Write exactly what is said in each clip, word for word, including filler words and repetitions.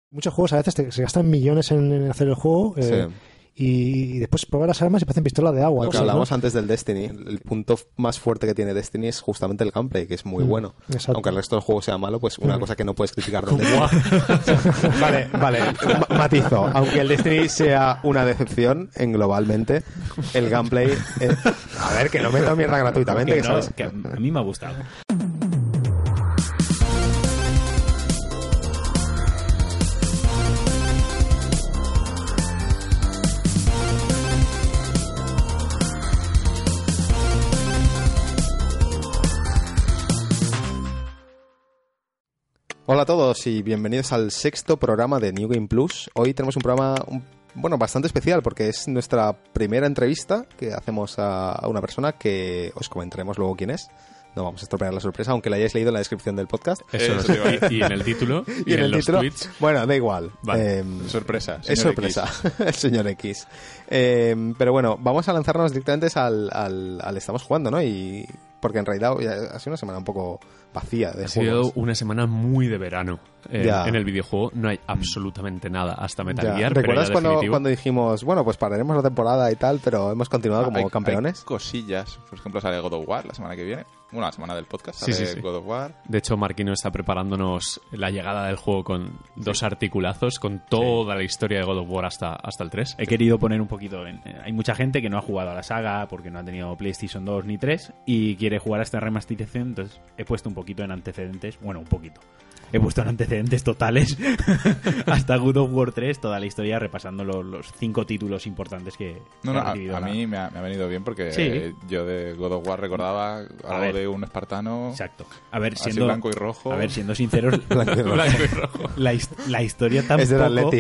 Muchos juegos a veces te, se gastan millones en, en hacer el juego eh, Sí. y, y después probar las armas y parecen pistolas de agua. Lo que cosas, hablábamos ¿no? antes del Destiny, el punto más fuerte que tiene Destiny es justamente el gameplay, que es muy Mm, bueno. exacto. Aunque el resto del juego sea malo, pues una Mm. cosa que no puedes criticar de Destiny. Vale, vale, ma- matizo. Aunque el Destiny sea una decepción en globalmente, el gameplay... eh, a ver, que no meto mierda gratuitamente, Que que no, sabes... que a a mí me ha gustado. Hola a todos y bienvenidos al sexto programa de New Game Plus. Hoy tenemos un programa, un- bueno, bastante especial porque es nuestra primera entrevista que hacemos a, a una persona que os comentaremos luego quién es. No vamos a estropear la sorpresa, aunque la hayáis leído en la descripción del podcast. Eso, Eso te iba a y, y en el título y, Y en en, el los título, tweets. bueno, da igual. Vale. Eh, Sorpresa. es señor sorpresa, X. el señor X. Eh, pero bueno, vamos a lanzarnos directamente al, al, al estamos jugando, ¿no? Y porque en realidad ya ha sido una semana un poco vacía de Ha sido juegos. una semana muy de verano. Eh, Ya. En el videojuego no hay absolutamente nada hasta Metal Ya. Gear. pero ¿Recuerdas ya cuando, definitivo. cuando dijimos, bueno, pues pararemos la temporada y tal, pero hemos continuado como Hay- hay campeones? cosillas. Por ejemplo, sale God of War la semana que viene. Bueno, la semana del podcast Sí, sale sí, sí. God of War. De hecho, Marquino está preparándonos la llegada del juego con dos articulazos, con toda la historia de God of War hasta, hasta el tres. He querido poner un poquito en... Hay mucha gente que no ha jugado a la saga porque no ha tenido PlayStation dos ni tres y quiere jugar a esta remasterización, entonces he puesto un poquito en antecedentes, bueno, un poquito. He puesto en antecedentes totales hasta God of War tres, toda la historia repasando los, los cinco títulos importantes que, No, que no, ha a, recibido a la- mí me ha, me ha venido bien porque Sí. eh, yo de God of War recordaba algo ver. de un espartano Exacto. A ver, así siendo... blanco y rojo. A ver, siendo sinceros, Blanco y rojo. Blanco y rojo. la, his- la historia tampoco... Es del Atleti.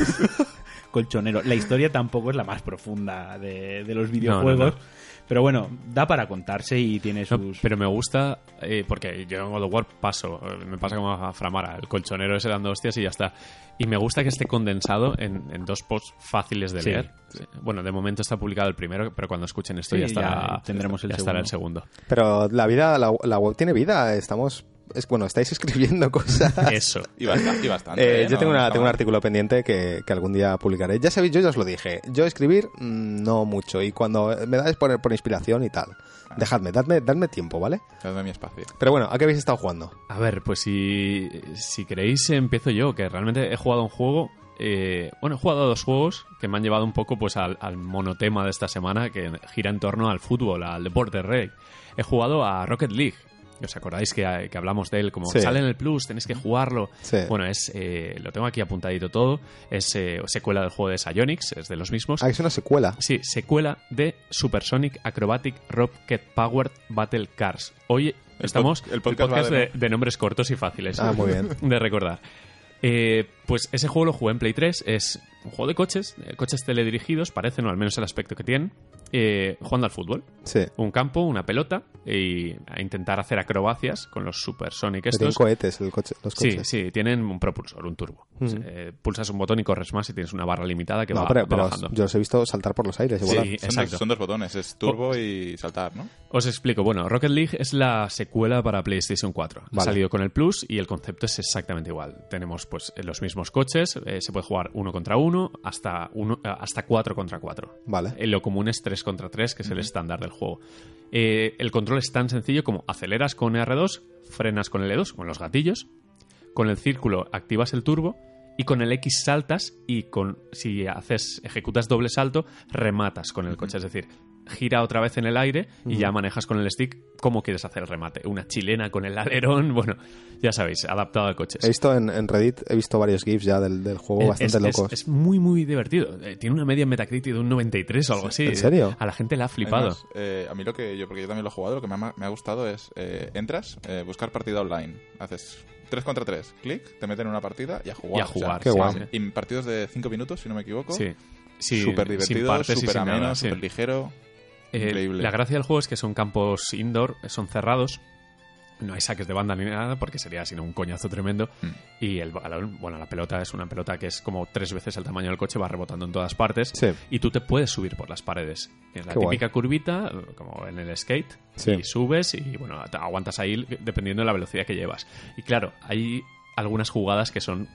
Colchonero. La historia tampoco es la más profunda de, de los videojuegos. No, no, no. Pero bueno, da para contarse y tiene No, sus... pero me gusta, eh, porque yo en God of War paso, eh, me pasa como a Framara, el colchonero ese dando hostias y ya está. Y me gusta que esté condensado en, en dos posts fáciles de Sí. leer. Bueno, de momento está publicado el primero, pero cuando escuchen esto Sí, ya estará, ya tendremos el ya estará el segundo. Pero la vida, la, la web tiene vida, estamos... Es, bueno, estáis escribiendo cosas. Eso. Y bastante. Y bastante Eh, ¿eh? yo No, tengo, no una, está tengo un mal. artículo pendiente que, que algún día publicaré. Ya sabéis, yo ya os lo dije. Yo escribir, mmm, no mucho. Y cuando me dais por, por inspiración y tal, dejadme, dadme, dadme tiempo, ¿vale? Dadme mi espacio. Pero bueno, ¿a qué habéis estado jugando? A ver, pues si, si queréis empiezo yo, que realmente he jugado un juego... eh, bueno, he jugado a dos juegos que me han llevado un poco pues al, al monotema de esta semana, que gira en torno al fútbol, al deporte rey. He jugado a Rocket League. ¿Os acordáis que, que hablamos de él? Como Sí. sale en el Plus, tenéis que jugarlo. Sí. Bueno, es eh, lo tengo aquí apuntadito todo. Es eh, secuela del juego de Psyonix, es de los mismos. Ah, que es una secuela. Sí, secuela de Supersonic Acrobatic Rocket Powered Battle Cars. Hoy El estamos pod- el podcast va de, de- de nombres cortos y fáciles. Ah, muy bien. De recordar. Eh, pues ese juego lo jugué en Play tres. Es un juego de coches, eh, coches teledirigidos, parecen, o al menos el aspecto que tienen, eh, jugando al fútbol. Sí. Un campo, una pelota y a intentar hacer acrobacias con los Supersonic Que tienen estos. cohetes el coche, los Sí, coches. sí, tienen un propulsor, un turbo. Ujú. Eh, pulsas un botón y corres más y tienes una barra limitada que No, va, pero, va pero bajando. yo los he visto saltar por los aires y Sí, volar. Son exacto. dos, son dos botones, es turbo y saltar, ¿no? Os explico. Bueno, Rocket League es la secuela para PlayStation cuatro. Ha Vale. salido con el Plus y el concepto es exactamente igual. Tenemos pues los mismos coches, eh, se puede jugar uno contra uno, hasta uno, eh, hasta cuatro contra cuatro. Vale. Eh, lo común es tres contra tres, que es el estándar del juego. Eh, el control es tan sencillo como aceleras con R dos, frenas con L dos, con los gatillos, con el círculo activas el turbo y con el X saltas y con si haces ejecutas doble salto rematas con el coche, es decir, gira otra vez en el aire y ya manejas con el stick cómo quieres hacer el remate. Una chilena con el alerón, bueno, ya sabéis, adaptado al coche. He visto en, en Reddit, he visto varios GIFs ya del, del juego Es- bastante es, locos. Es, es muy, muy divertido. Eh, tiene una media en Metacritic de un noventa y tres o algo así. ¿En serio? A la gente le ha flipado. Además, eh, a mí lo que yo, porque yo también lo he jugado, lo que me ha, me ha gustado es, eh, entras, eh, buscar partida online, haces tres contra tres, clic, te meten en una partida y a jugar. Y a jugar, Qué sí, guay. sí. Y partidos de cinco minutos, si no me equivoco. Sí. Sí, Súper sin divertido, partes y súper sin ameno, nada, sí. súper ligero. Eh, Increíble. La gracia del juego es que son campos indoor, son cerrados. No hay saques de banda ni nada porque sería sino un coñazo tremendo. Mm. Y el balón, bueno, la pelota es una pelota que es como tres veces el tamaño del coche, va rebotando en todas partes. Sí. Y tú te puedes subir por las paredes. Es la Qué típica guay. curvita, como en el skate. Sí. Y subes y, bueno, te aguantas ahí dependiendo de la velocidad que llevas. Y claro, hay algunas jugadas que son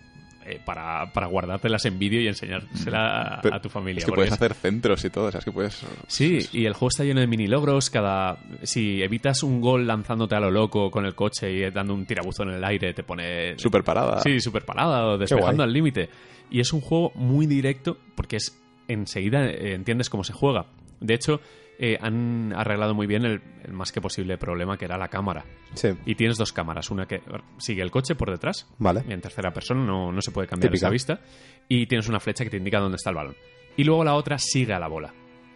eh, para, para guardártelas en vídeo y enseñársela a, Pero a tu familia. Es que porque puedes es- hacer centros y todo, o sea, es que puedes... Sí, y el juego está lleno de mini logros. Cada si evitas un gol lanzándote a lo loco con el coche y dando un tirabuzón en el aire, te pone Super parada. Sí, super parada o despejando al límite. Y es un juego muy directo porque es enseguida eh, entiendes cómo se juega. De hecho, eh, han arreglado muy bien el, el más que posible problema que era la cámara. Sí, Y tienes dos cámaras, una que sigue el coche por detrás, vale. en tercera persona, no, no se puede cambiar Típica. esa vista, y tienes una flecha que te indica dónde está el balón. Y luego la otra sigue a la bola.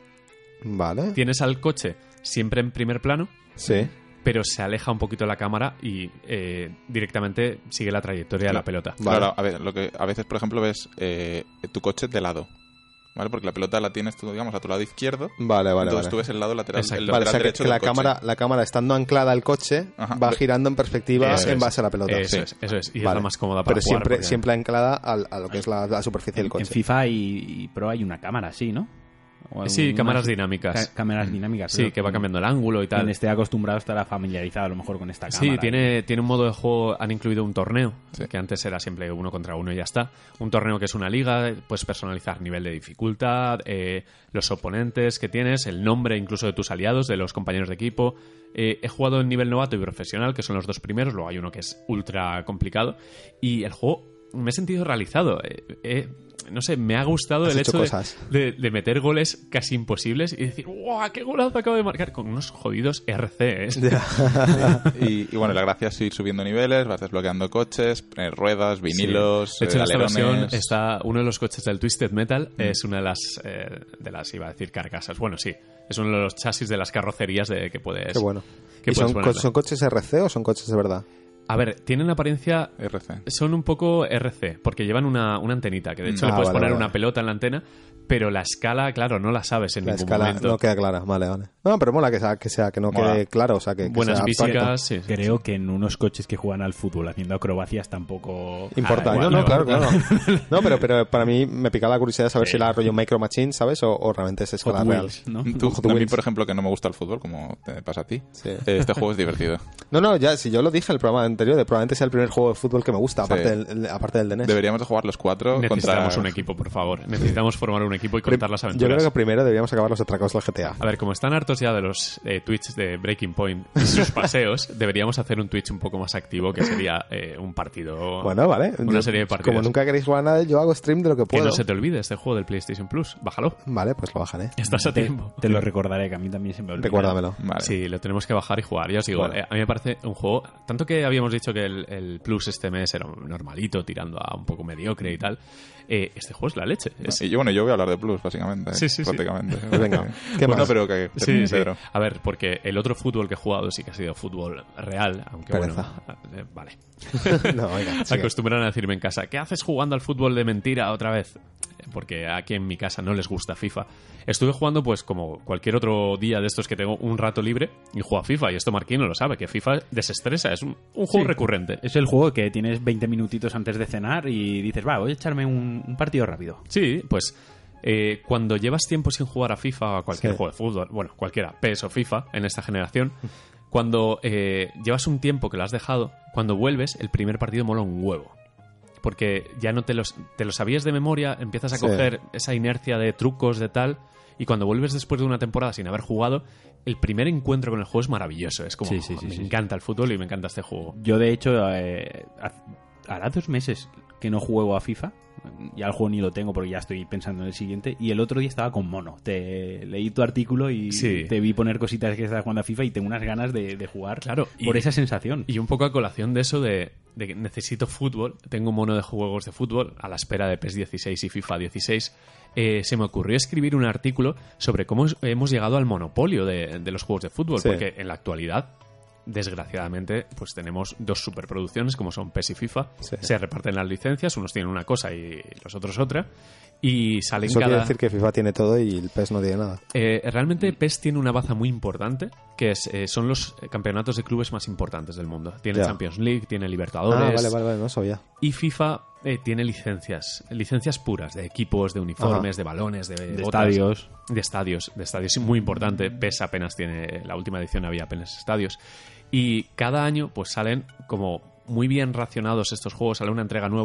Vale. Tienes al coche siempre en primer plano, Sí. pero se aleja un poquito la cámara y eh, directamente sigue la trayectoria de la pelota. Vale. Claro, a, ver, lo que a veces, por ejemplo, ves eh, tu coche de lado, ¿vale? Porque la pelota la tienes tú, digamos, a tu lado izquierdo. Vale, vale, entonces vale. tú ves el lado lateral, Exacto. el Vale, o lateral sea que, derecho que del la coche. cámara, la cámara estando anclada al coche Ajá. va Ve- girando en perspectiva Eso en es. base a la pelota. Eso Sí. es, eso es. Y es Vale. la más cómoda para Pero jugar. siempre, porque- siempre anclada al- a, lo que es la, la superficie del En coche. FIFA y, y Pro hay una cámara así, ¿no? O Sí, unas cámaras dinámicas. ca- cámaras dinámicas. Sí, pero que va cambiando el ángulo y tal. Quien esté acostumbrado estará familiarizado a lo mejor con esta Sí, cámara. tiene, tiene un modo de juego, han incluido un torneo, Sí. que antes era siempre uno contra uno y ya está. Un torneo que es una liga, puedes personalizar nivel de dificultad, eh, los oponentes que tienes, el nombre incluso de tus aliados, de los compañeros de equipo. Eh, he jugado en nivel novato y profesional, que son los dos primeros, luego hay uno que es ultra complicado, y el juego me he sentido realizado. Eh, eh, no sé, me ha gustado Has el hecho hecho de, cosas. de- de meter goles casi imposibles y decir, ¡guau! ¡Qué golazo acabo de marcar! Con unos jodidos R C, ¿eh? Y, y bueno, la gracia es ir subiendo niveles, vas desbloqueando coches, eh, ruedas, vinilos, Sí. De hecho, eh, en esta alerones. versión está uno de los coches del Twisted Metal, es una de las, eh, de las, iba a decir, carcasas. Bueno, sí, es uno de los chasis de las carrocerías de que puedes... Qué bueno. que ¿Y puedes son, co- ponerle. son coches R C o son coches de verdad? A ver, tienen apariencia... R C. Son un poco R C, porque llevan una, una antenita, que de hecho Ah, le puedes vale, poner vale. una pelota en la antena, pero la escala, claro, no la sabes en La ningún escala momento. no queda clara. Vale, vale. No, pero mola que sea, que, sea, que no Mola. quede claro. O sea, que, que Buenas sea físicas, sí. Creo que en unos coches que juegan al fútbol haciendo acrobacias tampoco... Importa. Ah, no, igual, no, ¿no? claro, claro. No, pero, pero para mí me pica la curiosidad de saber Sí. si la rollo Micro Machine, ¿sabes? O, o realmente es escala Hot real. Wheels, ¿no? Tú, Hot a mí, Wheels. por ejemplo, que no me gusta el fútbol, como te pasa a ti, Sí. eh, este juego es divertido. No, no, ya, si yo lo dije en el programa anterior, de probablemente sea el primer juego de fútbol que me gusta, Sí. aparte, del, el- aparte del D N E S. Deberíamos de jugar los cuatro Necesitamos contra... un equipo, por favor. Necesitamos formar un equipo y contar las Yo aventuras. creo que primero deberíamos acabar los atracados del G T A. A ver, como están hartos ya de los eh, tweets de Breaking Point y sus paseos, deberíamos hacer un Twitch un poco más activo, que sería eh, un partido... Bueno, vale. Una Yo- serie de partidos. Como nunca queréis jugar a nada, yo hago stream de lo que Que puedo. no se te olvide este juego del PlayStation Plus. Bájalo. Vale, pues lo bajaré. Estás a Te, tiempo. te lo recordaré, que a mí también se me olvida. Recuérdamelo. Vale. Sí, lo tenemos que bajar y jugar. Ya os digo, Vale. eh, a mí me parece un juego... Tanto que habíamos dicho que el, el Plus este mes era un normalito, tirando a un poco mediocre y tal. eh, este juego es la leche. Es- Y yo, bueno, yo voy a hablar de Plus, básicamente. Sí, sí, sí. prácticamente. Pues venga, ¿qué bueno, más? pero que... Sí, termine, sí. Pedro. A ver, porque el otro fútbol que he jugado sí que ha sido fútbol real, aunque Pereza. bueno, eh, vale. No, venga, sigue. Acostumbran a decirme en casa, ¿qué haces jugando al fútbol de mentira otra vez? Porque aquí en mi casa no les gusta FIFA. Estuve jugando pues como cualquier otro día de estos que tengo un rato libre y juego a FIFA, y esto Marquino lo sabe, que FIFA desestresa, es un, un juego Sí. recurrente. Es el juego que tienes veinte minutitos antes de cenar y dices, va, voy a echarme un, un partido rápido. Sí, pues eh, cuando llevas tiempo sin jugar a FIFA o a cualquier Sí. juego de fútbol, bueno, cualquiera, P E S o FIFA en esta generación, cuando eh, llevas un tiempo que lo has dejado, cuando vuelves, el primer partido mola un huevo. Porque ya no te los, te lo sabías de memoria, empiezas a Sí. coger esa inercia de trucos, de tal, y cuando vuelves después de una temporada sin haber jugado, el primer encuentro con el juego es maravilloso. Es como, Sí, sí, sí, me sí. encanta el fútbol y me encanta este juego. Yo, de hecho, eh, haz- hará dos meses que no juego a FIFA. Ya el juego ni lo tengo porque ya estoy pensando en el siguiente. Y el otro día estaba con Mono. Te leí tu artículo y Sí. te vi poner cositas que estás jugando a FIFA y tengo unas ganas de, de jugar Claro, por y- esa sensación. Y un poco a colación de eso de, de que necesito fútbol, tengo un mono de juegos de fútbol a la espera de PES dieciséis y FIFA dieciséis, eh, se me ocurrió escribir un artículo sobre cómo es- hemos llegado al monopolio de, de los juegos de fútbol, Sí. porque en la actualidad, desgraciadamente, pues tenemos dos superproducciones como son PES y FIFA, Sí. se reparten las licencias, unos tienen una cosa y los otros otra, y salen Eso cada... quiere decir que FIFA tiene todo y el P E S no tiene nada. Eh, realmente PES tiene una baza muy importante, que es, eh, son los campeonatos de clubes más importantes del mundo. Tiene Ya. Champions League, tiene Ah, Libertadores, vale, vale, vale, no sabía. y FIFA eh, tiene licencias, licencias puras de equipos, de uniformes, de balones, de, De botas, estadios. de estadios, de estadios, es muy importante. PES apenas tiene, la última edición había apenas estadios, y cada año pues salen como muy bien racionados estos juegos, sale una entrega nueva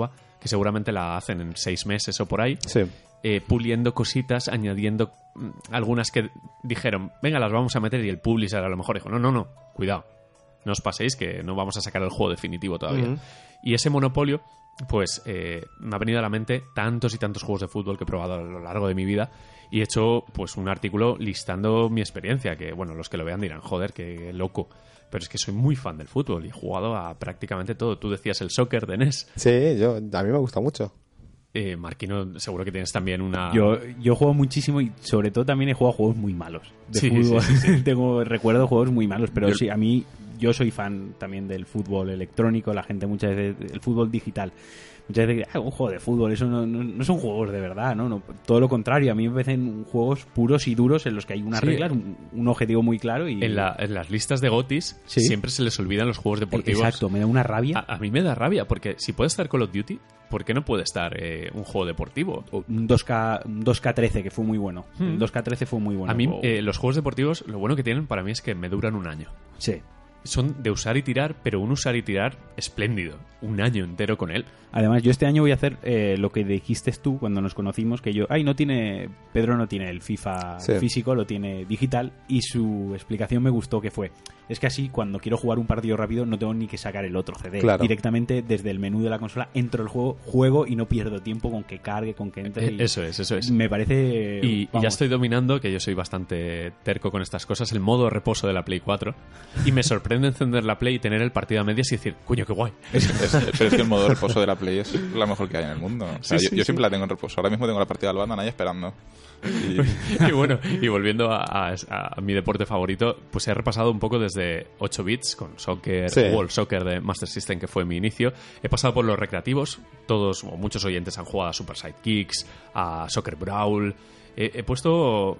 que seguramente la hacen en seis meses o por ahí, Sí. eh, puliendo cositas, añadiendo mm, algunas que dijeron, venga, las vamos a meter, y el publisher a lo mejor dijo, no, no, no, cuidado, no os paséis que no vamos a sacar el juego definitivo todavía. Ujú. Y ese monopolio, pues eh, me ha venido a la mente tantos y tantos juegos de fútbol que he probado a lo largo de mi vida, y he hecho pues un artículo listando mi experiencia, que bueno, los que lo vean dirán, joder, qué loco. Pero es que soy muy fan del fútbol y he jugado a prácticamente todo. Tú decías el soccer de N E S. Sí, yo, a mí me gusta mucho. Eh, Marquino, seguro que tienes también una... Yo, yo juego muchísimo y sobre todo también he jugado juegos muy malos de Sí, fútbol. sí, sí, sí. Tengo recuerdo de juegos muy malos, pero Yo- sí, a mí yo soy fan también del fútbol electrónico, la gente muchas veces, el fútbol digital. Muchas veces, ah, un juego de fútbol, eso no, no, no son juegos de verdad, ¿no? no todo lo contrario, a mí me parecen juegos puros y duros en los que hay unas Sí. reglas, un, un objetivo muy claro y... En, la- en las listas de GOTYs Sí. siempre se les olvidan los juegos deportivos. Exacto, me da una rabia. A, a mí me da rabia, porque si puede estar Call of Duty, ¿por qué no puede estar eh, un juego deportivo? Un dos K, un dos K trece que fue muy bueno. Hmm. El dos K trece fue muy bueno. a mí, O- eh, los juegos deportivos, lo bueno que tienen para mí es que me duran un año. sí. Son de usar y tirar, pero un usar y tirar espléndido. Un año entero con él. Además, yo este año voy a hacer eh, lo que dijiste tú cuando nos conocimos, que yo, ay, no tiene, Pedro no tiene el FIFA Sí. físico, lo tiene digital, y su explicación me gustó, que fue, es que así cuando quiero jugar un partido rápido no tengo ni que sacar el otro C D. Claro. Directamente desde el menú de la consola entro al juego, juego y no pierdo tiempo con que cargue, con que entre. Eh, y eso es, eso es. Me parece... Y, y ya vamos, estoy dominando, que yo soy bastante terco con estas cosas, el modo reposo de la Play cuatro. Y me sorprende encender la Play y tener el partido a medias y decir, coño, qué guay. Es- pero es que el modo reposo de la Play es la mejor que hay en el mundo. O sea, Sí, yo, sí, yo sí. siempre la tengo en reposo. Ahora mismo tengo la partida del Batman ahí esperando. Y, Y bueno, y volviendo a, a- a mi deporte favorito, pues he repasado un poco desde ocho bits con Soccer, Sí. World Soccer de Master System, que fue mi inicio. He pasado por los recreativos, todos o muchos oyentes han jugado a Super Sidekicks, a Soccer Brawl. He, he puesto...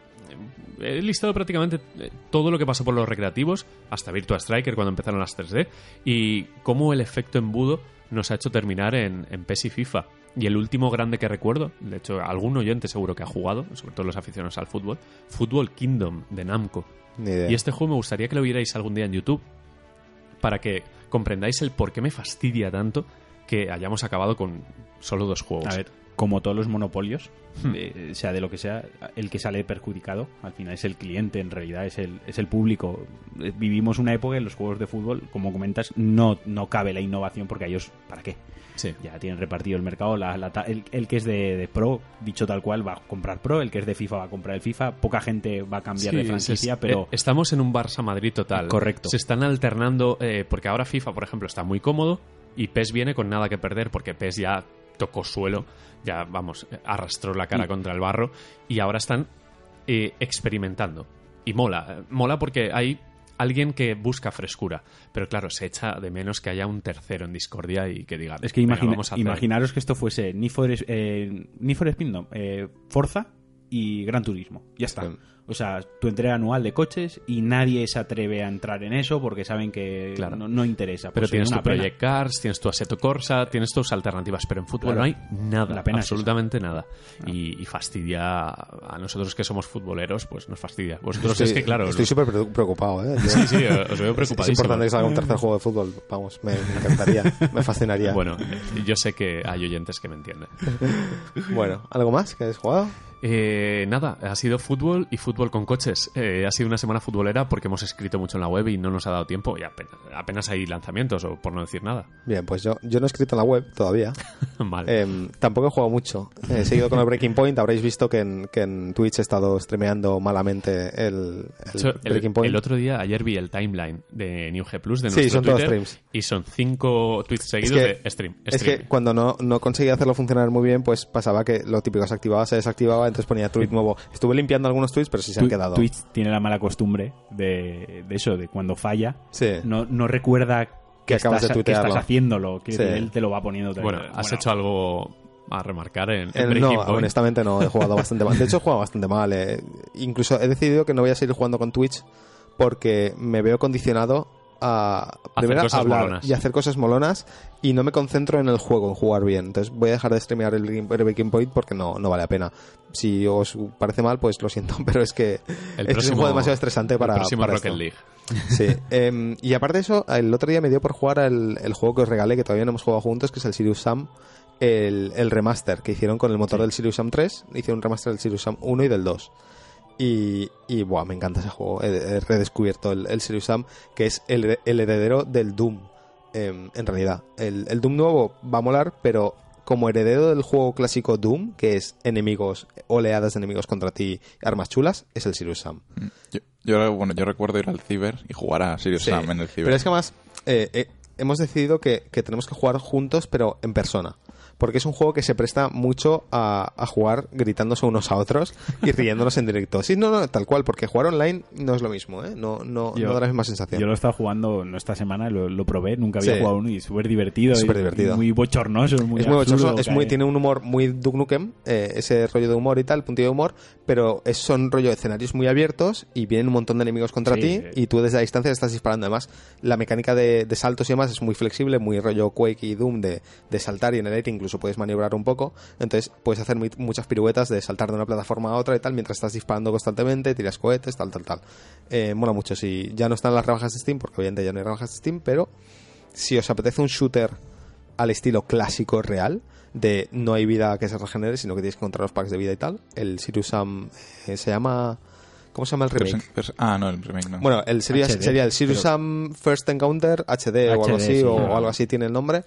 He listado prácticamente todo lo que pasó por los recreativos, hasta Virtua Striker cuando empezaron las tres D, y cómo el efecto embudo nos ha hecho terminar en, en P E S y FIFA. Y el último grande que recuerdo, de hecho algún oyente seguro que ha jugado, sobre todo los aficionados al fútbol, Football Kingdom de Namco. Ni idea. Y este juego me gustaría que lo vierais algún día en YouTube para que comprendáis el por qué me fastidia tanto que hayamos acabado con solo dos juegos. A ver, como todos los monopolios, Hmm. eh, sea de lo que sea, el que sale perjudicado al final es el cliente, en realidad es el, es el público. Eh, Vivimos una época en los juegos de fútbol, como comentas, no, no cabe la innovación porque a ellos, ¿para qué? Sí. Ya tienen repartido el mercado. La, la ta- el, el que es de, de Pro, dicho tal cual, va a comprar Pro. El que es de FIFA va a comprar el FIFA. Poca gente va a cambiar de Sí, franquicia, es- pero eh, estamos en un Barça Madrid total. Correcto. Se están alternando, eh, porque ahora FIFA, por ejemplo, está muy cómodo y P E S viene con nada que perder porque P E S ya tocó suelo, ya, vamos, arrastró la cara Y- contra el barro y ahora están eh, experimentando. Y mola, mola porque hay alguien que busca frescura, pero claro, se echa de menos que haya un tercero en discordia y que diga, es que "Venga, imagina- vamos a hacer". imaginaros que esto fuese Need for, eh, Need for Speed, no, eh, Forza y Gran Turismo. Ya está. Sí. O sea, tu entrega anual de coches y nadie se atreve a entrar en eso porque saben que Claro. no, no interesa. Pero Pues tienes sería tu una pena. Project Cars, tienes tu Assetto Corsa, tienes tus alternativas, pero en fútbol Claro. no hay nada, La pena es absolutamente nada. Y, y fastidia a nosotros que somos futboleros, pues nos fastidia. Vosotros Estoy- es que, claro, Estoy los- súper pre- preocupado, ¿eh? Yo- sí, sí, os veo es, preocupadísimo. es importante que salga un tercer juego de fútbol. Vamos, me, me encantaría. Me fascinaría. Bueno, yo sé que hay oyentes que me entienden. Bueno, ¿algo más que hayas jugado? Eh, nada, ha sido fútbol y fútbol con coches. Eh, ha sido una semana futbolera porque hemos escrito mucho en la web y no nos ha dado tiempo y apenas, apenas hay lanzamientos, o por no decir nada. Bien, pues yo, yo no he escrito en la web todavía. Vale. Eh, tampoco he jugado mucho. He seguido con el Breaking Point. Habréis visto que en, que en Twitch he estado streameando malamente el, el De hecho, el, Breaking Point. el otro día, ayer vi el timeline de New G Plus de Sí, nuestro son todos Twitter streams. y son cinco tweets seguidos que- de stream. Es stream. que cuando no, no conseguía hacerlo funcionar muy bien, pues pasaba que lo típico se activaba, se desactivaba, entonces ponía tweet nuevo. Estuve limpiando algunos tweets, pero sí se han Tu- quedado. Twitch tiene la mala costumbre de, de eso, de cuando falla, Sí. no, no recuerda Que que, acabas estás, de que tuitearlo. estás haciéndolo, que Sí. él te lo va poniendo. te- Bueno, ¿has hecho algo a remarcar en, en Eh, Breaking no, Point? honestamente no, he jugado bastante mal. De hecho, he jugado bastante mal. eh. Incluso he decidido que no voy a seguir jugando con Twitch porque me veo condicionado a primero cosas hablar molonas. y hacer cosas molonas y no me concentro en el juego, en jugar bien. Entonces voy a dejar de streamear el Breaking- el Breaking Point porque no, no vale la pena. Si os parece mal, pues lo siento, pero es que El es, que es un próximo- juego demasiado estresante para, el próximo para Rocket esto. League. Sí, em, y aparte de eso, el otro día me dio por jugar el, el juego que os regalé, que todavía no hemos jugado juntos, que es el Serious Sam, el, el remaster que hicieron con el motor Sí. del Serious Sam tres. Hicieron un remaster del Serious Sam uno y del dos. Y, y buah, me encanta ese juego. He, he redescubierto el, el Serious Sam, que es el, el heredero del Doom. Eh, en realidad, el, el Doom nuevo va a molar, pero como heredero del juego clásico Doom, que es enemigos, oleadas de enemigos contra ti, armas chulas, es el Serious Sam. Yo, yo, bueno, yo recuerdo ir al ciber y jugar a Serious Sí, Sam en el ciber. pero es que además eh, eh, hemos decidido que, que tenemos que jugar juntos, pero en persona. Porque es un juego que se presta mucho a, a jugar gritándose unos a otros y riéndonos en directo. Sí, no, no, tal cual, porque jugar online no es lo mismo, ¿eh? No, no, Yo- no da la misma sensación. Yo lo he estado jugando no esta semana, lo, lo probé, nunca había Sí. jugado uno y súper divertido. Es y- superdivertido. y Muy bochornoso, muy es muy absurdo, bochoso, es muy, cae. tiene un humor muy Duke Nukem, eh, ese rollo de humor y tal, puntillo de humor, pero es, son rollo de escenarios muy abiertos y vienen un montón de enemigos contra Sí, ti eh. y tú desde la distancia estás disparando. Además, la mecánica de, de saltos y demás es muy flexible, muy rollo Quake y Doom de, de saltar, y en el aire incluso puedes maniobrar un poco, entonces puedes hacer muy- muchas piruetas de saltar de una plataforma a otra y tal mientras estás disparando constantemente, tiras cohetes, tal, tal, tal. Eh, mola mucho. Si ya no están las rebajas de Steam, porque obviamente ya no hay rebajas de Steam, pero si os apetece un shooter al estilo clásico real, de no hay vida que se regenere, sino que tienes que encontrar los packs de vida y tal, el Serious Sam eh, se llama... ¿Cómo se llama el remake? Perso- perso- ah, no, el remake no. Bueno, el sería, H D, sería el Serious pero- Sam First Encounter H D o algo H D, así, sí, o, claro. o algo así tiene el nombre.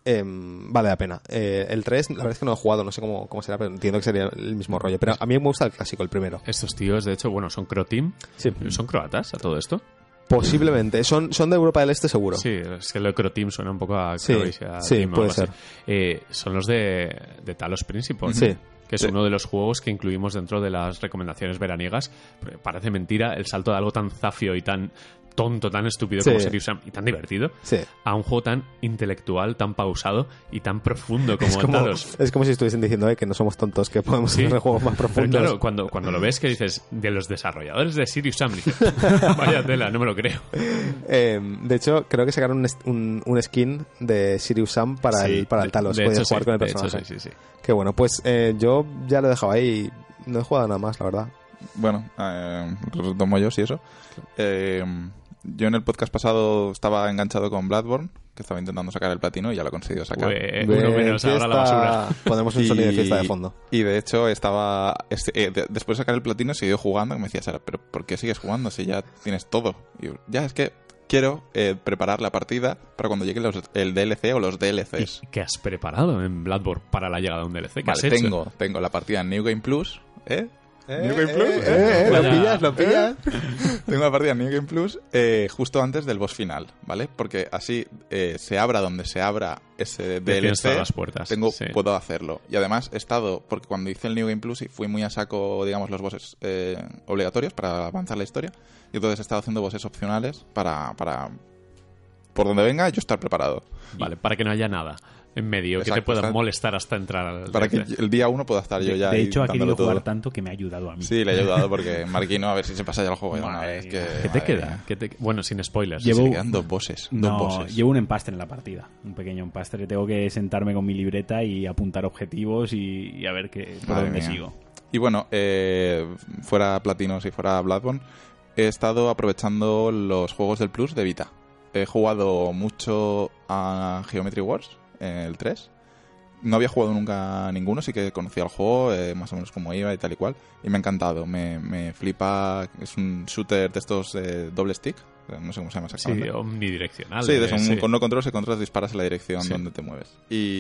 Em, vale la pena. Eh, el tres, la verdad es que no lo he jugado, no sé cómo, cómo será, pero entiendo que sería el mismo rollo. Pero a mí me gusta el clásico, el primero. Estos tíos, de hecho, bueno, son Croteam. Sí. ¿Son croatas a todo esto? Posiblemente. Son, son de Europa del Este, seguro. Sí, es que lo de Croteam suena un poco a Sí, Croatia sí, Team o puede algo así. ser. Eh, son los de, de Talos Principle, Sí. que es Sí. uno de los juegos que incluimos dentro de las recomendaciones veraniegas. Parece mentira el salto de algo tan zafio y tan tonto, tan estúpido Sí. como Serious Sam y tan divertido Sí. a un juego tan intelectual, tan pausado y tan profundo como, Es como, Talos. es como si estuviesen diciendo eh, que no somos tontos, que podemos Sí. hacer juegos más Pero profundos. claro, cuando, cuando lo ves que dices de los desarrolladores de Serious Sam, dices, vaya tela, no me lo creo. Eh, de hecho, creo que sacaron un, est- un, un skin de Serious Sam para, Sí, el, para el de- Talos. de Podías hecho, jugar sí, con el de hecho, personaje. sí, sí, sí. Qué bueno, pues eh, yo ya lo he dejado ahí y no he jugado nada más, la verdad. Bueno, eh, retomo yo, sí, eso. Eh, yo en el podcast pasado estaba enganchado con Bloodborne, que estaba intentando sacar el platino y ya lo he conseguido sacar. Pues, uno menos ahora la basura. Ponemos un sonido de fiesta de fondo. Y de hecho estaba... este, eh, de- después de sacar el platino he seguido jugando, y me decía Sara, pero ¿por qué sigues jugando si ya tienes todo? Y yo, ya, es que quiero eh, preparar la partida para cuando llegue los- el D L C o los D L Cs. ¿Y qué has preparado en Bloodborne para la llegada de un D L C? ¿Qué Vale, has hecho? tengo, tengo la partida en New Game Plus, ¿eh? Eh, New Game eh, Plus, eh, ¿eh? eh, lo Vaya. pillas, lo pillas. Tengo la partida en New Game Plus eh, justo antes del boss final, ¿vale? Porque así eh, se abra donde se abra ese D L tienes C, todas las puertas, tengo, sí. puedo hacerlo. Y además he estado, porque cuando hice el New Game Plus y fui muy a saco, digamos, los bosses eh, obligatorios para avanzar la historia, y entonces he estado haciendo bosses opcionales para, para por donde venga, yo estar preparado. Vale, para que no haya nada en medio que te Exacto, pueda exacto. molestar hasta entrar al Para que D L C. el día uno pueda estar yo De, ya de ahí hecho, ha dándolo querido jugar todo. tanto que me ha ayudado a mí. Sí, le he ayudado porque Marquino a ver si se pasa ya el juego de una Madre vez. mía. Que, ¿Qué te madre queda? mía. ¿Qué te- Bueno, sin spoilers. Llevo- Se le quedan dos bosses. No, dos bosses. llevo un empaste en la partida, un pequeño empaste. Tengo que sentarme con mi libreta y apuntar objetivos y, y a ver qué, por Madre dónde mía. sigo. Y bueno, eh, fuera Platinos y fuera Bloodborne, he estado aprovechando los juegos del Plus de Vita. He jugado mucho a Geometry Wars, eh, el tres. No había jugado nunca a ninguno, sí que conocía el juego, eh, más o menos cómo iba y tal y cual. Y me ha encantado, me, me flipa. Es un shooter de estos de doble stick, no sé cómo se llama Sí, exactamente. omnidireccional. Sí, de eh, eso, sí. con no controles y controles disparas en la dirección Sí. donde te mueves.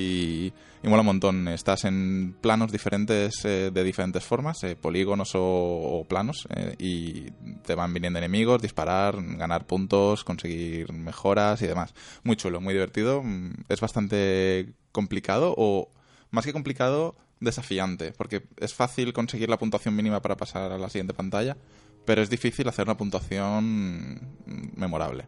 Y, y mola un montón. Estás en planos diferentes, eh, de diferentes formas, eh, polígonos o, o planos, eh, y te van viniendo enemigos, disparar, ganar puntos, conseguir mejoras y demás. Muy chulo, muy divertido. Mm, Es bastante complicado, o más que complicado, desafiante, porque es fácil conseguir la puntuación mínima para pasar a la siguiente pantalla, pero es difícil hacer una puntuación memorable.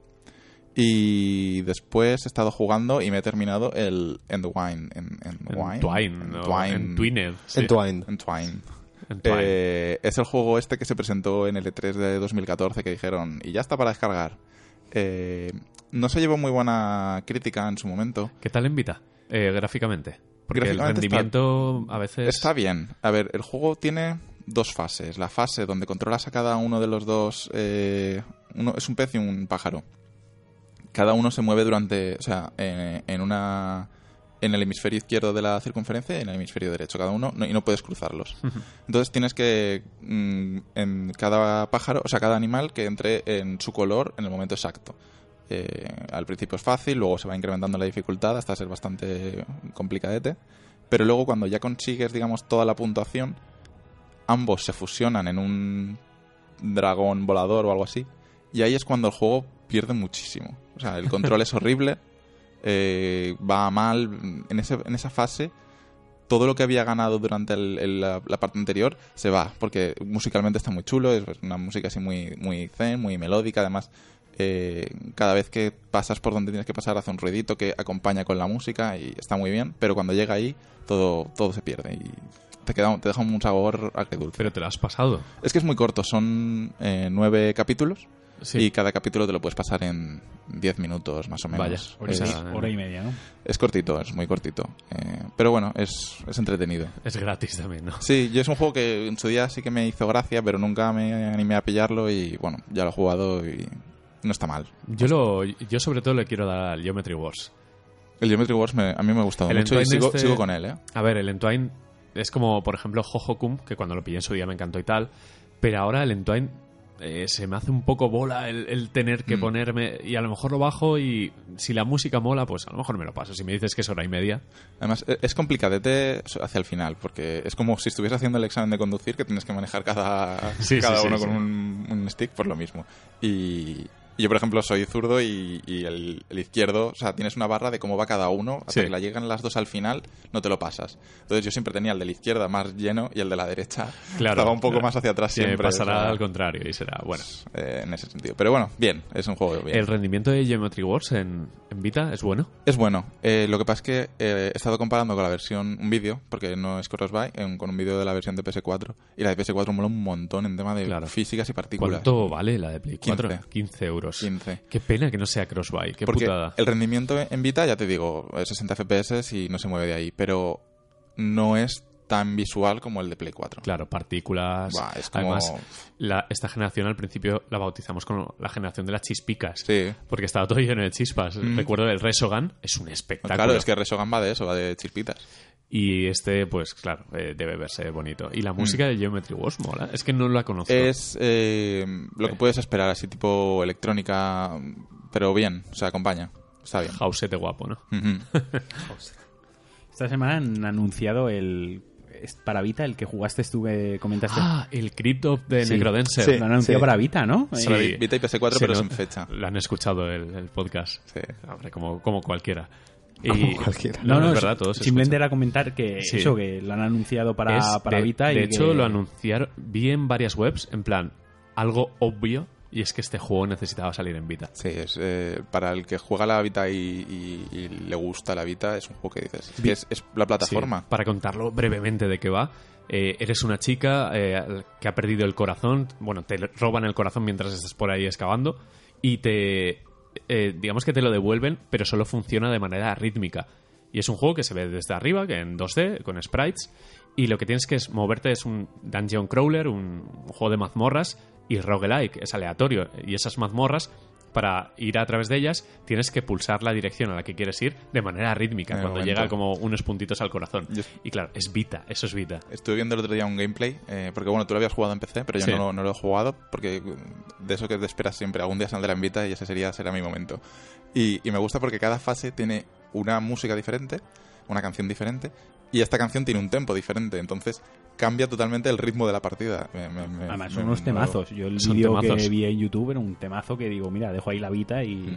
Y después he estado jugando y me he terminado el Endwine. En, en, En Twine, ¿no? Twine. En Twined. sí. Entwined. Entwine. En Twine. Eh, es el juego este que se presentó en el E tres de dos mil catorce, que dijeron, y ya está para descargar. Eh, no se llevó muy buena crítica en su momento. ¿Qué tal en Vita? Eh, gráficamente. Porque el Gráficamente rendimiento a veces... Está bien. A ver, el juego tiene dos fases. La fase donde controlas a cada uno de los dos... eh, uno es un pez y un pájaro. Cada uno se mueve durante... O sea, eh, en una... en el hemisferio izquierdo de la circunferencia y en el hemisferio derecho, cada uno, no, y no puedes cruzarlos. Entonces tienes que, mmm, en cada pájaro, o sea, cada animal que entre en su color en el momento exacto. Eh, al principio es fácil, luego se va incrementando la dificultad hasta ser bastante complicadete, pero luego cuando ya consigues, digamos, toda la puntuación, ambos se fusionan en un dragón volador o algo así, y ahí es cuando el juego pierde muchísimo. O sea, el control es horrible, eh, va mal. En, ese, en esa fase, todo lo que había ganado durante el, el, la, la parte anterior se va, porque musicalmente está muy chulo, es una música así muy, muy zen, muy melódica, además. Eh, cada vez que pasas por donde tienes que pasar hace un ruidito que acompaña con la música y está muy bien, pero cuando llega ahí todo, todo se pierde y te, queda, te deja un sabor agridulce. Pero te lo has pasado. Es que es muy corto, son eh, nueve capítulos, sí. Y cada capítulo te lo puedes pasar en diez minutos más o menos. Vaya, hora, es, y, hora y media, ¿no? Es cortito, es muy cortito, eh, pero bueno, es, es entretenido. Es gratis también, ¿no? Sí, yo es un juego que en su día sí que me hizo gracia, pero nunca me animé a pillarlo y bueno, ya lo he jugado y no está mal. Yo lo, yo sobre todo le quiero dar al Geometry Wars. El Geometry Wars me, a mí me ha gustado El mucho y sigo, este... sigo con él, ¿eh? A ver, el Entwine es como, por ejemplo, Hohokum, que cuando lo pillé en su día me encantó y tal, pero ahora el Entwine eh, se me hace un poco bola el, el tener que Mm. ponerme, y a lo mejor lo bajo y si la música mola, pues a lo mejor me lo paso. Si me dices que es hora y media. Además, e- es complicadete hacia el final, porque es como si estuvieras haciendo el examen de conducir, que tienes que manejar cada, Sí, cada sí, uno sí, con sí. Un, un stick, por lo mismo. Y... Y yo, por ejemplo, soy zurdo y, y el, el izquierdo, o sea, tienes una barra de cómo va cada uno, hasta Sí. que la llegan las dos al final, no te lo pasas. Entonces yo siempre tenía el de la izquierda más lleno y el de la derecha Claro, estaba un poco claro. más hacia atrás Que siempre. pasará o sea, al contrario y será, bueno. eh, en ese sentido. Pero bueno, bien, es un juego bien. El rendimiento de Geometry Wars en, en Vita es bueno. Es bueno. Eh, lo que pasa es que eh, he estado comparando con la versión, un vídeo, porque no es cross-buy, eh, con un vídeo de la versión de P S cuatro. Y la de P S cuatro mola un montón en tema de Claro. físicas y partículas. ¿Cuánto vale la de Play cuatro? quince. quince euros. quince. Qué pena que no sea cross-buy, qué Porque putada. el rendimiento en Vita, ya te digo, es sesenta F P S y no se mueve de ahí, pero no es tan visual como el de Play cuatro. Claro, partículas. Buah, es como... Además, la, esta generación al principio la bautizamos como la generación de las chispicas. Sí. Porque estaba todo lleno de chispas. Mm. Recuerdo el Resogun, es un espectáculo. Claro, es que Resogun va de eso, va de chispitas. Y este, pues claro, eh, debe verse bonito. Y la música de Geometry Wars mola. Es que no la conozco. Es eh, lo que puedes esperar, así tipo electrónica, pero bien, o sea, acompaña. Está bien. Jausete guapo, ¿no? Ujú. Esta semana han anunciado el... es para Vita, el que jugaste tú, que comentaste. Ah, el Crypt of the Sí. Necrodancer. Lo han anunciado sí. para Vita, ¿no? Sí. Para Vita y P S cuatro, Se pero nota- sin fecha. Lo han escuchado el, el podcast. Sí. Hombre, como, como cualquiera. Como cualquiera. No, no, es es- verdad, todos se simplemente escuchan. era comentar que Sí. eso, que lo han anunciado para, Es para de, Vita. de y hecho, que- lo anunciaron, vi en varias webs, en plan, algo obvio, y es que este juego necesitaba salir en Vita. Sí, es, eh, para el que juega la Vita y, y- y le gusta la Vita, es un juego que dices. Es, que es, es la plataforma. Sí, para contarlo brevemente de qué va, eh, eres una chica eh, que ha perdido el corazón, bueno, te roban el corazón mientras estás por ahí excavando, y te... eh, digamos que te lo devuelven, pero solo funciona de manera rítmica. Y es un juego que se ve desde arriba, que en dos D, con sprites, y lo que tienes que es moverte es un dungeon crawler, un, un juego de mazmorras, y roguelike, es aleatorio. Y esas mazmorras, para ir a través de ellas, tienes que pulsar la dirección a la que quieres ir de manera rítmica, En el cuando momento. llega como unos puntitos al corazón. Yo- Y claro, es Vita, eso es Vita. Estuve viendo el otro día un gameplay, eh, porque bueno, tú lo habías jugado en P C, pero yo Sí. no, lo- no lo he jugado, porque de eso que te esperas siempre, algún día saldrá en Vita y ese sería será mi momento. Y, y me gusta porque cada fase tiene una música diferente, una canción diferente, y esta canción tiene un tempo diferente, entonces cambia totalmente el ritmo de la partida. Me- me- me- Además, me- son unos me- temazos. Yo el Son vídeo temazos. que vi en YouTube era un temazo que digo, mira, dejo ahí la Vita y...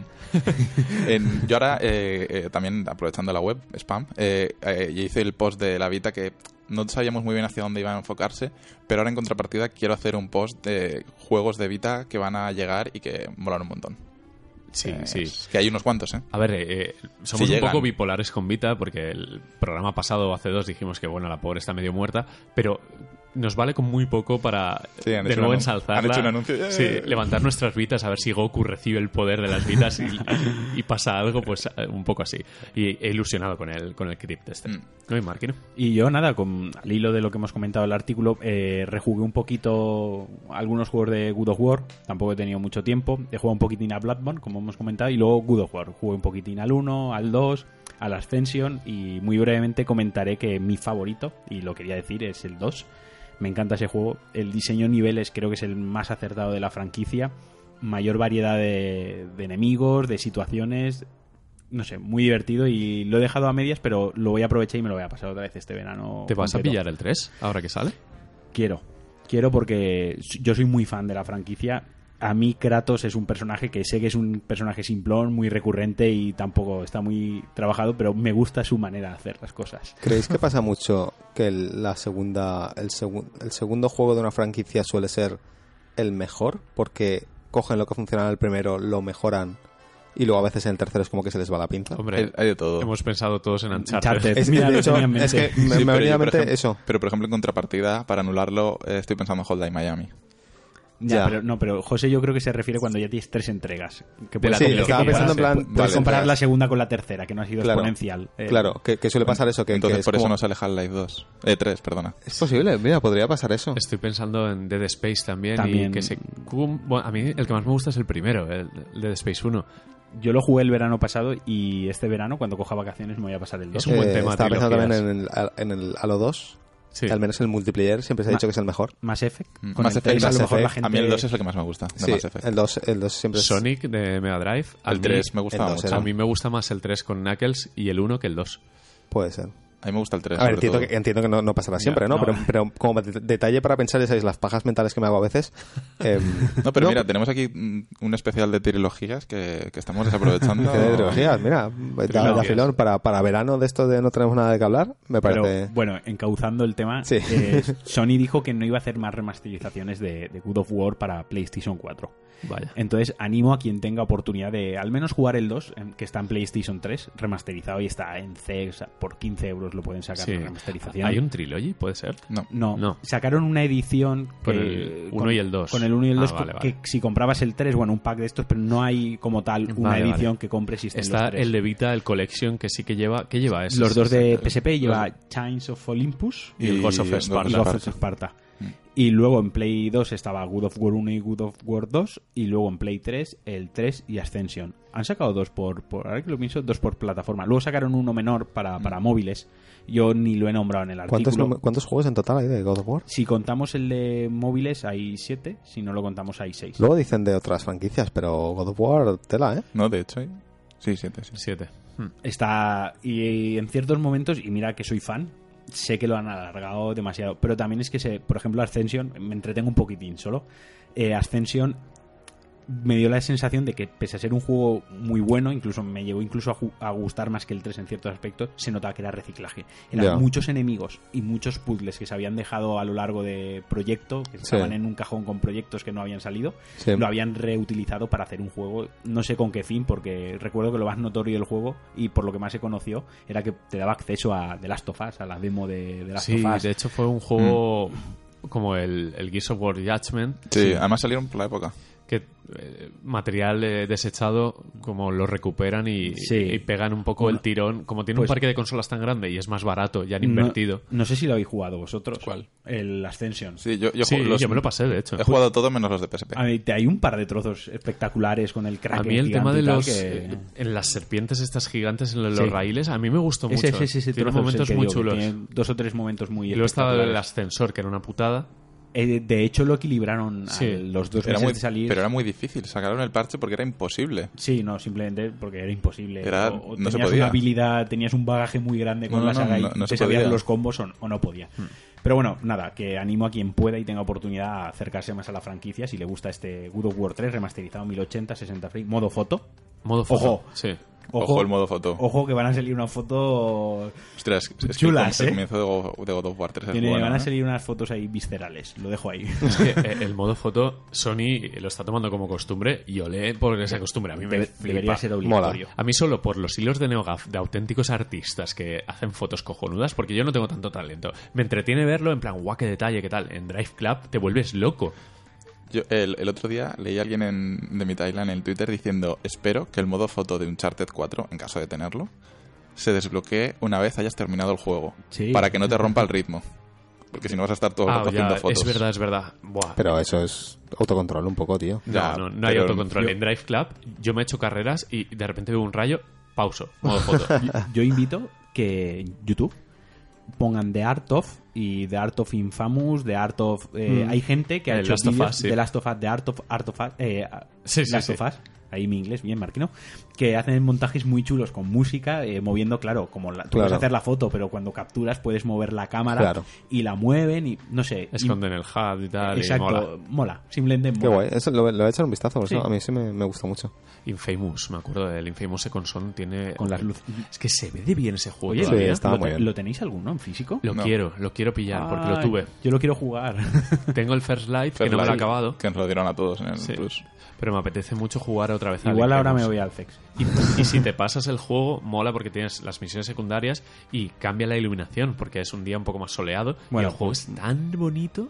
En- yo ahora, eh, eh, también aprovechando la web, spam, eh, eh, yo hice el post de la Vita que no sabíamos muy bien hacia dónde iba a enfocarse, pero ahora en contrapartida quiero hacer un post de juegos de Vita que van a llegar y que molan un montón. Sí, Eh, sí. es que hay unos cuantos, ¿eh? A ver, eh, somos Si un llegan. poco bipolares con Vita porque el programa pasado, hace dos, dijimos que bueno, la pobre está medio muerta, pero nos vale con muy poco para Sí, han de hecho nuevo un anun- ensalzarla. han hecho un anuncio. Sí, levantar nuestras Vitas, a ver si Goku recibe el poder de las Vitas y, y pasa algo, pues eh, un poco así. Y he ilusionado con el, con el Crypt este. Mm. ¿No hay Marquino? Y yo, nada, con, al hilo de lo que hemos comentado en el artículo, eh, rejugué un poquito algunos juegos de God of War. Tampoco he tenido mucho tiempo. He jugado un poquitín a Bloodborne, como hemos comentado, y luego God of War. Jugué un poquitín al uno, al dos. al Ascension, y muy brevemente comentaré que mi favorito, y lo quería decir, es el dos. Me encanta ese juego. El diseño de niveles creo que es el más acertado de la franquicia. Mayor variedad de, de enemigos, de situaciones. No sé, muy divertido, y lo he dejado a medias, pero lo voy a aprovechar y me lo voy a pasar otra vez este verano. ¿Te vas completo. a pillar el tres ahora que sale? Quiero. Quiero porque yo soy muy fan de la franquicia. A mí Kratos es un personaje que sé que es un personaje simplón, muy recurrente y tampoco está muy trabajado, pero me gusta su manera de hacer las cosas. ¿Creéis que pasa mucho que el, la segunda, el, segun, el segundo juego de una franquicia suele ser el mejor? Porque cogen lo que funciona en el primero, lo mejoran, y luego a veces en el tercero es como que se les va la pinza. Hombre, Hay, hay de todo. hemos pensado todos en Uncharted. Uncharted. Es, Mira, de lo hecho, tenía en mente. es que me, Sí, me pero venía a yo, por mente ejemplo- eso. Pero, por ejemplo, en contrapartida, para anularlo, eh, estoy pensando en Hotline Miami. Ya, Ya. pero no, pero José yo creo que se refiere cuando ya tienes tres entregas. Que De la puedes- Sí, trilogía. estaba pensando en plan... Puedes Vale, comparar entonces- la segunda con la tercera, que no ha sido Claro, exponencial. Eh, Claro, que, que suele pasar eso. Que, Entonces, que es por eso como- no sale Half-Life dos. Eh, tres, perdona. Es posible, mira, podría pasar eso. Estoy pensando en Dead Space también, También. y que se... Bueno, a mí el que más me gusta es el primero, el, el Dead Space uno. Yo lo jugué el verano pasado, y este verano, cuando coja vacaciones, me voy a pasar el dos. Es un buen Eh, tema, Estaba pensando trilogías. también en el, en el Halo dos. Sí. Que al menos el multiplayer siempre se ha Ma- dicho que es el mejor. Mass Effect. Mm, Con Mass el Effect, tres, a lo Mass mejor la Effect. gente... A mí el dos es el que más me gusta, de Sí, Mass Effect. el dos, el dos siempre es... Sonic de Mega Drive. A El mí- tres me gustaba el dos mucho. A mí me gusta más el tres con Knuckles y el uno que el dos. Puede ser. A mí me gusta el tres. A ver, sobre entiendo todo. que, entiendo que no, no pasará siempre, ¿no? no. Pero, pero como de- detalle para pensar, esas las pajas mentales que me hago a veces. eh, No, pero mira, tenemos aquí mm, un especial de trilogías que, que estamos desaprovechando. de trilogías, mira, da, da Trilogías. filón para, para verano de esto de no tenemos nada de que hablar, me Pero, parece... bueno, encauzando el tema, Sí. eh, Sony dijo que no iba a hacer más remasterizaciones de, de God of War para PlayStation cuatro. Vaya. Entonces animo a quien tenga oportunidad de al menos jugar el dos, em, que está en PlayStation tres, remasterizado, y está en C E, o sea, por quince euros lo pueden sacar Sí. la remasterización. ¿Hay un trilogy? ¿Puede ser? No. No, No. sacaron una edición Con que- el uno con- y el dos. Con el uno y el Ah, dos, vale, que vale. si comprabas el tres, bueno, un pack de estos, pero no hay como tal una Vale, edición vale. que compres y estén Está los tres. el de Vita, el Collection, que sí que lleva... ¿Qué lleva eso? Los dos de Es- P S P lleva Chains of Olympus Y el Ghost of Ghost Sparta. y of Ghost of Sparta. Sparta. Y luego en Play dos estaba God of War uno y God of War dos, y luego en Play tres el tres y Ascension. Han sacado dos por, por ahora que lo pienso, dos por plataforma. Luego sacaron uno menor para, para móviles. Yo ni lo he nombrado en el ¿Cuántos, artículo. nom- ¿Cuántos juegos en total hay de God of War? Si contamos el de móviles hay siete, si no lo contamos hay seis. Luego dicen de otras franquicias, pero God of War, tela, ¿eh? No, de hecho, hay- sí, siete, sí. Siete. Hmm. Está y en ciertos momentos, y mira que soy fan, sé que lo han alargado demasiado, pero también es que se, por ejemplo, Ascension, me entretengo un poquitín solo. eh, Ascension me dio la sensación de que, pese a ser un juego muy bueno, incluso me llegó incluso a, ju- a gustar más que el tres en ciertos aspectos, se notaba que era reciclaje. Eran Ya. muchos enemigos y muchos puzzles que se habían dejado a lo largo de proyecto, que estaban en un cajón con proyectos que no habían salido, Sí. lo habían reutilizado para hacer un juego, no sé con qué fin, porque recuerdo que lo más notorio del juego, y por lo que más se conoció, era que te daba acceso a The Last of Us, a la demo de The Last Sí, of Us. de hecho fue un juego como el, el Gears of War Judgment. Sí, además salieron por la época. Que eh, material eh, desechado, como lo recuperan y, Sí. y pegan un poco el tirón. Como tiene Pues- un parque de consolas tan grande y es más barato, ya han No- invertido. No, sé si lo habéis jugado vosotros. ¿Cuál? El Ascension. Sí, yo, yo, Sí, juego- los- yo me lo pasé, de hecho. He jugado todo menos los de P S P. A mí, te- hay un par de trozos espectaculares con el crack. A mí el tema de los... Que... eh, en las serpientes estas gigantes, en los Sí. raíles, a mí me gustó mucho. Ese, ese, ese tiene trozo es el momentos que muy digo, que chulos. tiene dos o tres momentos muy Y luego estaba el espectaculares. ascensor, que era una putada. Eh, de hecho, lo equilibraron Sí. a los dos Era meses muy, de salir. pero era muy difícil. Sacaron el parche porque era imposible. Sí, no, simplemente porque era imposible. Era- o, o no se tenías podía. una habilidad, tenías un bagaje muy grande con No, la no, saga no, y no te se sabías podía. los combos o, o no podía. Pero bueno, nada, que animo a quien pueda y tenga oportunidad a acercarse más a la franquicia si le gusta este God of War tres remasterizado mil ochenta, sesenta frames, modo foto. Modo foto. Ojo. Sí. Ojo, el modo foto. Ojo que van a salir unas fotos... Ostras, es que Chulas, el ¿eh? comienzo de Go- de God of War tres es Tiene- bueno, van a ¿eh? salir unas fotos ahí viscerales, lo dejo ahí. Es que eh, el modo foto, Sony lo está tomando como costumbre y olé porque se acostumbra. A mí me Debe- flipa. debería ser obligatorio. A mí solo por los hilos de NeoGAF de auténticos artistas que hacen fotos cojonudas, porque yo no tengo tanto talento. Me entretiene verlo en plan, guau, qué detalle, qué tal. En Drive Club te vuelves loco. Yo, el, el otro día leí a alguien en, de mi timeline en Twitter diciendo: espero que el modo foto de Uncharted cuatro, en caso de tenerlo, se desbloquee una vez hayas terminado el juego. Sí. Para que no te rompa el ritmo. Porque si no vas a estar todo el Ah, rato ya, haciendo fotos. es verdad, es verdad. Buah. Pero eso es autocontrol un poco, tío. No, Ya, no, no hay pero autocontrol. yo- En Drive Club yo me he hecho carreras y de repente veo un rayo pauso, modo foto. Yo, yo invito que en YouTube pongan The Art of y The Art of Infamous, The Art of... Eh, Mm. Hay gente que ha El hecho Last of vídeos Us, sí. de Last of Us, The Art of... Art of eh, Sí, sí, Last sí. of Us, ahí mi inglés, bien marquino, que hacen montajes muy chulos con música, eh, moviendo, claro, como la, tú Claro. puedes hacer la foto, pero cuando capturas puedes mover la cámara Claro. y la mueven y, no sé... y- Esconden el H U D y tal. Exacto, Y mola. mola. Simplemente mola. Qué guay. Eso lo, lo he echado un vistazo. Eso Sí. a mí sí me, me gusta mucho. Infamous, me acuerdo del Infamous Second Son. Tiene. Con las luces. Es que se ve de bien ese juego. Oye, Sí, todavía. estaba ¿lo, muy te- bien. ¿lo tenéis alguno en físico? Lo No. quiero, lo quiero pillar porque lo Ay, tuve. Yo lo quiero jugar. Tengo el First Light, que First no me lo he Light, acabado. Que nos lo dieron a todos en el Sí. Plus. Pero me apetece mucho jugar otra vez al Igual ahora me Infamous. voy al Sex. Y, y si te pasas el juego, mola porque tienes las misiones secundarias y cambia la iluminación porque es un día un poco más soleado. Bueno, y el juego es tan bonito.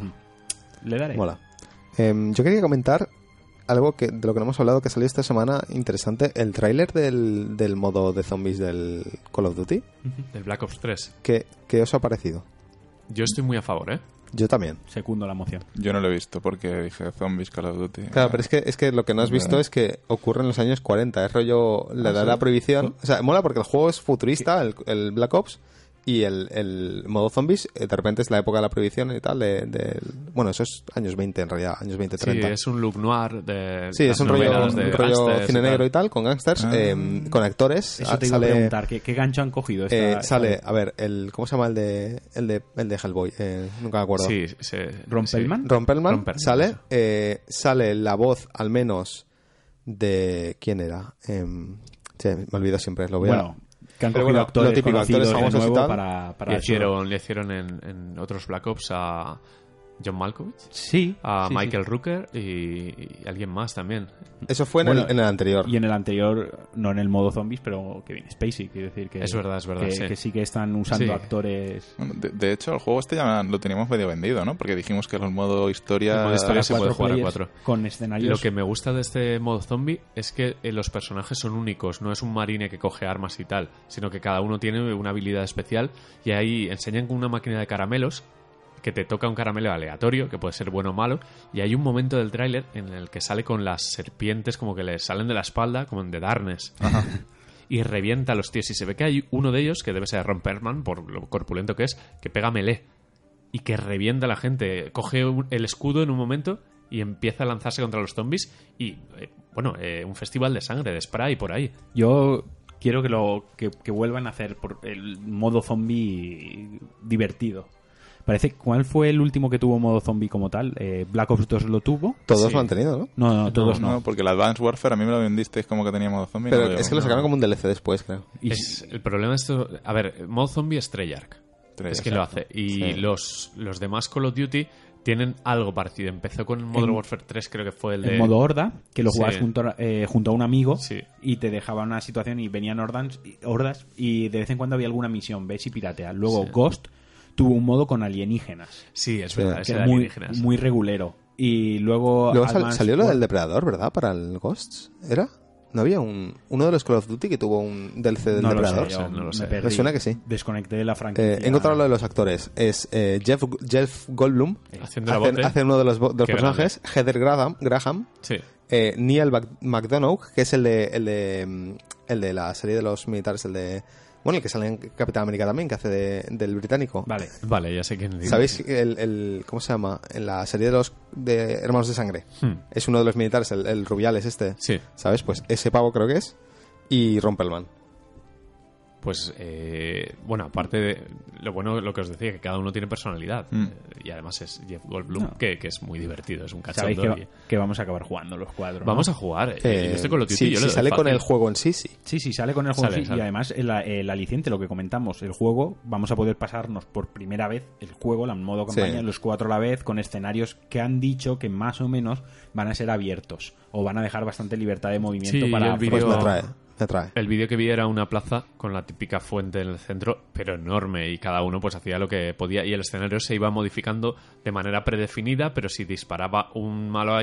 Le daré. Mola. Em, yo quería comentar algo que de lo que no hemos hablado que salió esta semana interesante. El tráiler del, del modo de zombies del Call of Duty. Del Black Ops tres. ¿Qué, qué os ha parecido? Yo estoy muy a favor, ¿eh? Yo también. Secundo la moción. Yo no lo he visto porque dije Zombies Call of Duty. Claro, pero es que, es que lo que no has visto Vale. es que ocurre en los años cuarenta. Es rollo la Ah, edad de ¿sí? la prohibición. O sea, mola porque el juego es futurista, el, el Black Ops, y el, el modo zombies, eh, de repente es la época de la prohibición y tal. De, de- bueno, eso es años veinte en realidad, años veinte, Sí, treinta. es un look noir de Sí, las es un rollo, novelas un de rollo gángsters cine y tal. negro y tal, con gangsters, Ah. eh, con actores. Eso Ah, te iba a sale, preguntar. ¿qué, qué gancho han cogido? Esta, eh, esta sale, vez? a ver, el ¿cómo se llama el de el de, el de Hellboy? Eh, nunca me acuerdo. Sí, se- ¿Ron sí. Perlman? Ron Perlman Ron Perlman, sale, eso. eh, sale la voz al menos de ¿quién era? Em, sí, me olvido siempre, lo voy a Bueno, que han Pero cogido bueno, actores lo típico, conocidos actores de famosos y nuevo tal. para, para Le eso. hicieron, le hicieron en, en otros Black Ops a John Malkovich, Sí. a sí, Michael Rooker y, y alguien más también. Eso fue en, Bueno, el, en el anterior. sí. Y en el anterior, no en el modo zombies, pero Kevin Spacey, quiero decir que Es verdad, es verdad, que sí. que sí que están usando Sí. actores. Bueno, de, de hecho, el juego este ya lo teníamos medio vendido, ¿no? Porque dijimos que el modo historia... El modo historia se puede Cuatro jugar a players cuatro. con escenarios. Lo que me gusta de este modo zombie es que eh, los personajes son únicos, no es un marine que coge armas y tal, sino que cada uno tiene una habilidad especial y ahí enseñan con una máquina de caramelos que te toca un caramelo aleatorio, que puede ser bueno o malo, y hay un momento del tráiler en el que sale con las serpientes como que le salen de la espalda, como en The Darkness. Y revienta a los tíos. Y se ve que hay uno de ellos, que debe ser Ron Perlman, por lo corpulento que es, que pega melee. Y que revienta a la gente. Coge un- el escudo en un momento y empieza a lanzarse contra los zombies. Y, eh, bueno, eh, un festival de sangre, de spray por ahí. Yo quiero que lo que, que vuelvan a hacer por el modo zombie divertido. Parece, ¿cuál fue el último que tuvo modo zombie como tal? Eh, Black Ops dos lo tuvo. Todos Sí. lo han tenido, ¿no? No, no, todos no. No, porque el Advanced Warfare a mí me lo vendisteis como que tenía modo zombie. Pero no es que lo sacaron como un D L C después, creo. Y Es- el problema de esto... A ver, modo zombie es Treyarch. Treyarch, Es quien lo hace. Y Sí. los, los demás Call of Duty tienen algo parecido. Empezó con Modern En- Warfare tres, creo que fue el de... en modo horda, que lo Sí. jugabas junto, a- eh, junto a un amigo Sí. y te dejaba una situación y venían hordas, hordas y de vez en cuando había alguna misión, ves y pirateas. Luego Sí. Ghost tuvo un modo con alienígenas, Sí, es Sí. verdad. que ese era de muy, alienígenas. muy regulero. Y luego... Luego sal- Advanced salió lo War- del Depredador, ¿verdad? Para el Ghosts, ¿era? ¿No había un uno de los Call of Duty que tuvo un D L C del No lo Depredador? sé, yo No lo me sé. perdí. Me suena que sí. Desconecté de la franquicia. Eh, he encontrado lo de los actores. Es eh, Jeff, Jeff Goldblum, Haciendo la hace, voz, ¿eh? hace uno de los, vo- de los Qué personajes, Heather Graham, Graham Sí. eh, Neil Mac- McDonough, que es el de, el de mm, el de la serie de los militares, el de... Bueno, el que sale en Capitán América también, que hace de- del británico. Vale. Vale, ya sé quién dices. ¿Sabéis el, el... ¿Cómo se llama? En la serie de los de Hermanos de Sangre. Hmm. Es uno de los militares, el, el Rubiales este. Sí. ¿Sabes? Pues ese pavo creo que es. Y Ron Perlman. Pues, eh, bueno, aparte de lo bueno, lo que os decía, que cada uno tiene personalidad. Mm. Eh, y además es Jeff Goldblum, No. que, que es muy divertido, es un Sabéis cachondo. que, y- que vamos a acabar jugando los cuadros. Vamos ¿no? a jugar. Eh, Eh, yo estoy con los si yo si le doy sale con fácil. el juego en sí, sí. Sí, sí, sale con el juego Sale, sí, sale. y además el, el aliciente, lo que comentamos, el juego, vamos a poder pasarnos por primera vez el juego, la modo campaña, Sí. los cuatro a la vez, con escenarios que han dicho que más o menos van a ser abiertos o van a dejar bastante libertad de movimiento Sí, para... el vídeo- Pues me Pero- atrae. Me atrae. El vídeo que vi era una plaza con la típica fuente en el centro, pero enorme, y cada uno pues hacía lo que podía, y el escenario se iba modificando de manera predefinida, pero si disparaba un malo ahí,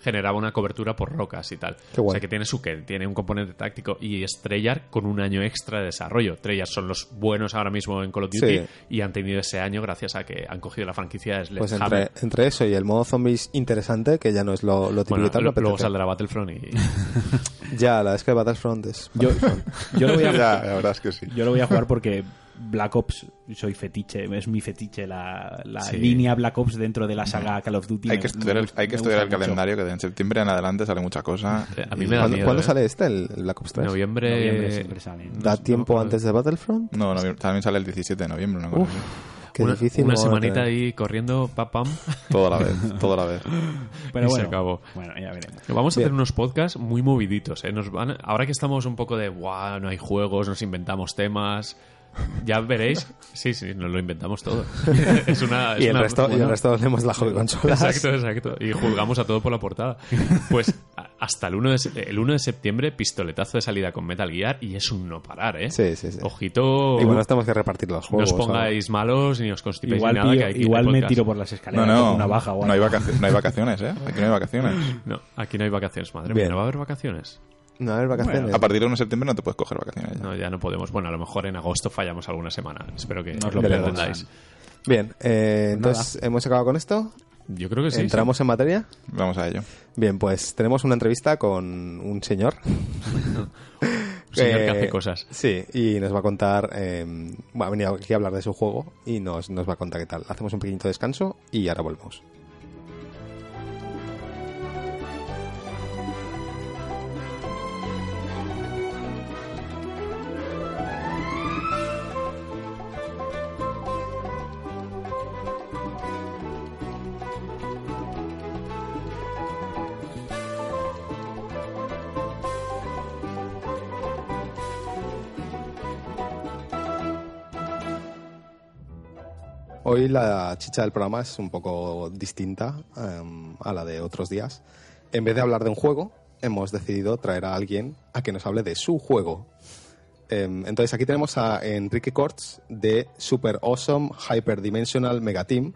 generaba una cobertura por rocas y tal. Qué guay. O sea que tiene su que tiene un componente táctico. Y es Treyarch con un año extra de desarrollo. Treyarch son los buenos ahora mismo en Call of Duty Sí. y han tenido ese año gracias a que han cogido la franquicia de Pues Sledgehammer. entre, entre eso y el modo zombies interesante, que ya no es lo, lo típico Bueno, y tal, lo- me apetece. luego saldrá Battlefront y... Ya, la verdad es que Battlefront es... Yo, yo lo voy a Ya, la verdad es que sí. Yo lo voy a jugar porque Black Ops, soy fetiche, es mi fetiche la, la Sí. línea Black Ops dentro de la saga Call of Duty. Hay me- que estudiar el, me- hay que me estudiar el gusta mucho. calendario, que en septiembre en adelante sale mucha cosa. A mí Y- me da ¿Cuándo, miedo, ¿cuándo eh. sale este, el, el Black Ops tres? Noviembre... Noviembre siempre sale. ¿Da no- tiempo no- antes de Battlefront? No, noviem- también sale el diecisiete de noviembre, una cosa así. Qué una, difícil. una no va a semanita tener. ahí corriendo, pam, pam. Todo a la vez, todo a la vez. Pero y bueno, se acabó. bueno, ya veremos. Vamos a Bien. hacer unos podcasts muy moviditos. ¿eh? Nos van, ahora que estamos un poco de, guau, no hay juegos, nos inventamos temas. Ya veréis. Sí, sí, nos lo inventamos todo. es una, es Y el, una- resto, y el bueno, resto leemos la hobby consolas. Exacto, exacto. Y juzgamos a todo por la portada. Pues a- hasta el uno, de, se- el uno de septiembre, pistoletazo de salida con Metal Gear y es un no parar, ¿eh? Sí, sí, sí. Ojito. Y bueno, tenemos que repartir los no juegos. os pongáis malos ni os constipéis Igual, ni nada. pillo- Que aquí igual hay me podcast. tiro por las No, escaleras no, con una baja o no hay, algo. vacaciones, no hay vacaciones, ¿eh? Aquí no hay vacaciones. No, aquí no hay vacaciones, madre Bien. mía. ¿No va a haber vacaciones? No, a ver, vacaciones. A partir del uno de septiembre no te puedes coger vacaciones. ya. No, ya no podemos. Bueno, a lo mejor en agosto fallamos alguna semana. Espero que Nos lo lo entendáis. Bien, eh, entonces, ¿hemos acabado con esto? Yo creo que sí. ¿Entramos en materia? Vamos a ello. Bien, pues tenemos una entrevista con un señor. Un señor que Eh, hace cosas. Sí, y nos va a contar. Eh, bueno, ha venido aquí a hablar de su juego y nos, nos va a contar qué tal. Hacemos un pequeñito descanso y ahora volvemos. Hoy la chicha del programa es un poco distinta em, a la de otros días. En vez de hablar de un juego, hemos decidido traer a alguien a que nos hable de su juego. Em, entonces aquí tenemos a Enrique Corts de Super Awesome Hyperdimensional Megateam,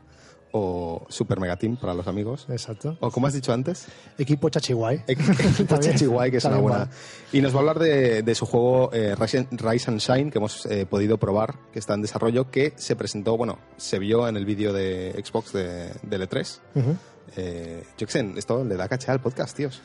o Super Megateam para los amigos. Exacto. O como has dicho antes, Equipo Chachiguay. Equipo También- Chichihuay, que es una también buena. va. Y nos va a hablar de, de su juego eh, Rise, and, Rise and Shine, que hemos eh, podido probar, que está en desarrollo, que se presentó, bueno, se vio en el vídeo de Xbox de, del E tres. Ujú. Eh, yo qué sé, esto le da caché al podcast, tíos.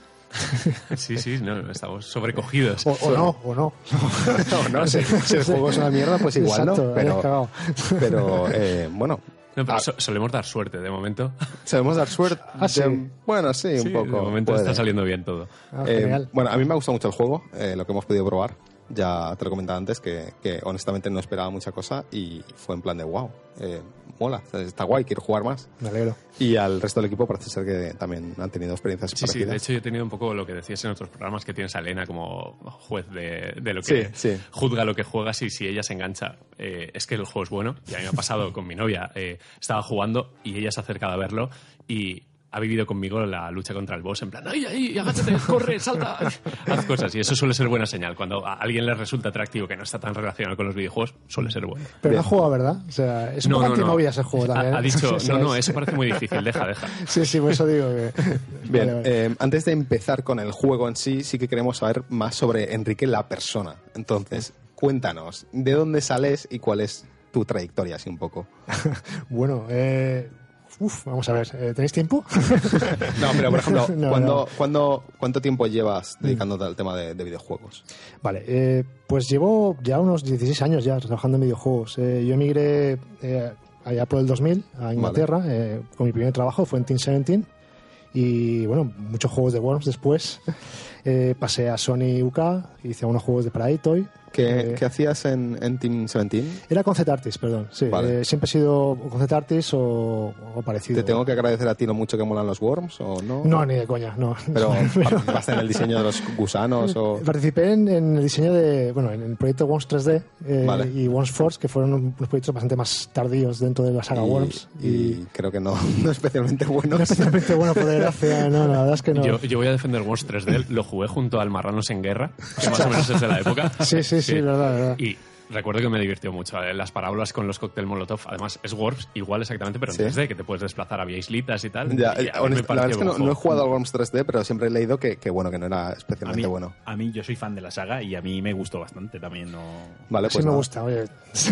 Sí, sí, no, estamos sobrecogidos. O, o no, o no. No, no, si, si el juego es una mierda, pues igual Exacto, no. hayas Pero, cagado. pero eh, bueno, No, pero Ah. so- solemos dar suerte de momento. sabemos dar suerte. Ah, sí. de- bueno, sí, Sí, un poco. de momento puede. está saliendo bien todo. Ah, Eh, genial. bueno, a mí me ha gustado mucho el juego, eh, lo que hemos podido probar. Ya te lo comentaba antes, que, que honestamente no esperaba mucha cosa y fue en plan de wow, eh, mola, está guay, quiero jugar más. Me alegro. Y al resto del equipo parece ser que también han tenido experiencias Sí, sí, parecidas. de hecho yo he tenido un poco lo que decías en otros programas, que tienes a Elena como juez de, de lo que Sí, sí. juzga lo que juegas y si ella se engancha, eh, es que el juego es bueno. Y a mí me ha pasado con mi novia, eh, estaba jugando y ella se ha acercado a verlo y ha vivido conmigo la lucha contra el boss en plan, ¡ay, ay, agáchate, corre, salta! Haz cosas. Y eso suele ser buena señal. Cuando a alguien le resulta atractivo que no está tan relacionado con los videojuegos, suele ser bueno. Pero no ha jugado, ¿verdad? O sea, es un poco antinovias el juego Ha- también. Ha, dicho, Sí, no, no, ¿sabes? eso parece muy difícil, deja, deja. Sí, sí, por eso digo que... Bien, Vale, vale. eh, antes de empezar con el juego en sí, sí que queremos saber más sobre Enrique la persona. Entonces, cuéntanos, ¿de dónde sales y cuál es tu trayectoria, así un poco? Bueno, eh... Uf, vamos a ver, eh, ¿tenéis tiempo? No, pero por ejemplo, No, ¿cuándo, no. ¿cuándo- ¿cuánto tiempo llevas dedicándote al tema de, de videojuegos? Vale, eh, pues llevo ya unos dieciséis años ya trabajando en videojuegos. Eh, yo emigré eh, allá por el dos mil a Inglaterra, eh, con mi primer trabajo fue en Team diecisiete y bueno, muchos juegos de Worms después. Eh, pasé a Sony U K, hice unos juegos de Paratoy. ¿Qué, Eh, ¿qué hacías en, en Team diecisiete? Era Concept Artist, perdón. Sí, Vale. eh, siempre he sido Concept Artist o, o parecido. ¿Te tengo que agradecer a ti lo mucho que molan los Worms o no? No, ni de coña, no. Pero participaste en el diseño de los gusanos o... Participé en, en el diseño de, bueno, en el proyecto Worms tres D eh, Vale. y Worms Force, que fueron unos proyectos bastante más tardíos dentro de la saga y, Worms. y creo que no, no especialmente buenos. no especialmente bueno, por desgracia, no, la verdad es que no. Yo, yo voy a defender Worms tres D, lo jugué junto al Marranos en Guerra, que más o menos es de la época. Sí, sí, sí, verdad, verdad. Y Recuerdo que me divirtió mucho. ¿eh? Las parábolas con los cóctel Molotov. Además, es Worms igual exactamente, pero en ¿Sí? tres D, que te puedes desplazar. Había islitas y tal. Ya, y eh, honest, la verdad es que no, no he jugado al Worms tres D, pero siempre he leído que, que bueno, que no era A especialmente mí, bueno. a mí, yo soy fan de la saga y a mí me gustó bastante también. No... Vale, Sí pues me nada. gusta, oye.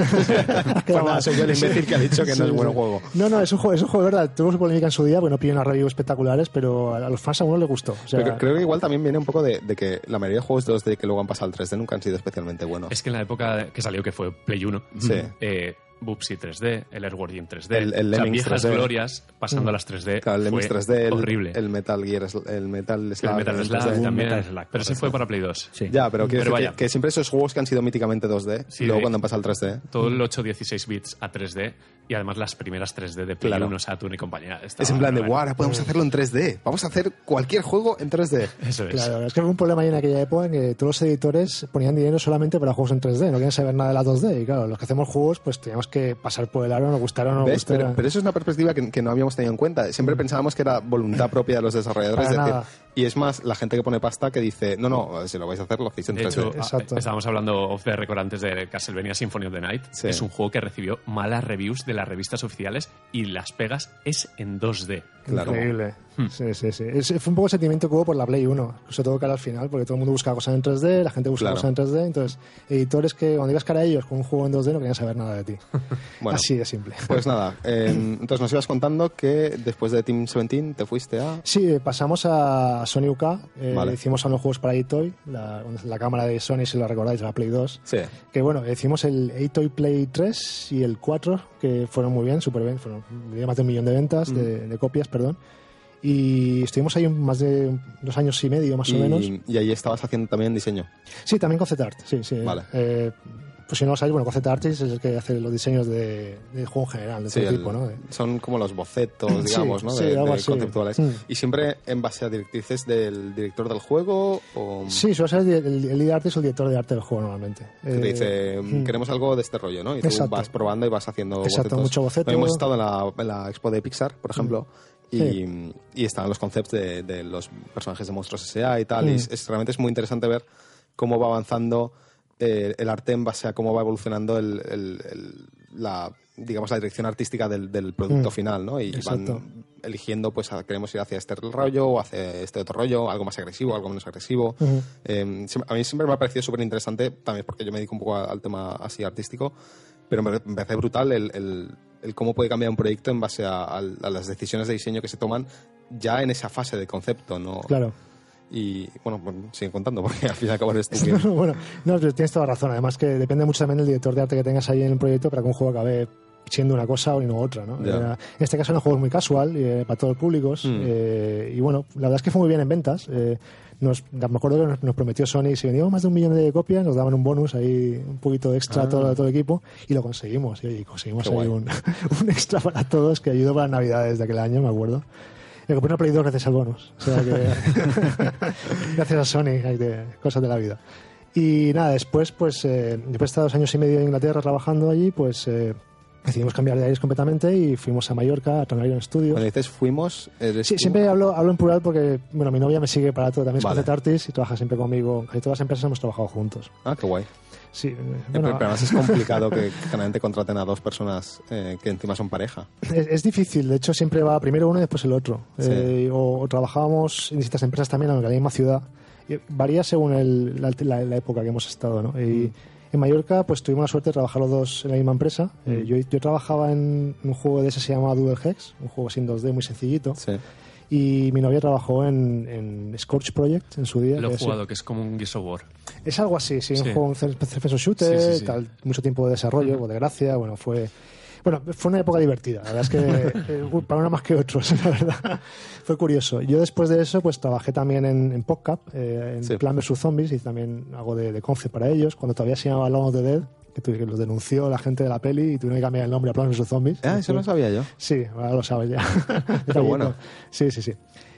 Pues nada, soy yo el imbécil que ha dicho que no es buen juego. No, no, es un juego, es un juego de verdad. Tuvo su polémica en su día, porque no pilló unas reviews espectaculares, pero a los fans a uno les gustó. O sea, Pero creo que igual también viene un poco de, de que la mayoría de juegos dos D que luego han pasado al tres D nunca han sido especialmente buenos. Es que en la época que salió, que fue Play uno, Sí. eh, Bubsy tres D, el Airworthy en tres D, El- el o sea, Lemmings viejas tres D. glorias pasando a las tres D. Claro, el fue Lemmings tres D, el, horrible. el Metal Gear, el Metal Slug. El Metal en Slug tres D. también. Metal Slug, pero ese correcto. fue para Play dos. Sí. Ya, pero, quiero Pero decir vaya. que, que siempre esos juegos que han sido míticamente dos D, Sí, y luego de- cuando han pasado al tres D. Todo el ocho dieciséis bits a tres D y además las primeras tres D de Play Claro. uno, Saturn y compañía. Es Estaba en plan de, fenomenal. wow, ahora podemos hacerlo en tres D. Vamos a hacer cualquier juego en tres D. Eso es. claro, es que hubo un problema ahí en aquella época en que todos los editores ponían dinero solamente para juegos en tres D, no querían saber nada de la dos D. Y claro, los que hacemos juegos, pues teníamos que pasar por el aro, nos gustaron o no nos ¿Ves? gustara. Pero, pero eso es una perspectiva que, que no habíamos tenido en cuenta. Siempre pensábamos que era voluntad propia de los desarrolladores. Para es decir, nada. y es más, la gente que pone pasta que dice, no, no, si lo vais a hacer, lo hacéis en De tres D. hecho, Exacto. a- estábamos hablando off the record antes de Castlevania Symphony of the Night. Sí. Es un juego que recibió malas reviews de las revistas oficiales y las pegas es en dos D. Claro. Increíble. Hmm. Sí, sí, sí. Es- fue un poco el sentimiento que hubo por la Play uno, sobre todo cara al final, porque todo el mundo buscaba cosas en tres D, la gente buscaba Claro. cosas en tres D, entonces editores que cuando ibas cara a ellos con un juego en dos D no querían saber nada de ti. Bueno. Así de simple. Pues nada, eh, entonces nos ibas contando que después de Team diecisiete te fuiste a... Sí, eh, pasamos a Sony U K, eh, Vale. hicimos unos juegos para A-Toy, la, la cámara de Sony, si lo recordáis, la Play dos. Sí. Que bueno, hicimos el A-Toy Play tres y el cuatro, que fueron muy bien, súper bien, fueron más de un millón de ventas, de, de copias, perdón. Y estuvimos ahí un- más de dos años y medio, más o menos. Y, y ahí estabas haciendo también diseño. Sí, también concept art, sí, sí. Vale. Eh, pues si no lo sabéis, bueno, concept artist es el que hace los diseños de, de juego en general, de Sí, todo el- tipo, ¿no? De- son como los bocetos, Sí, digamos, ¿no? sí, de, algo de así. conceptuales. Mm. Y siempre en base a directrices del director del juego o... Sí, suele ser el, el, el lead artist o el director de arte del juego normalmente. Que te Eh, dice, mm. queremos algo de este rollo, ¿no? Y tú Exacto. vas probando y vas haciendo Exacto, bocetos. mucho boceto. Hemos estado en la, en la expo de Pixar, por ejemplo, y, Sí. y están los conceptos de, de los personajes de Monstruos S A y tal. Y Mm. es, es- realmente es muy interesante ver cómo va avanzando eh, el arte en base a cómo va evolucionando el, el- el- la digamos la dirección artística del, del producto Mm. final, ¿no? Y Exacto. van eligiendo, pues, a- queremos ir hacia este rollo o hacia este otro rollo, algo más agresivo, algo menos agresivo. Ujú. Eh, siem- a mí siempre me ha parecido súper interesante, también porque yo me dedico un poco a- al tema así artístico, pero me, me parece brutal el, el- el cómo puede cambiar un proyecto en base a, a- a las decisiones de diseño que se toman ya en esa fase de concepto, ¿no? Claro. Y bueno, pues, sigue contando, porque al fin y al cabo eres tú quien- bueno, no, pero tienes toda razón. Además que depende mucho también del director de arte que tengas ahí en el proyecto para que un juego acabe siendo una cosa y no otra, ¿no? Ya. Era- en este caso eran juegos muy casual, eh, para todos los públicos. Mm. eh, y bueno, la verdad es que fue muy bien en ventas. Eh, nos, me acuerdo que nos, nos prometió Sony, si vendíamos más de un millón de copias, nos daban un bonus ahí, un poquito extra a, todo, a todo el equipo, y lo conseguimos. Y oye, conseguimos Qué ahí guay. un, un extra para todos que ayudó para Navidades de aquel año, me acuerdo. Me compré una Play dos gracias al bonus. O sea que gracias a Sony, hay de, cosas de la vida. Y nada, después, pues, eh, después de estar dos años y medio en Inglaterra trabajando allí, pues eh, decidimos cambiar de aires completamente y fuimos a Mallorca, a Tranarion Studios. Cuando dices fuimos, eres Sí, tú. siempre hablo, hablo en plural porque, bueno, mi novia me sigue para todo, también es Vale. concept artist y trabaja siempre conmigo. Casi todas las empresas hemos trabajado juntos. Ah, qué guay. Sí, eh, Eh, bueno, pero, pero además es complicado que generalmente contraten a dos personas eh, que encima son pareja. Es, es difícil, de hecho siempre va primero uno y después el otro. Sí. Eh, o, o trabajábamos en distintas empresas también, aunque en la misma ciudad. Y varía según el- la, la- la época que hemos estado, ¿no? Y en Mallorca pues tuvimos la suerte de trabajar los dos en la misma empresa. Eh, yo, yo trabajaba en un juego de ese que se llama Doodle Hex, un juego sin dos D muy sencillito. Sí. Y mi novia trabajó en, en Scorch Project en su día. Lo he que es- jugado, que es como un Gears of War. es algo así, sí, Sí. un juego, un third person shooter, Sí, sí, sí. tal, mucho tiempo de desarrollo, por desgracia, bueno, fue... Bueno, fue una época divertida, la verdad es que eh, para uno más que otros, la verdad. Fue curioso. Yo después de eso, pues trabajé también en, en PopCap, eh, en Sí. Plan versus Zombies, y también hago de, de concept para ellos, cuando todavía se llamaba Long of the Dead, que, tu- que los denunció la gente de la peli y tuvieron que cambiar el nombre a Plan versus Zombies. Ah, eso no sabía yo. Sí, ahora lo sabes ya. Qué bueno. Sí, sí, sí.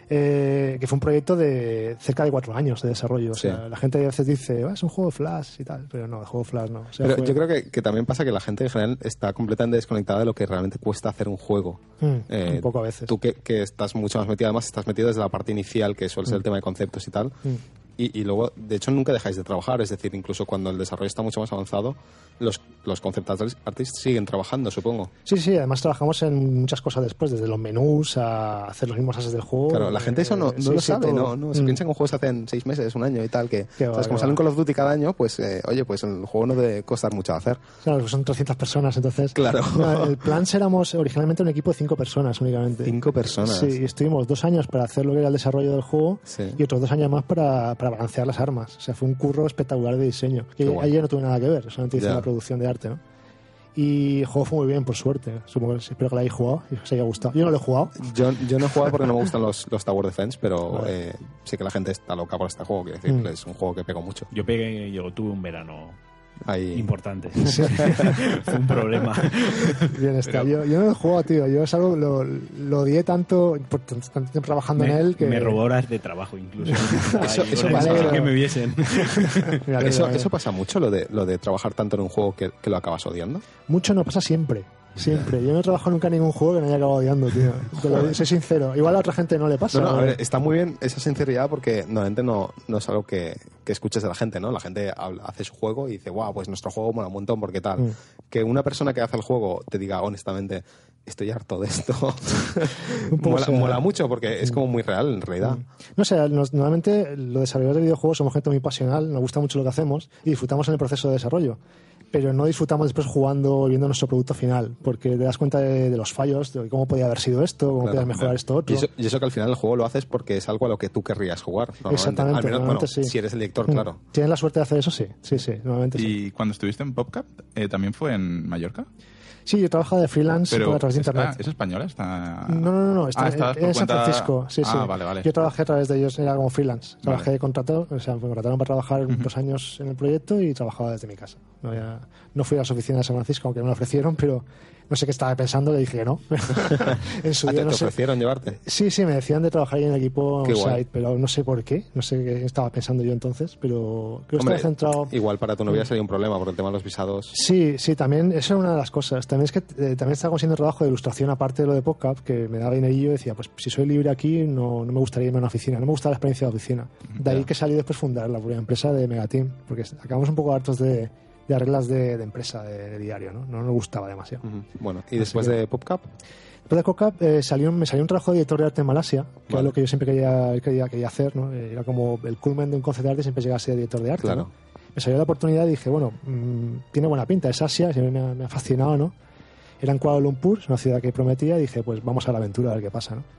Eh, que fue un proyecto de cerca de cuatro años de desarrollo. O Sí. sea, la gente a veces dice, "Ah, es un juego de Flash y tal, pero no, el juego de Flash no. O sea, Pero fue- yo creo que, que también pasa que la gente en general está completamente desconectada de lo que realmente cuesta hacer un juego. Mm, Eh, un poco a veces. Tú que, que estás mucho más metido, además estás metido desde la parte inicial, que suele ser el tema de conceptos y tal. Mm. Y, y luego, de hecho, nunca dejáis de trabajar. Es decir, incluso cuando el desarrollo está mucho más avanzado, los, los concept artists siguen trabajando, supongo. Sí, sí, además trabajamos en muchas cosas después, desde los menús a hacer los mismos ases del juego. Claro, la gente eso no, no eh, sí, lo sí, sabe, todo. no, no se Mm. piensa que un juego se hace en seis meses, un año y tal, que, Qué ¿sabes? va, Como qué sale un va. Call of Duty cada año, pues, eh, oye, pues el juego no debe costar mucho de hacer. Claro, pues son trescientas personas, entonces... Claro. No, el plan éramos originalmente un equipo de cinco personas únicamente. Cinco personas. Sí, y estuvimos dos años para hacer lo que era el desarrollo del juego Sí. y otros dos años más para, para balancear las armas. O sea, fue un curro espectacular de diseño. Que Qué guay. ahí yo no tuve nada que ver, solamente hice Ya. la producción de arte, ¿no? Y el juego fue muy bien, por suerte. Supongo que espero que lo hayáis jugado y os haya gustado. Yo no lo he jugado. Yo, yo no he jugado porque no me gustan los, los Tower Defense, pero Vale. eh, sé que la gente está loca por este juego. Quiero decir, Mm. es un juego que pegó mucho. Yo pegué, yo tuve un verano Ahí... importante. Fue un problema. Bien está. Yo, yo no lo he jugado, tío. Yo es algo, lo, lo odié tanto, por tanto tanto tiempo trabajando me, en él que... me robó horas de trabajo incluso. Eso- Ay, eso con pasa. eso que me viesen. Me alegro, Eso, eh. eso pasa mucho, lo de, lo de trabajar tanto en un juego que, que lo acabas odiando. Mucho no pasa siempre. Siempre. Yo no he trabajado nunca en ningún juego que no haya acabado odiando, tío. Te lo digo, soy sincero. Igual a otra gente no le pasa. No, no, a ¿eh? ver, está muy bien esa sinceridad porque normalmente no, no es algo que, que escuches de la gente, ¿no? La gente habla- hace su juego y dice, guau, pues nuestro juego mola un montón porque tal. Mm. Que una persona que hace el juego te diga honestamente, estoy harto de esto, Un poco mola, sea- mola mucho porque es como muy real en realidad. No sé, nos- normalmente los desarrolladores de videojuegos somos gente muy pasional, nos gusta mucho lo que hacemos y disfrutamos en el proceso de desarrollo. Pero no disfrutamos después jugando, viendo nuestro producto final, porque te das cuenta de, de los fallos, de cómo podía haber sido esto, cómo Claro, podías mejorar claro. esto otro. Y eso, y eso que al final el juego lo haces porque es algo a lo que tú querrías jugar. Normalmente. Exactamente, Al menos, normalmente bueno, sí. si eres el director, Mm. claro. ¿Tienes la suerte de hacer eso? Sí, sí, sí, normalmente sí. Y cuando estuviste en PopCap, eh, ¿también fue en Mallorca? Sí, yo trabajo de freelance Pero a través de está- internet. ¿es española? Está... No, no, no, no, está Ah, estabas por en San cuenta- Francisco. Sí, sí. Ah, vale, vale. Yo trabajé a través de ellos, era como freelance. Trabajé Vale. de contratado, o sea, me contrataron para trabajar dos años en el proyecto y trabajaba desde mi casa. No, había- no fui a las oficinas de San Francisco, aunque me lo ofrecieron, pero no sé qué estaba pensando, le dije que no. en su Ah, día te, no te sé. ofrecieron llevarte. Sí, sí, me decían de trabajar ahí en el equipo Qué guay. on-site, pero no sé por qué, no sé qué estaba pensando yo entonces, pero creo que Hombre, estaba centrado... igual para tu novia sería un problema por el tema de los visados. Sí, sí, también, eso era una de las cosas. También es que eh, también estaba consiguiendo trabajo de ilustración aparte de lo de PopCap, que me daba dinerillo y decía, pues si soy libre aquí, no, no me gustaría irme a una oficina, no me gusta la experiencia de oficina. De ahí Ya. que salí después fundar la propia empresa de Megateam, porque acabamos un poco hartos de, de reglas de, de empresa, de, de diario, ¿no? No nos gustaba demasiado. Ujú. Bueno, y después de PopCap, Después de PopCap eh, salió, me salió un trabajo de director de arte en Malasia, que Vale. era lo que yo siempre quería, quería, quería hacer, ¿no? Eh, Era como el culmen de un concept de arte, siempre llegar a ser director de arte, Claro. ¿no? Me salió la oportunidad y dije, bueno, mmm, tiene buena pinta, es Asia, siempre me ha, me ha fascinado, ¿no? Era en Kuala Lumpur, es una ciudad que prometía, y dije, pues vamos a la aventura a ver qué pasa, ¿no?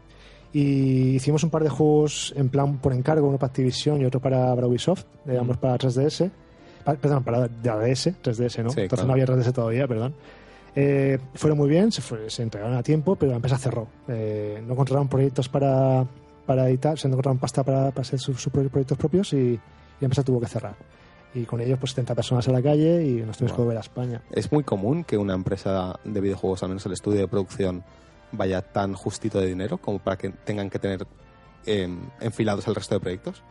Y hicimos un par de juegos en plan por encargo, uno para Activision y otro para, para Ubisoft, eh, ambos para tres D S, pa- perdón, para D S, tres D S, ¿no? Sí, Entonces claro. no había tres D S todavía, perdón. Eh, fueron muy bien, se, fue- se entregaron a tiempo, pero la empresa cerró. Eh, no encontraron proyectos para, para editar, se no encontraron pasta para, para hacer sus, sus proyectos propios y, y la empresa tuvo que cerrar. Y con ellos, pues setenta personas a la calle y nos tuvimos Wow. que volver a España. es muy común que una empresa de videojuegos, al menos el estudio de producción, vaya tan justito de dinero como para que tengan que tener eh, enfilados el resto de proyectos.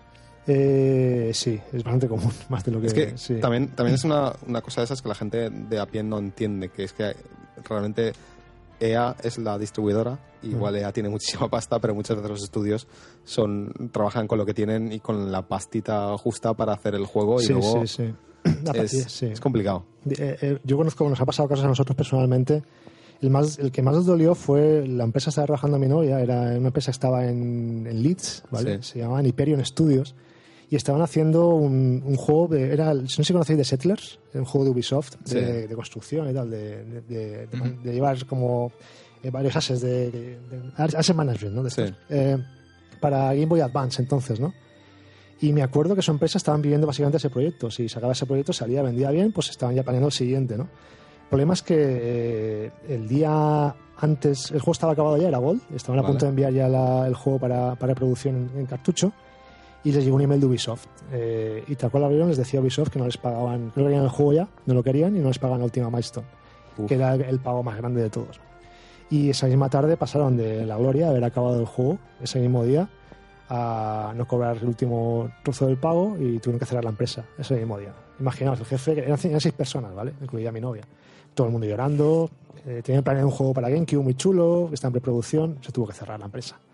Eh, sí, es bastante común, más de lo que... Es que sí. también, también es una, una cosa de esas que la gente de a pie no entiende, que es que realmente E A es la distribuidora, igual E A tiene muchísima pasta, pero muchos de los estudios son trabajan con lo que tienen y con la pastita justa para hacer el juego y Sí, luego sí, sí. A es, partir- sí. es complicado. Eh, eh, yo conozco, nos ha pasado cosas a nosotros personalmente. El, más, el que más nos dolió fue la empresa que estaba trabajando mi novia, era una empresa que estaba en, en Leeds, ¿vale? Sí. Se llamaban Hyperion Studios y estaban haciendo un, un juego, de, era, no sé si conocéis The Settlers, un juego de Ubisoft de, Sí. de construcción y tal, de, de, de- de man- de llevar como eh, varios assets de, de, de asset management, ¿no? De estos. Sí. Eh, para Game Boy Advance entonces, ¿no? Y me acuerdo que su empresa estaban viviendo básicamente ese proyecto. Si sacaba ese proyecto, salía, vendía bien, pues estaban ya planeando el siguiente, ¿no? El problema es que eh, el día antes, el juego estaba acabado ya, era Gold, estaban a Vale. punto de enviar ya la- el juego para, para producción en, en cartucho, y les llegó un email de Ubisoft. Eh, y tal cual lo abrieron, les decía Ubisoft que no les pagaban, que no querían el juego ya, no lo querían y no les pagaban la última milestone, Uf. que era el, el pago más grande de todos. Y esa misma tarde pasaron de la gloria de haber acabado el juego, ese mismo día, a no cobrar el último trozo del pago y tuvieron que cerrar la empresa ese mismo día. Imaginaos, el jefe, eran, eran seis personas, ¿vale? Incluida mi novia. Todo el mundo llorando, eh, tenían planeado un juego para GameCube muy chulo, está en preproducción, se tuvo que cerrar la empresa.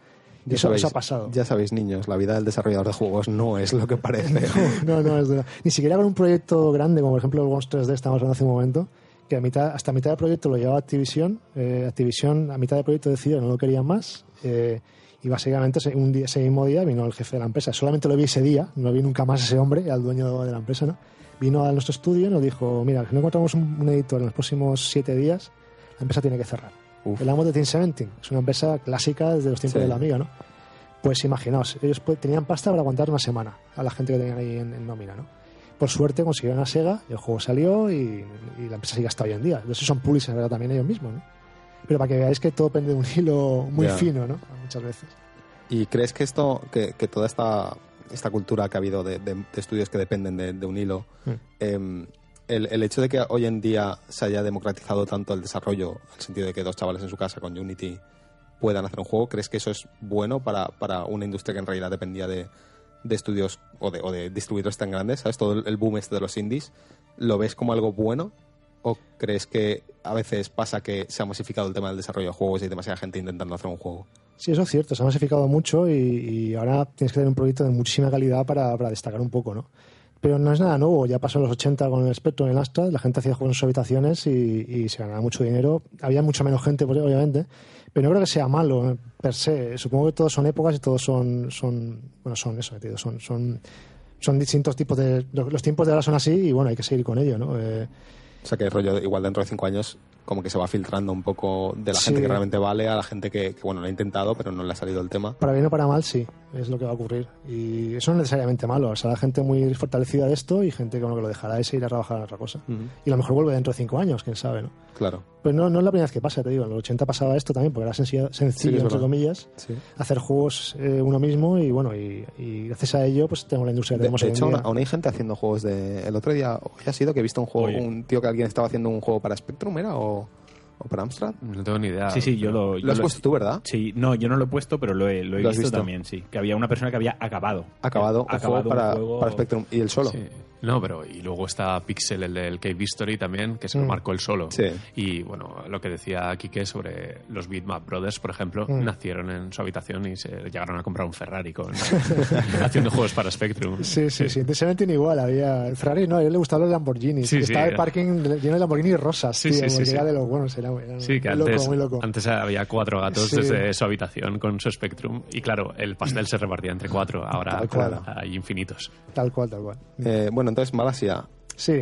Y eso, eso ha pasado. Ya sabéis, niños, la vida del desarrollador de juegos no es lo que parece. no, no, no es de... Ni siquiera con un proyecto grande, como por ejemplo el Worms tres D, estamos hablando hace un momento, que a mitad, hasta mitad del proyecto lo llevaba Activision. Eh, Activision a mitad del proyecto decidió que no lo querían más. Eh, y básicamente un día, ese mismo día vino el jefe de la empresa. Solamente lo vi ese día, no vi nunca más ese hombre, al dueño de la empresa, ¿no? Vino a nuestro estudio y nos dijo, mira, si no encontramos un, un editor en los próximos siete días, la empresa tiene que cerrar. Uf. Hablamos de Team diecisiete, es una empresa clásica desde los tiempos sí. de la Amiga, ¿no? Pues imaginaos, ellos tenían pasta para aguantar una semana a la gente que tenían ahí en, en nómina, ¿no? Por suerte consiguieron a Sega, el juego salió y, y la empresa sigue hasta hoy en día. Entonces son publishers, ¿verdad? También ellos mismos, ¿no? Pero para que veáis que todo pende de un hilo muy yeah. fino, ¿no? Muchas veces. ¿Y crees que esto, que, que toda esta, esta cultura que ha habido de, de, de estudios que dependen de, de un hilo, mm. eh, el, el hecho de que hoy en día se haya democratizado tanto el desarrollo, en el sentido de que dos chavales en su casa con Unity puedan hacer un juego, ¿crees que eso es bueno para, para una industria que en realidad dependía de, de estudios o de, o de distribuidores tan grandes? ¿Sabes? Todo el, el boom este de los indies, ¿lo ves como algo bueno? ¿O crees que a veces pasa que se ha masificado el tema del desarrollo de juegos y hay demasiada gente intentando hacer un juego? Sí, eso es cierto, se ha masificado mucho y, y ahora tienes que tener un proyecto de muchísima calidad para, para destacar un poco, ¿no? Pero no es nada nuevo, ya pasó en los ochenta con el Spectrum en el Astra, la gente hacía juegos en sus habitaciones y, y se ganaba mucho dinero. Había mucha menos gente, pues, obviamente, pero no creo que sea malo per se. Supongo que todos son épocas y todos son, son bueno, son eso, tío, son, son, son distintos tipos de... Los tiempos de ahora son así y bueno, hay que seguir con ello, ¿no? Eh, o sea que el rollo, igual dentro de cinco años, como que se va filtrando un poco de la sí. gente que realmente vale a la gente que, que, bueno, lo ha intentado, pero no le ha salido el tema. Para bien o para mal, sí, es lo que va a ocurrir. Y eso no es necesariamente malo. O sea, hay gente muy fortalecida de esto y gente que, bueno, que lo dejará de seguir a trabajar en otra cosa. Uh-huh. Y a lo mejor vuelve dentro de cinco años, quién sabe, ¿no? Claro. Pero no, no es la primera vez que pasa, te digo. En los ochenta pasaba esto también, porque era sencillo, sencillo sí, entre comillas, sí. hacer juegos eh, uno mismo y, bueno, y, y gracias a ello, pues tenemos la industria que tenemos de, de hoy hecho, en día. aún hay gente haciendo juegos de... El otro día, hoy ha sido que he visto un juego, Oye. un tío que alguien estaba haciendo un juego para Spectrum, ¿era? O... ¿O para Amstrad? No tengo ni idea. Sí, sí, yo lo... Yo ¿Lo has lo, puesto tú, verdad? Sí, no, yo no lo he puesto, pero lo he, lo he ¿Lo visto, visto también, sí. Que había una persona que había acabado. Acabado, un acabado juego para, un juego... para Spectrum. ¿Y el solo? Sí. No, pero y luego está Pixel, el del Cave History también, que se lo mm. marcó el solo. Sí. Y bueno, lo que decía Quique sobre los Bitmap Brothers, por ejemplo, mm. nacieron en su habitación y se llegaron a comprar un Ferrari con haciendo juegos para Spectrum. Sí, sí, sí. sí. tiene igual. Había el Ferrari, no, a él le gustaban los Lamborghini. Sí, estaba sí, el parking lleno de Lamborghini rosas, sí, tío, sí, sí, porque sí. era de los buenos. Era, era sí, que muy antes, loco, muy loco. antes había cuatro gatos sí. desde su habitación con su Spectrum. Y claro, el pastel se repartía entre cuatro. Ahora claro. hay infinitos. Tal cual, tal cual. Eh, bueno, entonces Malasia. Sí.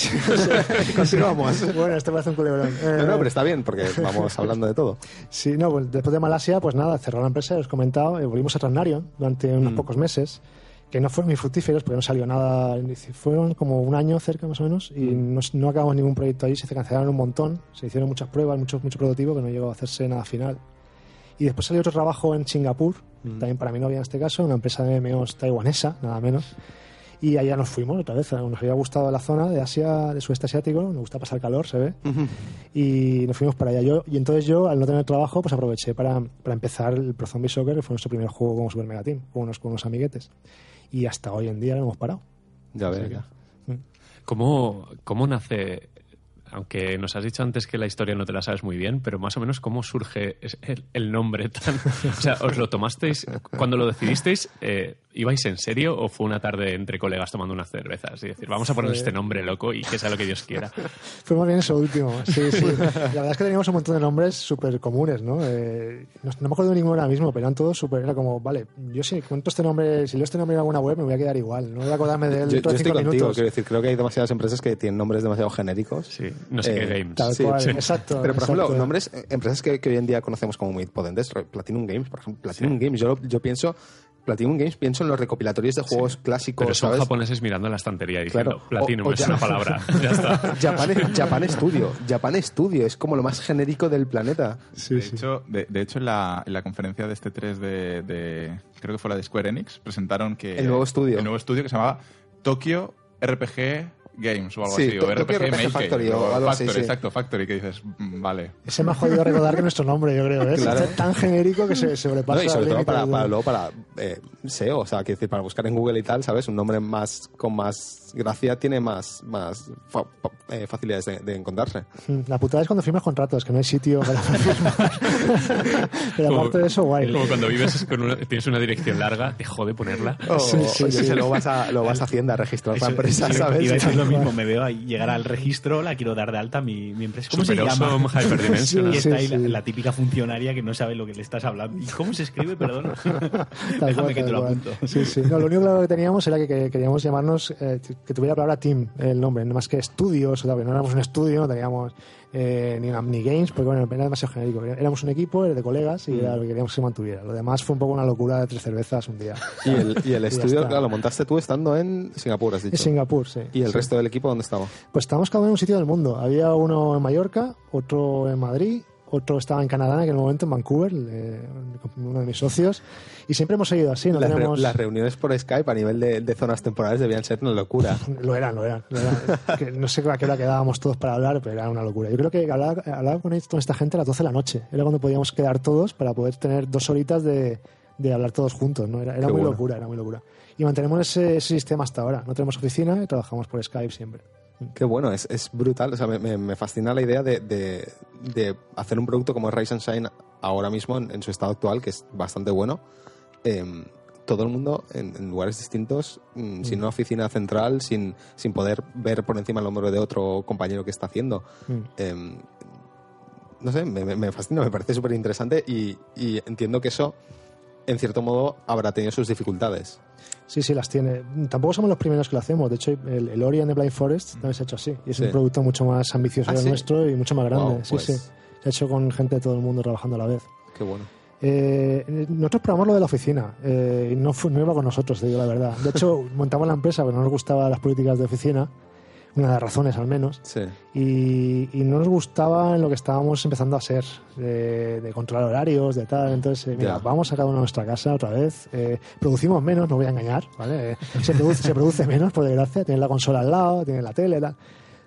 Continuamos. Bueno, esto parece un culebrón. Eh, no, no, pero está bien, porque vamos hablando de todo. Sí, no, pues después de Malasia, pues nada, cerró la empresa, os he comentado, eh, volvimos a Transnarion durante unos mm. pocos meses, que no fueron muy fructíferos, porque no salió nada, fueron como un año cerca más o menos, y mm. no, no acabamos ningún proyecto ahí, se cancelaron un montón, se hicieron muchas pruebas, mucho, mucho prototipo, que no llegó a hacerse nada final. Y después salió otro trabajo en Singapur, mm. también para mi novia en este caso, una empresa de M M Os taiwanesa, nada menos. Y allá nos fuimos otra vez, nos había gustado la zona de Asia, de sudeste asiático, nos gusta pasar calor, se ve, uh-huh. y nos fuimos para allá. Yo, y entonces yo, al no tener trabajo, pues aproveché para, para empezar el Pro Zombie Soccer, que fue nuestro primer juego como Super Mega Team, con unos, con unos amiguetes. Y hasta hoy en día lo hemos parado. Ya ves. Ya. ¿Cómo, ¿Cómo nace, aunque nos has dicho antes que la historia no te la sabes muy bien, pero más o menos cómo surge el, el nombre tan... O sea, ¿os lo tomasteis, cuando lo decidisteis, eh, ibais en serio o fue una tarde entre colegas tomando unas cervezas y decir, vamos a poner este nombre loco y que sea lo que Dios quiera? Fue más bien eso último, sí, sí. La verdad es que teníamos un montón de nombres súper comunes, ¿no? Eh, no, no me acuerdo de ninguno ahora mismo, pero eran todos súper... Era como, vale, yo si cuento este nombre, si leo este nombre en alguna web me voy a quedar igual, no voy a acordarme de él dentro de cinco minutos. Contigo, quiero decir, creo que hay demasiadas empresas que tienen nombres demasiado genéricos. Sí, no sé eh, qué games. Tal sí, cual, sí. exacto. Pero, por exacto. ejemplo, nombres, empresas que, que hoy en día conocemos como muy potentes, Platinum Games, por ejemplo, Platinum sí. Games, yo, yo pienso... Platinum Games, pienso en los recopilatorios de juegos sí. clásicos. Pero son ¿sabes? japoneses mirando en la estantería diciendo, claro. Platinum o, o es ya... una palabra. Ya está. Japan, Japan Studio. Japan Studio es como lo más genérico del planeta. Sí, de, sí. Hecho, de, de hecho, en la, en la conferencia de este tres de, de... creo que fue la de Square Enix, presentaron que... El nuevo estudio. El nuevo estudio que se llamaba Tokyo R P G Games o algo Sí, así, o R P G R P G Maker, Factory o o algo así, Factory, sí. exacto, Factory, que dices, mm, vale. Ese me ha jodido recordar que nuestro nombre, yo creo, ¿eh? Claro. Es tan genérico que se sobrepasa. No, y sobre el todo límite para, de- para luego para eh, S E O, o sea, quiero decir, para buscar en Google y tal, ¿sabes? Un nombre más con más gracia tiene más, más fa- fa- eh, facilidades de, de encontrarse. La putada es cuando firmas contratos, que no hay sitio para firmar. Pero Como- aparte de eso, guay. Como cuando vives con una, tienes una dirección larga, te jode ponerla. O, Sí, sí, o yo sí. qué sé, luego vas a, luego vas a Hacienda a registrar la Eso- empresa, iba- ¿sabes? Iba a decir lo mismo, me veo ahí llegar al registro, la quiero dar de alta, mi, mi empresa. ¿Cómo Super se llama? Awesome Hyperdimensional. Y Sí, está ahí sí. la, la típica funcionaria que no sabe lo que le estás hablando. ¿Y cómo se escribe? Perdona. Tal Déjame cual, que te tal lo cual. apunto. Sí, sí. No, lo único claro que teníamos era que, que queríamos llamarnos, eh, que tuviera la palabra team, el nombre, no más que estudios, o sea, que no éramos un estudio, no teníamos eh, ni, ni games, porque bueno, era demasiado genérico. Éramos un equipo de colegas y era lo que queríamos que se mantuviera. Lo demás fue un poco una locura de tres cervezas un día. Y el, y el ya estudio, está. claro, lo montaste tú estando en Singapur, has dicho. En Singapur, sí. ¿Y el Sí. resto del equipo dónde estaba? Pues estábamos cada uno en un sitio del mundo. Había uno en Mallorca, otro en Madrid, otro estaba en Canadá en aquel momento, en Vancouver, eh, uno de mis socios. Y siempre hemos seguido así, no las, re- tenemos... las reuniones por Skype a nivel de, de zonas temporales debían ser una locura. Lo eran, lo eran. Lo eran. Que no sé a qué hora quedábamos todos para hablar, pero era una locura. Yo creo que hablaba, hablaba con, con esta gente a las doce de la noche. Era cuando podíamos quedar todos para poder tener dos horitas de, de hablar todos juntos, ¿no? Era, era Qué muy bueno. locura, era muy locura. Y mantenemos ese, ese sistema hasta ahora. No tenemos oficina y trabajamos por Skype siempre. Qué bueno, es, es brutal. O sea, me, me- me fascina la idea de, de- de hacer un producto como Rise and Shine ahora mismo en, en su estado actual, que es bastante bueno. Em, todo el mundo en, en lugares distintos, mm, sin una oficina central, sin, sin poder ver por encima el hombro de otro compañero que está haciendo. Mm. Em, no sé, me, me- me fascina, me parece súper interesante y, y entiendo que eso, en cierto modo, habrá tenido sus dificultades. Sí, sí, las tiene. Tampoco somos los primeros que lo hacemos. De hecho, el, el Ori and the Blind Forest también se ha hecho así. Y es Sí. un producto mucho más ambicioso ¿Ah, que el sí? nuestro y mucho más grande. Wow, sí, pues. sí. Se ha hecho con gente de todo el mundo trabajando a la vez. Qué bueno. Eh, nosotros probamos lo de la oficina. Eh, y no, fue, no iba con nosotros, te digo la verdad. De hecho, montamos la empresa porque no nos gustaban las políticas de oficina. Una de las razones, al menos. Sí. Y, y no nos gustaba en lo que estábamos empezando a ser, de, de controlar horarios, de tal. Entonces, eh, mira, Ya. vamos a cada uno a nuestra casa otra vez. Eh, producimos menos, no voy a engañar, ¿vale? Eh, se, produce, se produce menos, por desgracia. Tienes la consola al lado, tienes la tele, tal.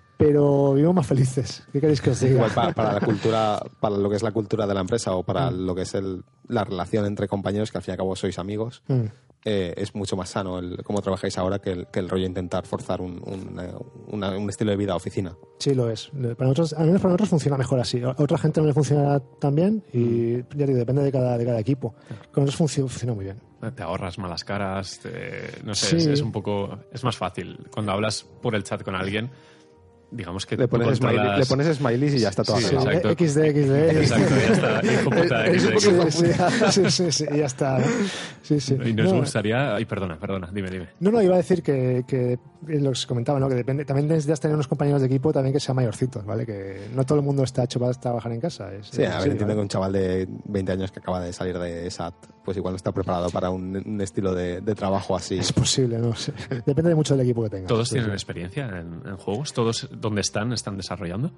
Pero vivimos más felices. ¿Qué queréis que os diga? Igual para, para la cultura, para lo que es la cultura de la empresa o para Mm. lo que es el, la relación entre compañeros, que al fin y al cabo sois amigos, Mm. eh, es mucho más sano el cómo trabajáis ahora que el, que el rollo intentar forzar un, un, eh, una- un estilo de vida a oficina. Sí, lo es. Para nosotros, al menos para nosotros funciona mejor así. A otra gente no le funciona tan bien y ya digo, depende de cada, de cada equipo. Con nosotros funciona, funciona muy bien. Te ahorras malas caras, te- no sé, Sí. es, es un poco... Es más fácil. Cuando hablas por el chat con alguien, digamos que Le tú pones, smiley- controlas- le pones smileys y ya está todo Sí, arreglado. exacto. Equis de, equis de. Exacto, ya está. Hijo puta, Eh, X de sí, X. sí, sí, sí, sí, y ya está. ¿no? Sí, sí. Y nos No, gustaría... Ay, perdona, perdona, dime, dime. No, no, iba a decir que, que lo que se comentaba, ¿no? Que depende, también necesitas tener unos compañeros de equipo también que sean mayorcitos, ¿vale? Que no todo el mundo está hecho para trabajar en casa. Es, Sí, a ver, entiendo ¿vale? que un chaval de veinte años que acaba de salir de S A T, pues igual no está preparado para un, un estilo de, de trabajo así. Es posible, no sé. Depende mucho del equipo que tengas. ¿Todos Sí, tienen sí. experiencia en, en juegos? ¿Todos donde están están desarrollando?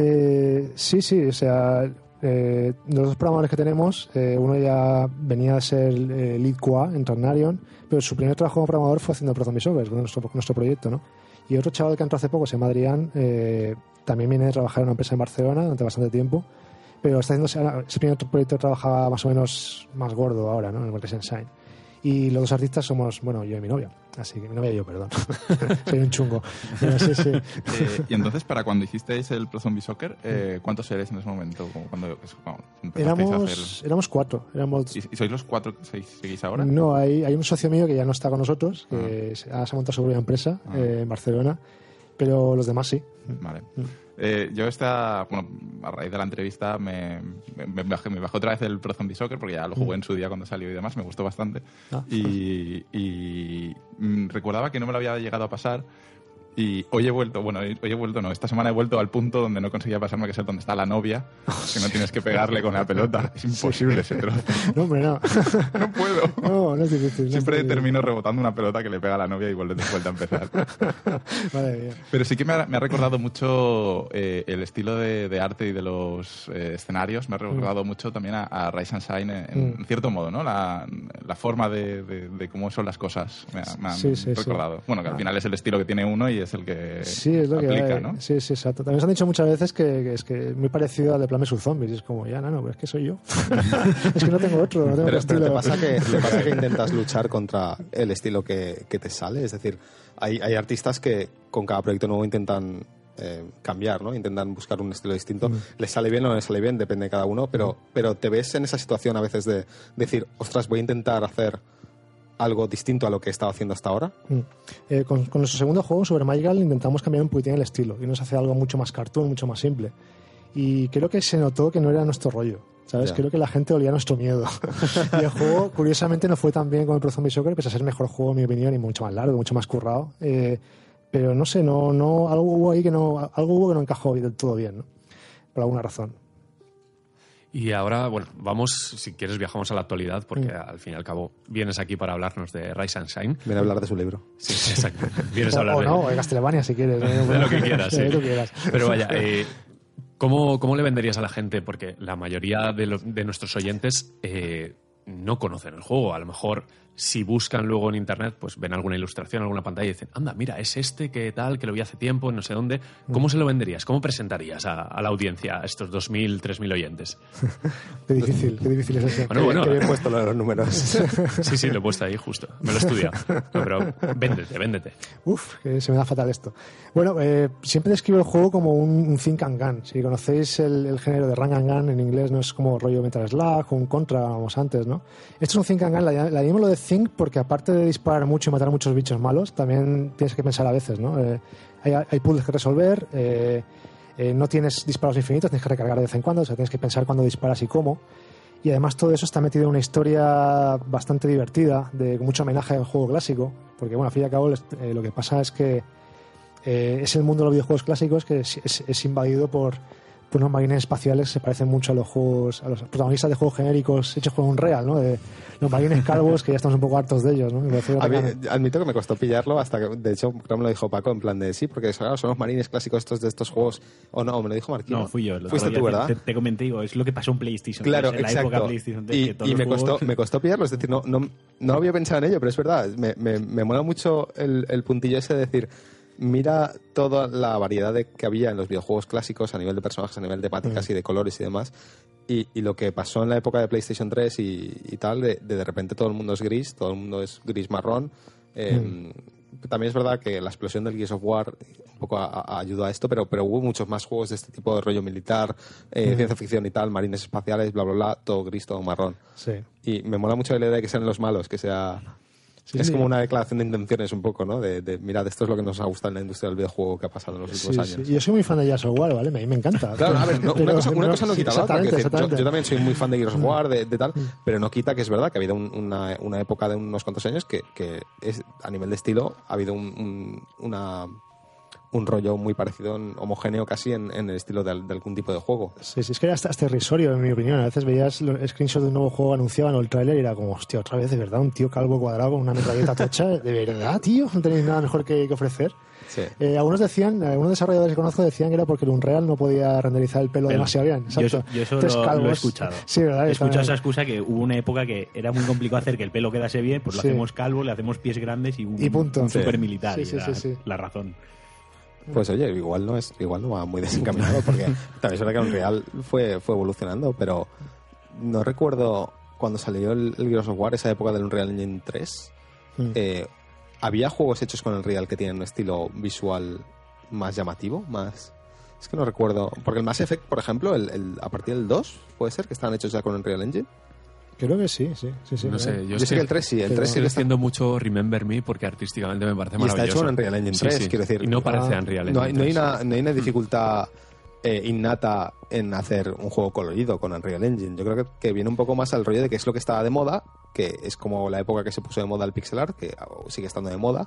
Eh, sí, sí, o sea, eh, los dos programadores que tenemos, eh, uno ya venía a ser eh, lead Q A en Tornarion, pero su primer trabajo como programador fue haciendo Pro Zombie Soccer, con nuestro, nuestro proyecto, ¿no? Y otro chaval que entró hace poco, se llama Adrián, eh, también viene de trabajar en una empresa en Barcelona durante bastante tiempo, pero está haciendo ese primer proyecto trabajaba más o menos más gordo ahora, ¿no? En el Rise and Shine. Y los dos artistas somos, bueno, yo y mi novia. Así que mi novia y yo, perdón. Soy un chungo. Pero sí, sí. Eh, y entonces, para cuando hicisteis el Pro Zombie Soccer, eh, ¿cuántos erais en ese momento? Como cuando eso, vamos, empezasteis a hacer... Éramos, éramos cuatro. Éramos, ¿Y, y sois los cuatro que seguís, seguís ahora? No, hay, hay un socio mío que ya no está con nosotros, que se- ahora se ha montado su propia empresa Ah. eh, en Barcelona, pero los demás sí. Vale. Mm. Eh, yo esta, bueno, a raíz de la entrevista me, me, me bajé, me bajé otra vez el Pro Zombie Soccer porque ya lo jugué en su día cuando salió y demás, me gustó bastante. Ah. Y, y, mm, recordaba que no me lo había llegado a pasar y hoy he vuelto, bueno, hoy hoy he vuelto, no, esta semana he vuelto al punto donde no conseguía pasarme, que es el donde está la novia, que no tienes que pegarle con la pelota. Es imposible ese trozo. No, hombre, no. No puedo. No, no es difícil. no Siempre es difícil. termino rebotando una pelota que le pega a la novia y vuelve de vuelta a empezar. Madre mía. Pero sí que me ha, me ha recordado mucho eh, el estilo de, de arte y de los eh, escenarios. Me ha recordado mucho también a, a Rise and Shine en, en Mm. cierto modo, ¿no? La, la forma de, de- de cómo son las cosas me, ha- me han Sí, sí, sí. recordado. Bueno, que al final es el estilo que tiene uno y es el que sí, es lo aplica, que hay. ¿no? Sí, sí, exacto. También se han dicho muchas veces que, que es que es muy parecido al de Plan vs Zombies. Y es como, ya, no, no, pero es que soy yo. Es que no tengo otro, no tengo Pero, otro pero estilo. ¿te pasa que, te pasa que intentas luchar contra el estilo que, que te sale? Es decir, hay, hay artistas que con cada proyecto nuevo intentan eh, cambiar, ¿no? Intentan buscar un estilo distinto. Mm. Les sale bien o no les sale bien, depende de cada uno, pero, mm. pero te ves en esa situación a veces de decir, ostras, voy a intentar hacer algo distinto a lo que he estado haciendo hasta ahora. Mm. Eh, con, con nuestro segundo juego, Super Magical, intentamos cambiar un poquitín el estilo y nos hace algo mucho más cartoon, mucho más simple. Y creo que se notó que no era nuestro rollo, ¿sabes? Yeah. Creo que la gente olía nuestro miedo. Y el juego, curiosamente, no fue tan bien como el Pro Zombie Soccer, pese a ser el mejor juego, en mi opinión, y mucho más largo, mucho más currado. Eh, pero no sé, no, no, algo hubo ahí que no, algo hubo que no encajó del todo bien, ¿no? Por alguna razón. Y ahora, bueno, vamos, si quieres viajamos a la actualidad, porque mm. al fin y al cabo vienes aquí para hablarnos de Rise and Shine. Viene a hablar de su libro. Sí, exacto. Vienes o, a hablar o de... no, de Castlevania si quieres. De, de lo que quieras, sí. De lo que quieras. Pero vaya, eh, ¿cómo, ¿cómo le venderías a la gente? Porque la mayoría de, lo, de nuestros oyentes eh, no conocen el juego. A lo mejor, si buscan luego en internet, pues ven alguna ilustración, alguna pantalla y dicen, anda, mira, es este que tal, que lo vi hace tiempo, no sé dónde. ¿Cómo mm. se lo venderías? ¿Cómo presentarías a, a la audiencia, a estos dos mil, tres mil oyentes? Qué difícil, qué difícil es eso. Bueno, bueno. Qué bien puesto lo de los números. Sí, sí, lo he puesto ahí justo. Me lo he estudiado. No, pero véndete, véndete. Uf, que se me da fatal esto. Bueno, eh, siempre describo el juego como un, un think and gun. Si conocéis el, el género de run and gun en inglés, no es como rollo Metal Slug o un Contra, vamos antes, ¿no? Esto es un think and gun. La, la llamamos lo de think porque aparte de disparar mucho y matar a muchos bichos malos, también tienes que pensar a veces, ¿no? Eh, hay, hay puzzles que resolver, eh, eh, no tienes disparos infinitos, tienes que recargar de vez en cuando, o sea, tienes que pensar cuándo disparas y cómo. Y además todo eso está metido en una historia bastante divertida, de mucho homenaje al juego clásico, porque bueno, al fin y al cabo eh, lo que pasa es que eh, es el mundo de los videojuegos clásicos que es, es, es invadido por, por unos marines espaciales que se parecen mucho a los juegos, a los protagonistas de juegos genéricos hechos con Unreal, ¿no? De los marines calvos, que ya estamos un poco hartos de ellos, ¿no? A mí, admito que me costó pillarlo hasta que, de hecho, creo me lo dijo Paco, en plan de sí, porque claro, son los marines clásicos estos de estos juegos. O no, me lo dijo Marquino. No, fui yo. Fuiste tú, ¿verdad? Te, te comenté, digo, es lo que pasó en PlayStation. Claro, tres, en exacto. la época PlayStation tres, y que todos y me, juegos... costó, me costó pillarlo, es decir, no, no, no había pensado en ello, pero es verdad, me, me, me mola mucho el, el puntillo ese de decir, mira toda la variedad de, que había en los videojuegos clásicos a nivel de personajes, a nivel de temáticas mm. y de colores y demás. Y, y lo que pasó en la época de PlayStation tres y, y tal, de, de de repente todo el mundo es gris, todo el mundo es gris-marrón. Eh, mm. También es verdad que la explosión del Gears of War un poco a, a ayudó a esto, pero, pero hubo muchos más juegos de este tipo de rollo militar, eh, mm. ciencia ficción y tal, marines espaciales, bla, bla, bla, todo gris, todo marrón. Sí. Y me mola mucho la idea de que sean los malos, que sea... Sí, es sí. como una declaración de intenciones un poco, ¿no? De, de mirad, esto es lo que nos ha gustado en la industria del videojuego que ha pasado en los últimos sí, años. Sí. Yo soy muy fan de Gears of War, ¿vale? A mí me encanta. Claro, a ver, no, una, cosa, una cosa no quita sí, la otra. Que decir, yo, yo también también soy muy fan de Gears of War, de, de tal, pero no quita que es verdad que ha habido un, una, una época de unos cuantos años que, que es, a nivel de estilo ha habido un, un, una... un rollo muy parecido, en, homogéneo casi en, en el estilo de, de algún tipo de juego. Sí, sí, es que era hasta, hasta irrisorio, en mi opinión. A veces veías los screenshots de un nuevo juego anunciado en el tráiler y era como, hostia, otra vez, de verdad, un tío calvo cuadrado con una metralleta tocha. De verdad, tío, no tenéis nada mejor que, que ofrecer. Sí. Eh, algunos decían, algunos desarrolladores que conozco decían que era porque el Unreal no podía renderizar el pelo, pelo. demasiado bien. Yo eso, yo eso lo, lo he escuchado. Sí, ¿verdad? He escuchado esa excusa que hubo una época que era muy complicado hacer que el pelo quedase bien, pues lo sí. hacemos calvo, le hacemos pies grandes y un, y punto. un sí. super militar. Sí, sí, y sí, la, sí. la razón. Pues oye, igual no es igual no va muy desencaminado porque también es verdad que Unreal fue, fue evolucionando, pero no recuerdo cuando salió el, el Gears of War, esa época del Unreal Engine tres, mm. eh, ¿había juegos hechos con el Unreal que tienen un estilo visual más llamativo? Más... Es que no recuerdo, porque el Mass Effect, por ejemplo, el, el, a partir del dos, ¿puede ser que estaban hechos ya con el Unreal Engine? Creo que sí, sí, sí, sí. No sé, yo, yo sé que el tres sí, el tres sí estoy haciendo mucho Remember Me porque artísticamente me parece y maravilloso. Y está hecho en Unreal Engine tres, sí, sí. quiero decir. Y no parece ah, Unreal Engine no hay, no hay tres. una, no hay una dificultad eh, innata en hacer un juego colorido con Unreal Engine. Yo creo que, que viene un poco más al rollo de que es lo que estaba de moda, que es como la época que se puso de moda el pixel art, que sigue estando de moda.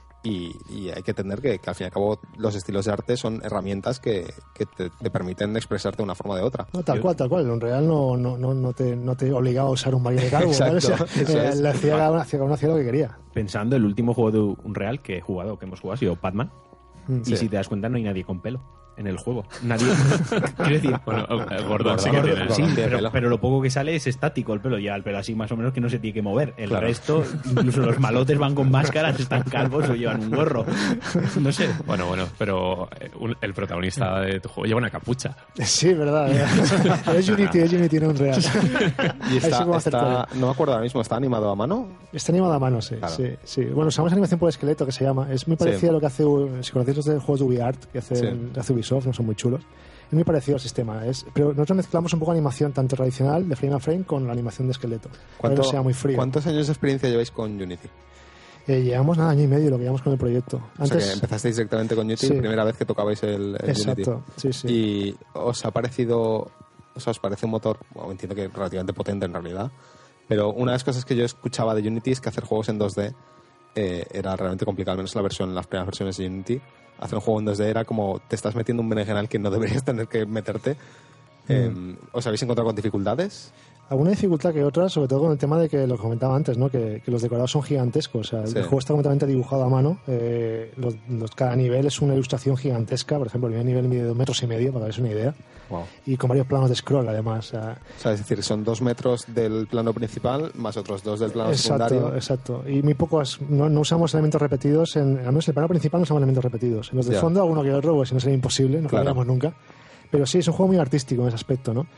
Y, y hay que entender que, que al fin y al cabo los estilos de arte son herramientas que, que te, te permiten expresarte de una forma o de otra. No, tal Yo... cual, tal cual. En Unreal no, no, no, no, te, no te obligaba a usar un marine calvo. Exacto, ¿vale? O sea, eso eh, es. le hacía cada uno hacía lo que quería. Pensando, el último juego de Unreal que he jugado, que hemos jugado, ha sido Batman. Mm, y sí. si te das cuenta, no hay nadie con pelo. en el juego. Nadie. Quiero decir, bueno, el Gordon sí que Gordon, tiene. sí, Gordon, pero, pelo. pero lo poco que sale es estático el pelo, ya el pelo así más o menos que no se tiene que mover. El Claro. resto, incluso los malotes van con máscaras, están calvos o llevan un gorro. No sé. Bueno, bueno, pero eh, un- el protagonista de tu juego lleva una capucha. Sí, verdad. eh. es Unity, es Unity, no Unreal. Y Ahí está, sí puedo hacer está- no me acuerdo ahora mismo, ¿está animado a mano? Está animado a mano, sí, Claro. sí, sí. Bueno, usamos animación por esqueleto, que se llama. Es muy parecido Sí. a lo que hace, si conocéis los de juegos de UbiArt, que hace, Sí. que hace Ubisoft, no son muy chulos. Es muy parecido al sistema. Es, pero nosotros mezclamos un poco animación tanto tradicional, de frame a frame, con la animación de esqueleto. Para que no sea muy frío. ¿Cuántos años de experiencia lleváis con Unity? Eh, llevamos nada, año y medio lo que llevamos con el proyecto. O sea, Antes, que empezasteis directamente con Unity, Sí. primera vez que tocabais el, el exacto, Unity. sí, sí. ¿Y os ha parecido, o sea, os parece un motor, bueno, entiendo que relativamente potente en realidad, pero una de las cosas que yo escuchaba de Unity es que hacer juegos en dos D eh, era realmente complicado, al menos la versión, las primeras versiones de Unity. Hacer un juego en dos D era como te estás metiendo un berenjenal que no deberías tener que meterte. Eh, ¿Os habéis encontrado con dificultades? Alguna dificultad que otra, sobre todo con el tema de que lo que comentaba antes, ¿no? que, que los decorados son gigantescos. O sea, el Sí. juego está completamente dibujado a mano. Eh, los, los- cada nivel es una ilustración gigantesca. Por ejemplo, el primer nivel mide dos metros y medio, para que una idea. Wow. Y con varios planos de scroll, además. O sea, O sea, es decir, son dos metros del plano principal más otros dos del plano exacto, secundario. exacto. Y muy pocos, no, no usamos elementos repetidos. En, al menos en el plano principal no usamos elementos repetidos. En los del Ya. fondo, alguno que otro, pues si no sería imposible, no Claro. lo nunca. Pero sí, es un juego muy artístico en ese aspecto, ¿no?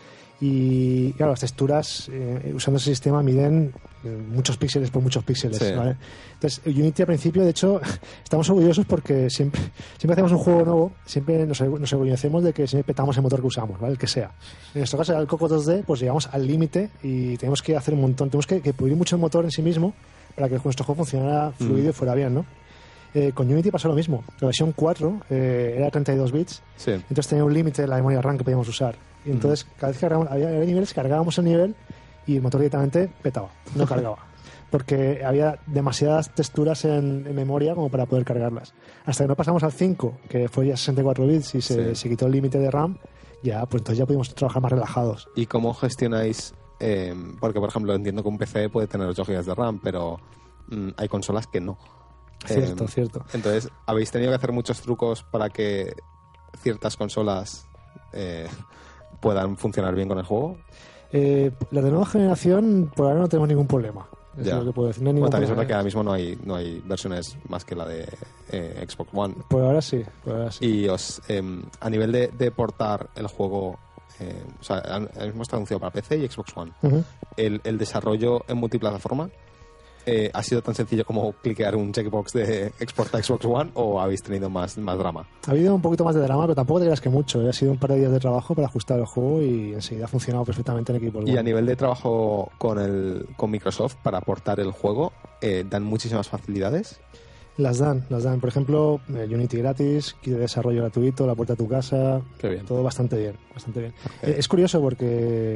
Y claro, las texturas eh, usando ese sistema miden eh, muchos píxeles por muchos píxeles, Sí. ¿vale? Entonces, Unity al principio, de hecho, estamos orgullosos porque siempre, siempre hacemos un juego nuevo, siempre nos, nos orgullecemos de que siempre petamos el motor que usamos, ¿vale? El que sea. En nuestro caso, el Coco dos D, pues llegamos al límite y tenemos que hacer un montón, tenemos que, que pulir mucho el motor en sí mismo para que nuestro juego funcionara fluido y fuera bien, ¿no? Eh, con Unity pasó lo mismo. La versión cuatro eh, era treinta y dos bits, Sí. entonces tenía un límite de la memoria RAM que podíamos usar. Y entonces, cada vez que cargábamos, había, había niveles, cargábamos el nivel y el motor directamente petaba, no cargaba. Porque había demasiadas texturas en, en memoria como para poder cargarlas. Hasta que no pasamos al cinco, que fue ya sesenta y cuatro bits y se, Sí. se quitó el límite de RAM, ya, pues entonces ya pudimos trabajar más relajados. ¿Y cómo gestionáis? eh, porque, por ejemplo, entiendo que un P C puede tener ocho gigas de RAM, pero mm, hay consolas que no. Cierto, Eh, cierto. Entonces, ¿habéis tenido que hacer muchos trucos para que ciertas consolas eh, puedan funcionar bien con el juego? Eh, la de nueva generación, por ahora no tenemos ningún problema. Eso Ya. es lo que puedo decir. No hay Bueno, ningún también es problema. verdad que ahora mismo no hay, no hay versiones más que la de eh, Xbox One. Por ahora sí, por ahora sí. Y os, eh, a nivel de, de portar el juego, eh, o sea, ahora mismo está anunciado para P C y Xbox One. Ujú. El, el desarrollo en multiplataforma eh, ha sido tan sencillo como cliquear un checkbox de export a Xbox One, o habéis tenido más, más drama? Ha habido un poquito más de drama, pero tampoco te creas que mucho. ¿eh? Ha sido un par de días de trabajo para ajustar el juego y enseguida ha funcionado perfectamente en equipo. Y a nivel de trabajo con, el, con Microsoft para portar el juego, eh, ¿dan muchísimas facilidades? Las dan, las dan. Por ejemplo, eh, Unity gratis, kit de desarrollo gratuito, la puerta a tu casa. Qué bien. Todo bastante bien, bastante bien. Eh, es curioso porque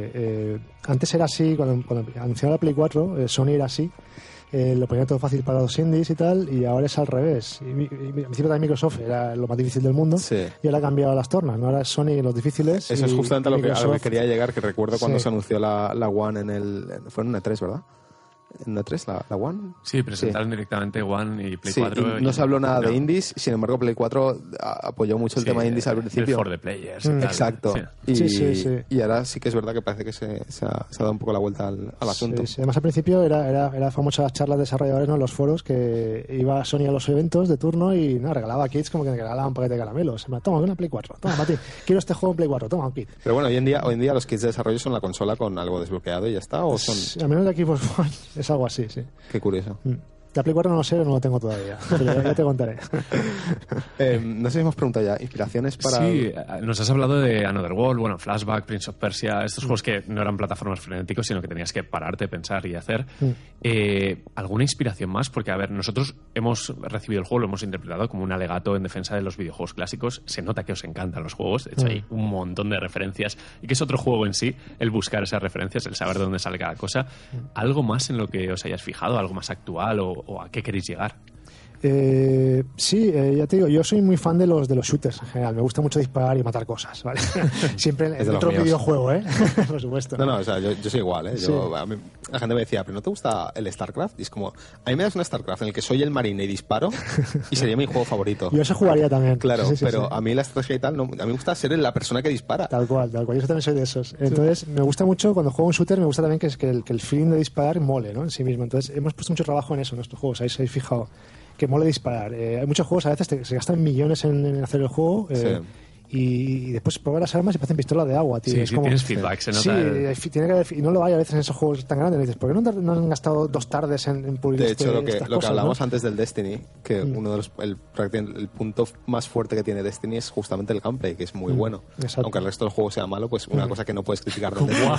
eh, antes era así, cuando, cuando anunciaron la Play cuatro, eh, Sony era así. Eh, lo ponía todo fácil para los indies y tal, y ahora es al revés. Y, y, y, al principio también Microsoft era lo más difícil del mundo, Sí. y ahora ha cambiado las tornas, ¿no? Ahora es Sony los difíciles. Eso es y justamente a lo que, a lo que Microsoft- quería llegar, que recuerdo cuando Sí. se anunció la, la One en el... Fue en un E tres, ¿verdad? ¿En un E tres la, la One? Sí, presentaron directamente One y Play Sí, cuatro. y no y- se habló nada no. de indies, sin embargo Play cuatro a- apoyó mucho el Sí, tema de indies al el principio. for the players. y Mm. tal. Exacto. Sí. Y, Sí, sí, sí. y ahora sí que es verdad que parece que se, se, ha, se ha dado un poco la vuelta al, al asunto. Sí, sí. Además, al principio era, era, era famosa las charlas de desarrolladores, ¿no? En los foros, que iba Sony a los eventos de turno y no, regalaba kits como que regalaba un paquete de caramelos. En plan, toma, una Play cuatro. Toma, Mati, quiero este juego en Play cuatro. Toma, un kit. Pero bueno, hoy en día hoy en día los kits de desarrollo son la consola con algo desbloqueado y ya está, o son... Sí, al menos de aquí por One es algo así, sí. Qué curioso. Mm. La Play cuatro no lo sé, no lo tengo todavía. Pero ya, ya te contaré. Eh, no sé si hemos preguntado ya, ¿inspiraciones para...? Sí, eh, nos has hablado de Another World, bueno, Flashback, Prince of Persia, estos juegos que no eran plataformas frenéticos, sino que tenías que pararte, pensar y hacer. Mm. Eh, ¿Alguna inspiración más? Porque, a ver, nosotros hemos recibido el juego, lo hemos interpretado como un alegato en defensa de los videojuegos clásicos. Se nota que os encantan los juegos, de hecho Mm. hay un montón de referencias y que es otro juego en sí, el buscar esas referencias, el saber de dónde sale cada cosa. ¿Algo más en lo que os hayas fijado, algo más actual o, o a qué queréis llegar? Eh, sí, eh, ya te digo, yo soy muy fan de los de los shooters en general. Me gusta mucho disparar y matar cosas, ¿vale? Siempre en otro videojuego, ¿eh? Por supuesto. No, no, o sea, yo, yo soy igual, ¿eh? Yo, sí. a mí, la gente me decía, ¿pero no te gusta el StarCraft? Y es como, a mí me das un StarCraft en el que soy el marine y disparo y sería mi juego favorito. Yo eso jugaría también. Claro, sí, sí, pero sí. a mí la estrategia y tal, no, a mí me gusta ser la persona que dispara. Tal cual, tal cual. Yo también soy de esos. Entonces, sí. me gusta mucho, cuando juego un shooter, me gusta también que, que, el, que el feeling de disparar mole, ¿no? En sí mismo. Entonces, hemos puesto mucho trabajo en eso en nuestros juegos. Ahí se habéis fijado. Que mole disparar. Eh, hay muchos juegos a veces te, se gastan millones en, en hacer el juego eh, sí. y, y después probar las armas y parecen pistolas de agua, tío. Sí, es sí como, tienes feedback, se nota. Sí, el... tiene que haber, y no lo hay a veces en esos juegos tan grandes. Dices, ¿por qué no, no han gastado dos tardes en, en pulir De este, hecho, lo que, estas lo que cosas, hablamos ¿no? antes del Destiny, que mm. uno de los el, el punto más fuerte que tiene Destiny es justamente el gameplay, que es muy mm. bueno. Exacto. Aunque el resto del juego sea malo, pues una mm. cosa que no puedes criticar de Destiny.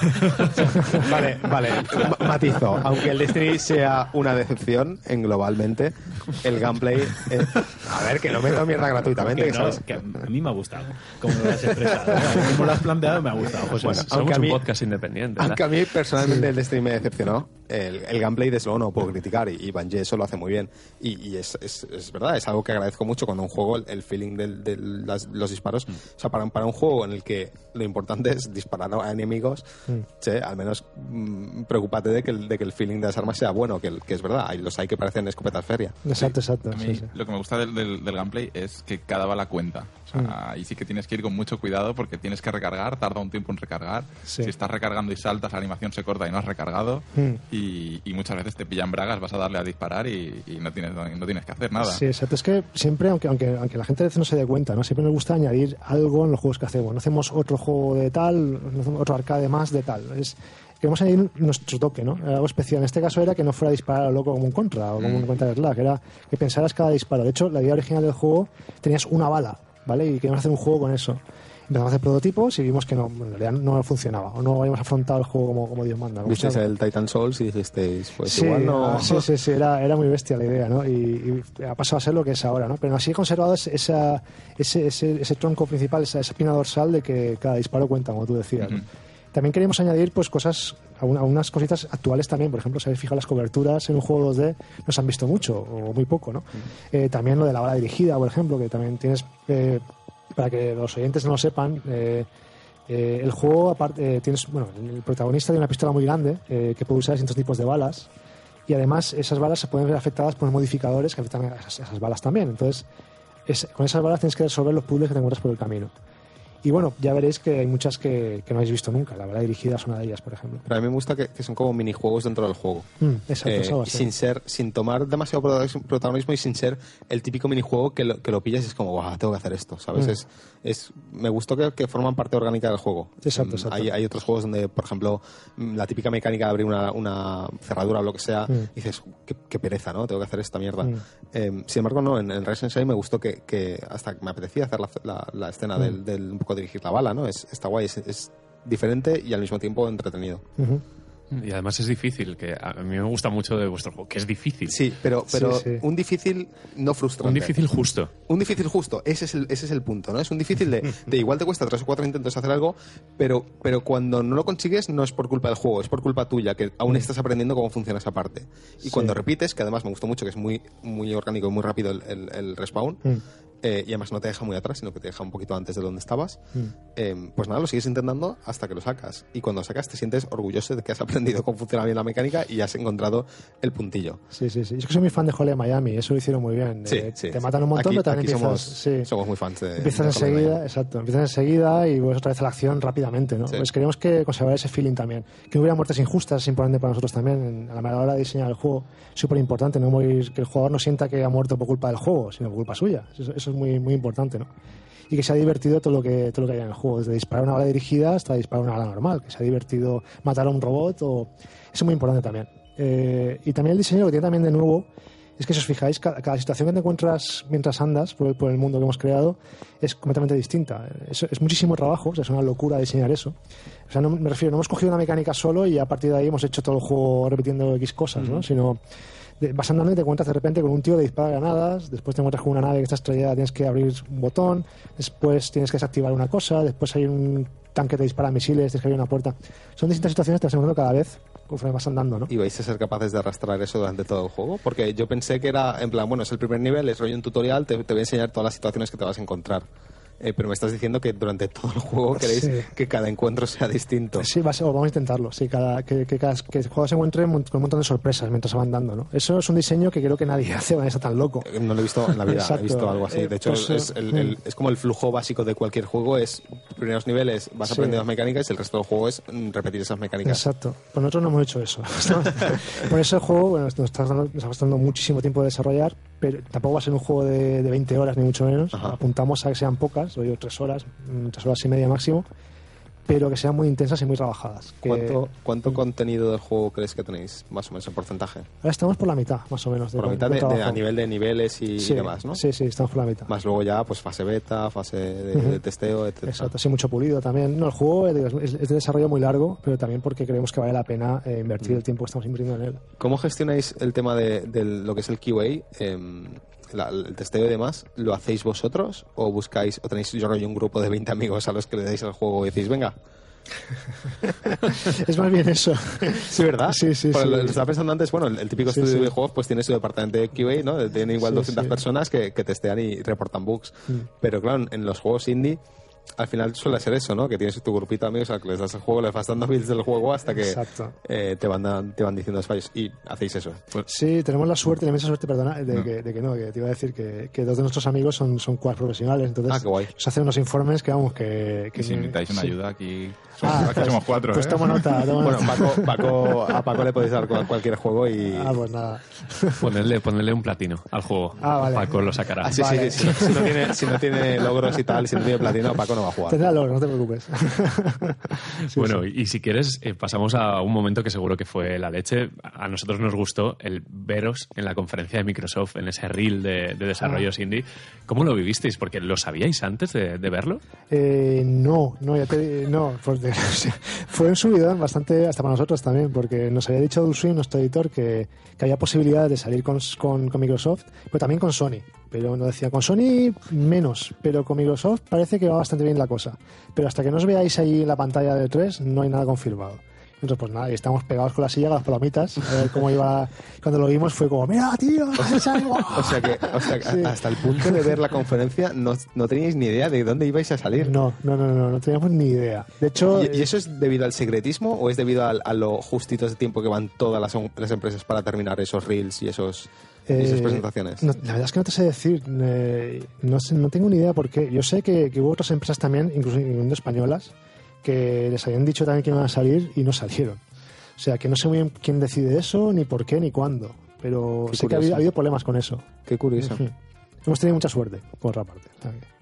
Vale, vale, matizo. Aunque el Destiny sea una decepción en globalmente, el gameplay... Eh, a ver, que no meto mierda gratuitamente. Que no, ¿sabes? que a mí me ha gustado. Como lo has expresado, ¿eh? Como lo has planteado, me ha gustado. José. Bueno, aunque somos a mí, un podcast independiente. Aunque a mí personalmente el Destiny me decepcionó, el, el gameplay desde luego no lo puedo criticar y, y Bungie eso lo hace muy bien. Y, y es, es, es verdad, es algo que agradezco mucho cuando un juego, el, el feeling de del, del, los disparos, mm. o sea, para, para un juego en el que lo importante es disparar a enemigos, mm. sí, al menos mm, preocúpate de que, el, de que el feeling de las armas sea bueno, que, que es verdad, hay los hay que parecen escopetas feria. Exacto, exacto. A mí sí, sí. lo que me gusta del, del, del gameplay es que cada bala cuenta. O sea, mm. ahí sí que tienes que ir con mucho cuidado porque tienes que recargar, tarda un tiempo en recargar. Sí. Si estás recargando y saltas, la animación se corta y no has recargado. Mm. Y, y muchas veces te pillan bragas, vas a darle a disparar y, y no, tienes, no tienes que hacer nada. Sí, exacto. Es que siempre, aunque, aunque, aunque la gente a veces no se dé cuenta, ¿no? Siempre nos gusta añadir algo en los juegos que hacemos. No hacemos otro juego de tal, no hacemos otro arcade más de tal. Es... Queremos añadir nuestro toque, ¿no? Algo especial. En este caso era que no fuera a disparar a lo loco como un Contra o como un Counter Strike, era que pensaras cada disparo. De hecho, la idea original del juego tenías una bala, ¿vale? Y queríamos hacer un juego con eso. Empezamos a hacer prototipos y vimos que no, en realidad no funcionaba o no habíamos afrontado el juego como, como Dios manda. Visteis el Titan Souls y dijisteis, pues sí, igual no... Sí, sí, sí, era, era muy bestia la idea, ¿no? Y, y ha pasado a ser lo que es ahora, ¿no? Pero así he conservado esa, ese, ese, ese tronco principal, esa, esa espina dorsal de que cada disparo cuenta, como tú decías, ¿no? Uh-huh. También queríamos añadir pues cosas, algunas cositas actuales también. Por ejemplo, si habéis fijado las coberturas en un juego dos D, no se han visto mucho o muy poco, ¿no? Uh-huh. Eh, también lo de la bala dirigida, por ejemplo, que también tienes, eh, para que los oyentes no lo sepan, eh, eh, el juego, aparte, eh, tienes, bueno, el protagonista tiene una pistola muy grande eh, que puede usar distintos tipos de balas y además esas balas se pueden ver afectadas por modificadores que afectan a esas, a esas balas también. Entonces, es, con esas balas tienes que resolver los puzzles que te encuentras por el camino. Y bueno, ya veréis que hay muchas que, que no habéis visto nunca. La bala dirigida es una de ellas, por ejemplo. Pero a mí me gusta que, que son como minijuegos dentro del juego. Mm, exacto, eh, eso sin ser, sin tomar demasiado protagonismo y sin ser el típico minijuego que lo, que lo pillas y es como, guau, tengo que hacer esto, ¿sabes? Mm. Es, es, me gustó que, que forman parte orgánica del juego. Exacto, exacto. Hay, hay otros juegos donde, por ejemplo, la típica mecánica de abrir una, una cerradura o lo que sea, mm. dices, qué, qué pereza, ¿no? Tengo que hacer esta mierda. Mm. Eh, sin embargo, no, en, en Rise Sensei me gustó que, que hasta me apetecía hacer la, la, la escena mm. del, del un poco dirigir la bala, ¿no? Es, está guay, es, es diferente y al mismo tiempo entretenido. Uh-huh. Y además es difícil, que a mí me gusta mucho de vuestro juego, que es difícil. Sí, pero, pero sí, sí. un difícil no frustrante. Un difícil justo. Un difícil justo, ese es el, ese es el punto, ¿no? Es un difícil de, de igual te cuesta tres o cuatro intentos hacer algo, pero, pero cuando no lo consigues no es por culpa del juego, es por culpa tuya, que aún estás aprendiendo cómo funciona esa parte. Y sí. cuando repites, que además me gustó mucho, que es muy, muy orgánico y muy rápido el, el, el respawn, mm. Eh, y además no te deja muy atrás, sino que te deja un poquito antes de donde estabas, mm. eh, pues nada, lo sigues intentando hasta que lo sacas. Y cuando sacas te sientes orgulloso de que has aprendido cómo funciona bien la mecánica y has encontrado el puntillo. Sí, sí, sí. Yo es que soy muy fan de Hole Miami, eso lo hicieron muy bien. Sí, eh, sí. Te matan un montón, aquí, pero también aquí empiezas... Somos, sí. somos muy fans de... Empiezas de enseguida, exacto, empiezas enseguida y vuelves otra vez a la acción rápidamente, ¿no? Sí. Pues queremos que conservar ese feeling también. Que no hubiera muertes injustas, es importante para nosotros también. A la hora de diseñar el juego, súper importante, no morir, que el jugador no sienta que ha muerto por culpa del juego, sino por culpa suya. Eso, eso es muy, muy importante, ¿no? Y que se ha divertido todo lo que todo lo que hay en el juego, desde disparar una bala dirigida hasta disparar una bala normal, que se ha divertido matar a un robot, o... eso es muy importante también. Eh, y también el diseño, lo que tiene también de nuevo, es que si os fijáis, cada, cada situación que te encuentras mientras andas por el, por el mundo que hemos creado es completamente distinta. Es, es muchísimo trabajo, o sea, es una locura diseñar eso. O sea, no, me refiero, no hemos cogido una mecánica solo y a partir de ahí hemos hecho todo el juego repitiendo X cosas, ¿no? Mm-hmm. Sino... De, vas andando y te encuentras de repente con un tío que dispara granadas, después te encuentras con una nave que está estrellada, tienes que abrir un botón, después tienes que desactivar una cosa, después hay un tanque que te dispara misiles, tienes que abrir una puerta. Son distintas situaciones que te vas encontrando cada vez conforme vas andando, ¿no? ¿Y vais a ser capaces de arrastrar eso durante todo el juego? Porque yo pensé que era, en plan, bueno, es el primer nivel, es rollo un tutorial, te, te voy a enseñar todas las situaciones que te vas a encontrar. Eh, pero me estás diciendo que durante todo el juego queréis sí. que cada encuentro sea distinto. Sí, va a ser, o vamos a intentarlo. Sí, cada, que, que, cada, que el juego se encuentre con un montón de sorpresas mientras se van dando, ¿no? Eso es un diseño que creo que nadie hace, va a estar tan loco. No lo he visto en la vida, he visto algo así. De hecho, pues, es, el, el, es como el flujo básico de cualquier juego, es primeros niveles vas aprendiendo sí. las mecánicas y el resto del juego es repetir esas mecánicas. Exacto. Pues nosotros no hemos hecho eso. Por eso el juego bueno, nos está dando, nos está costando muchísimo tiempo de desarrollar, pero tampoco va a ser un juego de, de veinte horas, ni mucho menos. Ajá. Apuntamos a que sean pocas, o tres horas, tres horas y media máximo, pero que sean muy intensas y muy trabajadas. Que... ¿Cuánto, cuánto contenido del juego crees que tenéis, más o menos, en porcentaje? Ahora estamos por la mitad, más o menos. Por la mitad de, de, a nivel de niveles y, sí, y demás, ¿no? Sí, sí, estamos por la mitad. Más luego ya, pues, fase beta, fase de, uh-huh. de testeo, etcétera. Exacto, sí, mucho pulido también. No, el juego es, es de desarrollo muy largo, pero también porque creemos que vale la pena eh, invertir uh-huh. el tiempo que estamos invirtiendo en él. ¿Cómo gestionáis el tema de, de lo que es el Q A? Eh, La, el testeo y demás, ¿lo hacéis vosotros o buscáis, o tenéis yo rollo un grupo de veinte amigos a los que le dais el juego y decís, venga? Es más bien eso. Sí, ¿verdad? Sí, sí, pues sí. Lo, lo estaba pensando antes, bueno, el, el típico sí, estudio sí. de videojuegos pues tiene su departamento de Q A, ¿no? Tiene igual sí, doscientas sí. personas que, que testean y reportan bugs. Mm. Pero claro, en los juegos indie al final suele ser eso, ¿no? Que tienes tu grupito de amigos al que les das el juego, les vas dando builds del juego hasta que eh, te, van, te van diciendo los fallos. Y hacéis eso. Pues, sí, tenemos la suerte, la inmensa suerte, perdona, de, no. Que, de que no, que te iba a decir que, que dos de nuestros amigos son, son quads profesionales, entonces ah, qué guay. nos hacen unos informes que vamos, que... que y si necesitáis una sí. ayuda aquí... Somos, ah, aquí pues, somos cuatro, pues ¿eh? toma nota, toma bueno, nota. Paco, Paco, a Paco le podéis dar cualquier juego y... Ah, pues nada. Ponerle, ponerle un platino al juego. Ah, vale. Paco lo sacará. Ah, sí, vale. sí, sí. Si, no tiene, si no tiene logros y tal, si no tiene platino, Paco no va a jugar. Tendrá logros, no te preocupes. sí, bueno, sí. Y si quieres, eh, pasamos a un momento que seguro que fue la leche. A nosotros nos gustó el veros en la conferencia de Microsoft, en ese reel de, de desarrollos ah. indie. ¿Cómo lo vivisteis? Porque ¿lo sabíais antes de, de verlo? Eh, no, no, ya te, no, pues de, fue un subidón bastante, hasta para nosotros también, porque nos había dicho Dulce, nuestro editor, que, que había posibilidades de salir con, con, con Microsoft, pero también con Sony. Pero nos decía, con Sony menos, pero con Microsoft parece que va bastante bien la cosa. Pero hasta que no os veáis ahí en la pantalla de tres, no hay nada confirmado. Entonces, pues nada, y estamos pegados con la silla, con las palomitas. A ver cómo iba. Cuando lo vimos fue como, ¡mira, tío! o sea que, o sea que sí. hasta el punto de ver la conferencia no, no teníais ni idea de dónde ibais a salir. No, no, no, no, no teníamos ni idea. De hecho... ¿Y, y eso es debido al secretismo o es debido a, a lo justitos de tiempo que van todas las, las empresas para terminar esos reels y esos... Eh, esas presentaciones? No, la verdad es que no te sé decir, eh, no, sé, no tengo ni idea por qué. Yo sé que, que hubo otras empresas también, incluso incluyendo españolas, que les habían dicho también que iban a salir y no salieron. O sea, que no sé muy bien quién decide eso, ni por qué, ni cuándo. Pero qué sé curioso. que ha habido, ha habido problemas con eso. Qué curioso. Uh-huh. Hemos tenido mucha suerte, por otra parte.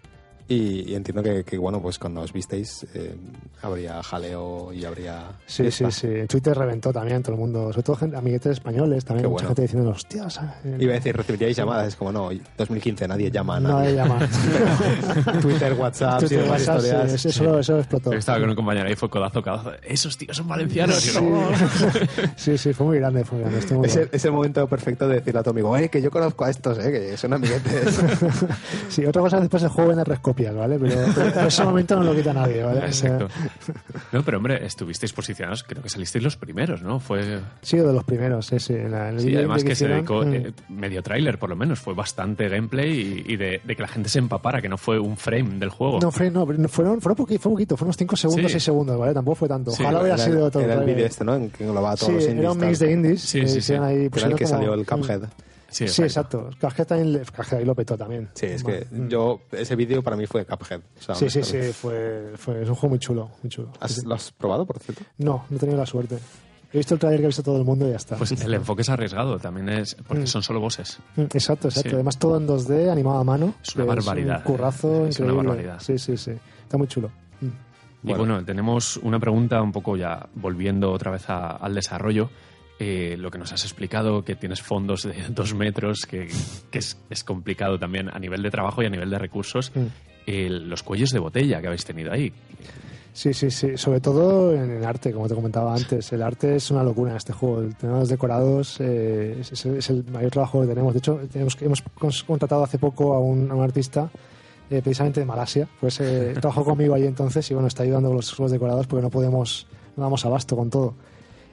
Y, y entiendo que, que, bueno, pues cuando os visteis eh, habría jaleo y habría... Sí, fiesta. sí, sí. En Twitter reventó también todo el mundo, sobre todo gente, amiguetes españoles, también Qué mucha bueno. gente diciendo, hostias... Eh, Iba a decir, recibiríais llamadas, es como, no, dos mil quince nadie llama a nadie. Nadie llama. Twitter, WhatsApp, Twitter, y demás WhatsApp, historias. Sí, eso, sí. eso explotó. Yo estaba con un compañero ahí, fue codazo, codazo. Esos tíos son valencianos. Sí, no. sí, sí, fue muy grande, fue muy grande. Muy es, el, es el momento perfecto de decirle a tu amigo, eh, que yo conozco a estos, eh, que son amiguetes. Sí, otra cosa después el juego vende rescopias, ¿vale? Pero, pero en ese momento no lo quita nadie, ¿vale? Exacto. O sea... No, pero hombre, estuvisteis posicionados, creo que salisteis los primeros, ¿no? Fue... Sí, de los primeros, sí, sí. En la, en el sí, además que, que se dedicó mm. eh, medio tráiler, por lo menos. Fue bastante gameplay y, y de, de que la gente se empapara, que no fue un frame del juego. No, frame no, fueron, fueron poquito, fue poquito, fueron unos cinco segundos, seis sí. segundos, ¿vale? Tampoco fue tanto. Ojalá sí, hubiera era, sido todo. Era el vídeo este, ¿no? En que englobaba todos sí, los indies. Era un mix tal. de indies. Sí, que sí, sí. Ahí, que era el que como... salió el Cuphead. Sí, sí, exacto. Cuphead también Cuphead ahí lo petó también. Sí, es que mm. yo, ese vídeo para mí fue Cuphead. O sea, sí, sí, sí, fue, fue, es un juego muy chulo. Muy chulo. ¿Has, ¿Lo has probado, por cierto? No, no he tenido la suerte. He visto el trailer que ha visto todo el mundo y ya está. Pues el enfoque es arriesgado, también es porque mm. son solo voces. Exacto, exacto. Sí. Además todo en dos D, animado a mano. Es una barbaridad. Es un currazo es increíble. una barbaridad. Sí, sí, sí. Está muy chulo. Mm. Y bueno. bueno, tenemos una pregunta un poco ya volviendo otra vez a, al desarrollo. Eh, lo que nos has explicado, que tienes fondos de dos metros, que, que es, es complicado también a nivel de trabajo y a nivel de recursos. Mm. Eh, los cuellos de botella que habéis tenido ahí. Sí, sí, sí. Sobre todo en el arte, como te comentaba antes. El arte es una locura en este juego. El tema de los decorados eh, es, es el mayor trabajo que tenemos. De hecho, tenemos, hemos contratado hace poco a un, a un artista eh, precisamente de Malasia. Pues eh, trabajó conmigo ahí entonces y bueno, está ayudando con los, los decorados porque no podemos, no damos abasto con todo.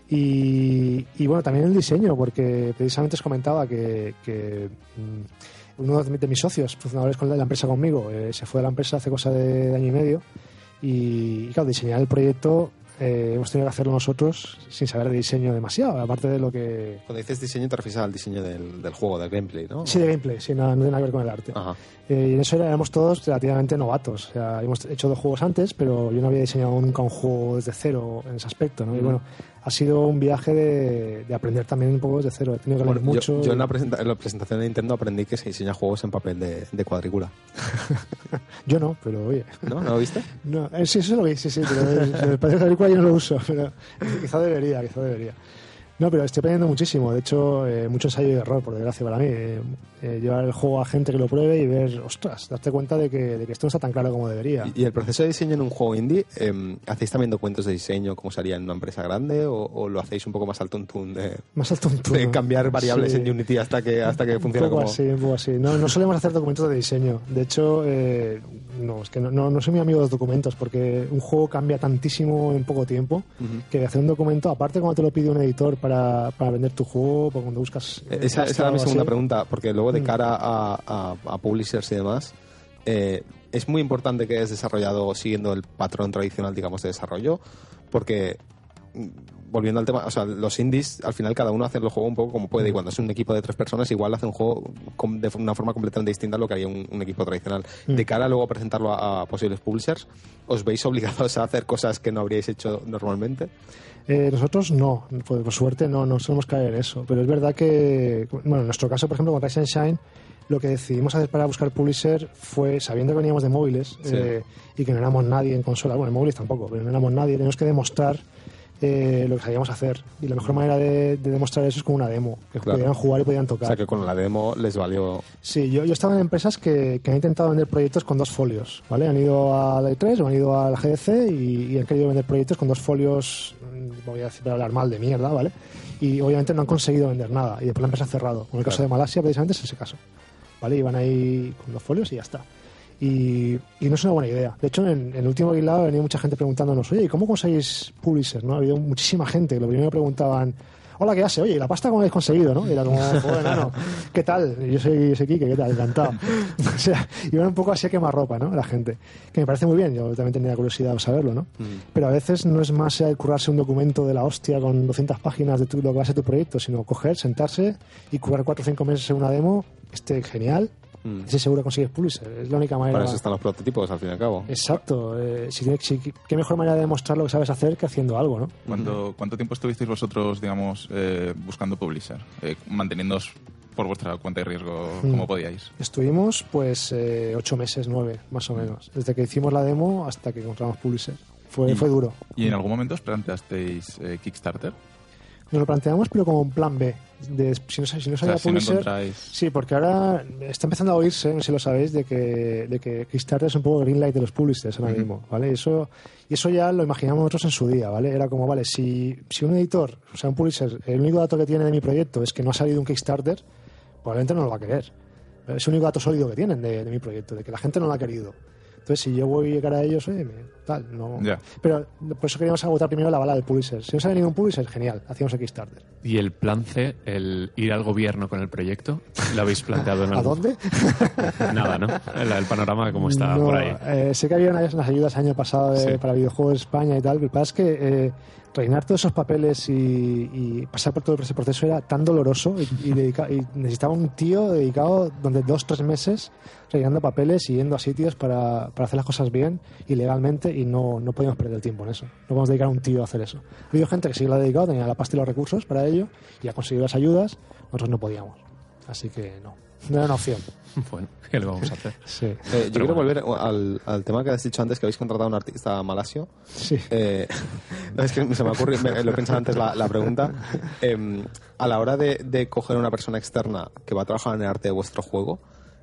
Y, y bueno, también el diseño, porque precisamente os comentaba que, que mm, uno de mis socios, fundadores con la empresa conmigo, eh, se fue de la empresa hace cosa de, de año y medio. Y, y claro, diseñar el proyecto eh, hemos tenido que hacerlo nosotros sin saber de diseño demasiado, aparte de lo que... Cuando dices diseño te refieres al diseño del, del juego, del gameplay, ¿no? Sí, de gameplay, sí, no, no tiene nada que ver con el arte. Ajá. Eh, y en eso éramos todos relativamente novatos. O sea, hemos hecho dos juegos antes, pero yo no había diseñado nunca un juego desde cero en ese aspecto, ¿no? Mm. Y bueno, ha sido un viaje de, de aprender también un poco desde cero. He tenido que leer bueno, mucho. Yo, yo y... en, la presenta- en la presentación de Nintendo aprendí que se diseña juegos en papel de, de cuadrícula. Yo no, pero oye. ¿No? ¿No lo viste? No, eh, sí, eso lo vi, sí, sí, pero el, el papel de cuadrícula yo no lo uso, pero quizá debería, quizá debería. No, pero estoy aprendiendo muchísimo. De hecho, eh, mucho ensayo y error, por desgracia para mí. Eh, eh, llevar el juego a gente que lo pruebe y ver, ostras, darte cuenta de que, de que esto no está tan claro como debería. ¿Y, y el proceso de diseño en un juego indie, eh, hacéis también documentos de diseño como sería en una empresa grande o, o lo hacéis un poco más al tuntún de, más al tuntún, de cambiar variables sí. en Unity hasta que, hasta que funcione un poco como... así, un poco así. No, no solemos hacer documentos de diseño. De hecho, eh, no, es que no, no, no soy muy amigo de los documentos porque un juego cambia tantísimo en poco tiempo uh-huh. que hacer un documento, aparte cuando te lo pide un editor para, para vender tu juego, para cuando buscas... Esa, esa era mi segunda así. pregunta, porque luego de cara a, a, a publishers y demás, eh, es muy importante que hayas desarrollado siguiendo el patrón tradicional, digamos, de desarrollo, porque... volviendo al tema, o sea, los indies, al final cada uno hace el juego un poco como puede, y cuando es un equipo de tres personas, igual hace un juego de una forma completamente distinta a lo que haría un, un equipo tradicional. Mm. De cara a luego a presentarlo a, a posibles publishers, ¿os veis obligados a hacer cosas que no habríais hecho normalmente? Eh, nosotros no, por, por suerte no, no solemos caer en eso, pero es verdad que, bueno, en nuestro caso, por ejemplo, con Rise and Shine, lo que decidimos hacer para buscar publisher fue, sabiendo que veníamos de móviles sí. eh, y que no éramos nadie en consola, bueno, en móviles tampoco, pero no éramos nadie, teníamos que demostrar Eh, lo que sabíamos hacer, y la mejor manera de, de demostrar eso es con una demo que claro. pudieran jugar y podían tocar. O sea que con la demo les valió. Sí, yo, yo estaba en empresas que, que han intentado vender proyectos con dos folios, ¿vale? Han ido a la E tres o han ido al G D C y, y han querido vender proyectos con dos folios, voy a decir para hablar mal de mierda, ¿vale? Y obviamente no han conseguido vender nada y después la empresa ha cerrado. En el caso claro. de Malasia precisamente es ese caso, ¿vale? Iban ahí con dos folios y ya está. Y, y no es una buena idea. De hecho, en, en el último Guilado ha venido mucha gente preguntándonos, oye, ¿y cómo conseguís publishers? ¿No? Ha habido muchísima gente. Lo primero que preguntaban, hola, ¿qué hace? Oye, ¿y la pasta cómo habéis conseguido? ¿No? Y era como, joder, enano, ¿qué tal? Yo soy, yo soy Quique, ¿qué tal? Encantado. O sea, iban un poco así a quemarropa, ¿no? La gente. Que me parece muy bien, yo también tenía curiosidad de saberlo, ¿no? Mm. Pero a veces no es más el currarse un documento de la hostia con doscientas páginas de tu, lo que va a ser tu proyecto, sino coger, sentarse y currar cuatro o cinco meses en una demo, que esté genial. Mm. Ese seguro consigues publisher, es la única manera. Para eso están los prototipos, al fin y al cabo. Exacto. Eh, si, si, qué mejor manera de demostrar lo que sabes hacer que haciendo algo, ¿no? ¿Cuánto, ¿cuánto tiempo estuvisteis vosotros, digamos, eh, buscando publisher? Eh, manteniéndoos por vuestra cuenta y riesgo como mm. podíais. Estuvimos, pues, eh, ocho meses, nueve, más o menos. Desde que hicimos la demo hasta que encontramos publisher. Fue, ¿Y, fue duro. ¿Y en algún momento os planteasteis eh, Kickstarter? Nos lo planteamos, pero como un plan B. De, si no, si no sabía o sea, publisher, si no encontráis... Sí, porque ahora está empezando a oírse, no sé si lo sabéis, de que, de que Kickstarter es un poco greenlight de los publishers ahora uh-huh. mismo, ¿vale? Y eso, y eso ya lo imaginamos nosotros en su día, ¿vale? Era como, vale, si, si un editor, o sea, un publisher, el único dato que tiene de mi proyecto es que no ha salido un Kickstarter, probablemente no lo va a querer. Es el único dato sólido que tienen de, de mi proyecto, de que la gente no lo ha querido. Entonces, si yo voy a llegar a ellos, oye, tal, no... Yeah. Pero por eso queríamos agotar primero la bala del publisher. Si no sale ningún publisher, genial, hacíamos el Kickstarter. ¿Y el plan C, el ir al gobierno con el proyecto, lo habéis planteado en algo? ¿A dónde? Nada, ¿no? El, el panorama como está no, por ahí. Eh, sé que había unas, unas ayudas el año pasado de, sí. para videojuegos de España y tal, pero el pasa es que eh, rellenar todos esos papeles y, y pasar por todo ese proceso era tan doloroso y, y, dedica, y necesitaba un tío dedicado donde dos, tres meses rellenando papeles y yendo a sitios para, para hacer las cosas bien y legalmente, y no, no podíamos perder el tiempo en eso. No podemos dedicar a un tío a hacer eso. Ha habido gente que sí lo ha dedicado, tenía la pasta y los recursos para ello y ha conseguido las ayudas, nosotros no podíamos. Así que no, no era una opción. Bueno, ¿qué le vamos a hacer? Sí. Eh, yo quiero volver al, al tema que has dicho antes, que habéis contratado a un artista malasio. Sí. Eh, no, es que se me ocurre, me, lo he pensado antes la, la pregunta. Eh, a la hora de, de coger a una persona externa que va a trabajar en el arte de vuestro juego,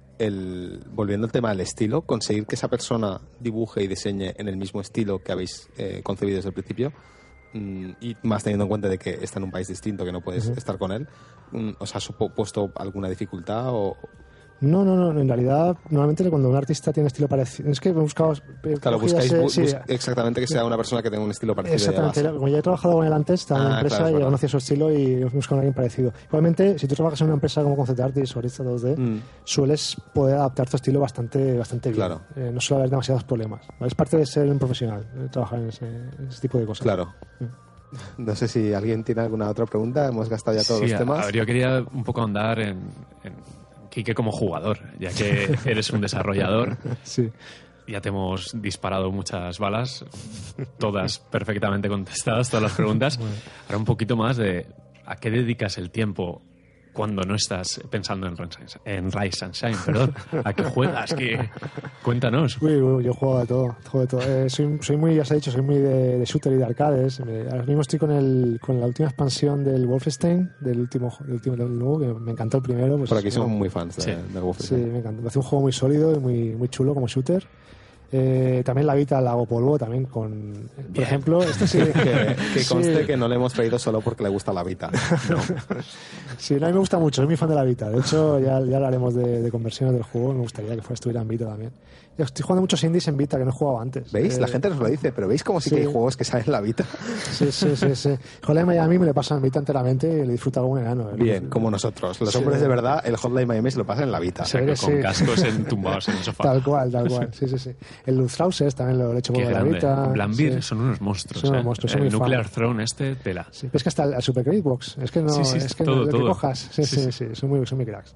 el, volviendo al tema del estilo, conseguir que esa persona dibuje y diseñe en el mismo estilo que habéis eh, concebido desde el principio, mm, y más teniendo en cuenta de que está en un país distinto, que no puedes uh-huh. estar con él, mm, ¿os ha supuesto alguna dificultad o...? No, no, no. En realidad, normalmente cuando un artista tiene estilo parecido... Es que he buscado... Claro, buscáis bu sí, bus exactamente que sea una persona que tenga un estilo parecido. Exactamente. Como ya he trabajado con él antes, estaba en una Ah, empresa claro, y conocía su estilo y he buscado a alguien parecido. Igualmente, si tú trabajas en una empresa como Concept Artist o Artista dos D, Mm. sueles poder adaptar tu estilo bastante, bastante bien. Claro. Eh, no suele haber demasiados problemas. Es parte de ser un profesional, eh, trabajar en ese, en ese tipo de cosas. Claro. No sé si alguien tiene alguna otra pregunta. Hemos gastado ya todos Sí, los temas. A ver, yo quería un poco ahondar en, en Quique como jugador, ya que eres un desarrollador. Sí. Ya te hemos disparado muchas balas, todas perfectamente contestadas, todas las preguntas. Ahora un poquito más de a qué dedicas el tiempo cuando no estás pensando en Rise, en Rise and Shine, perdón. ¿A qué juegas? ¿Qué? Cuéntanos. Uy, uy, yo juego de todo. Juego de todo. Eh, soy, soy muy, ya os he dicho, soy muy de, de shooter y de arcades. Me, ahora mismo estoy con, el, con la última expansión del Wolfenstein, del último, del último del nuevo, que me encantó el primero. Pues, Por aquí somos bueno, muy fans de, sí. del Sí, Wolfenstein. me encantó. Me hace un juego muy sólido y muy, muy chulo como shooter. Eh, también la Vita la hago polvo también con... Por Bien. ejemplo, este sí... Que, que conste sí. que no le hemos traído solo porque le gusta la Vita. Sí, no, a mí me gusta mucho, soy muy fan de la Vita. De hecho, ya, ya hablaremos de, de conversiones del juego. Me gustaría que fuera, estuviera en Vita también. Yo estoy jugando muchos indies en Vita que no he jugado antes. ¿Veis? Eh, La gente nos lo dice, pero ¿veis cómo sí, sí. que hay juegos que salen en la Vita? Sí, sí, sí. sí. Hotline Miami me lo pasan en Vita enteramente y le disfruto como un enano. ¿eh? Bien, como nosotros. Los Sí. hombres de verdad, el Hotline Miami se lo pasan en la Vita. O sea, Sí, que sí. con cascos entumbados en el sofá. Tal cual, tal cual. Sí, sí, sí. El Luztrauses también lo he hecho Qué por la grande. Vita. Blambir Sí. son unos monstruos. Son unos ¿eh? monstruos, soy El muy Nuclear fan. Throne este, tela. Sí, pero es que hasta el, el Super Great Box. Es que no, Sí, sí, es que todo, no, lo que todo. cojas. Sí, Sí, sí, sí. sí, son muy, son muy cracks.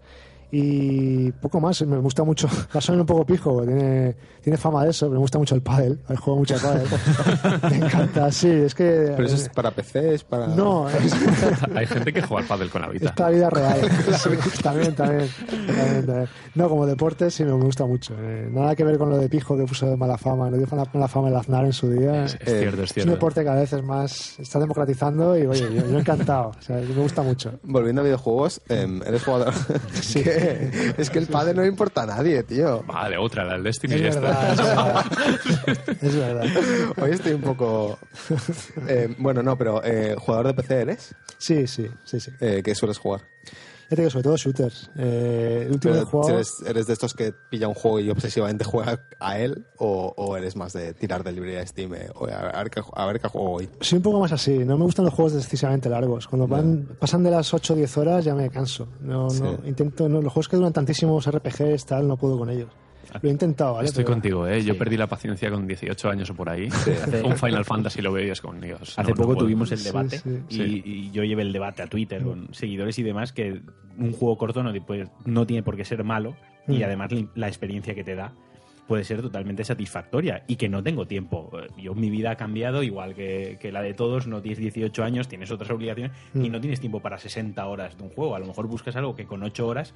Y poco más, me gusta mucho. Va a sonar un poco pijo, tiene, tiene fama de eso, pero me gusta mucho el pádel. He jugado mucho al pádel. Me encanta, sí, es que. Pero eso es para P C, es para... No, es, Hay gente que juega al pádel con la es Vita. para la vida real. Sí, también, también, también, también. No, como deporte sí me gusta mucho. Eh, nada que ver con lo de pijo que puso de mala fama. No dio mala, mala fama el Aznar en su día. Es, es Eh, cierto, es Es un cierto. deporte que a veces más se está democratizando y oye, yo, yo encantado. O sea, me gusta mucho. Volviendo a videojuegos, eh, eres jugador... Sí. que, es que el padre no le importa a nadie, tío. Vale, otra, la del Destiny. Es y esta. verdad, es verdad. Es verdad. Hoy estoy un poco... Eh, bueno, no, pero eh, ¿jugador de P C eres? Sí, sí, sí, sí. Eh, ¿Qué sueles jugar? Ya te digo, sobre todo shooters. Eh, el último que he Pero, jugado... ¿eres, ¿Eres de estos que pilla un juego y obsesivamente juega a él? ¿O, o eres más de tirar de librería de Steam? Eh, o a, ver qué, a ver qué juego hoy. Soy un poco más así. No me gustan los juegos excesivamente largos. Cuando van, pasan de las ocho o diez horas ya me canso. No, Sí. no, intento, no, los juegos que duran tantísimos R P Gs, tal, no puedo con ellos. Lo he intentado, ¿vale? Estoy Pero- contigo, ¿eh? Yo Sí. perdí la paciencia con dieciocho años o por ahí. Un Final Fantasy lo veías con Dios. Hace no, no poco puedo. tuvimos el Sí, debate sí, y, sí. y yo llevé el debate a Twitter con seguidores y demás que un juego corto no, pues, no tiene por qué ser malo y Mm. además la- la experiencia que te da puede ser totalmente satisfactoria y que no tengo tiempo. Yo mi vida ha cambiado igual que, que la de todos, no tienes dieciocho años, tienes otras obligaciones y Mm. no tienes tiempo para sesenta horas de un juego. A lo mejor buscas algo que con ocho horas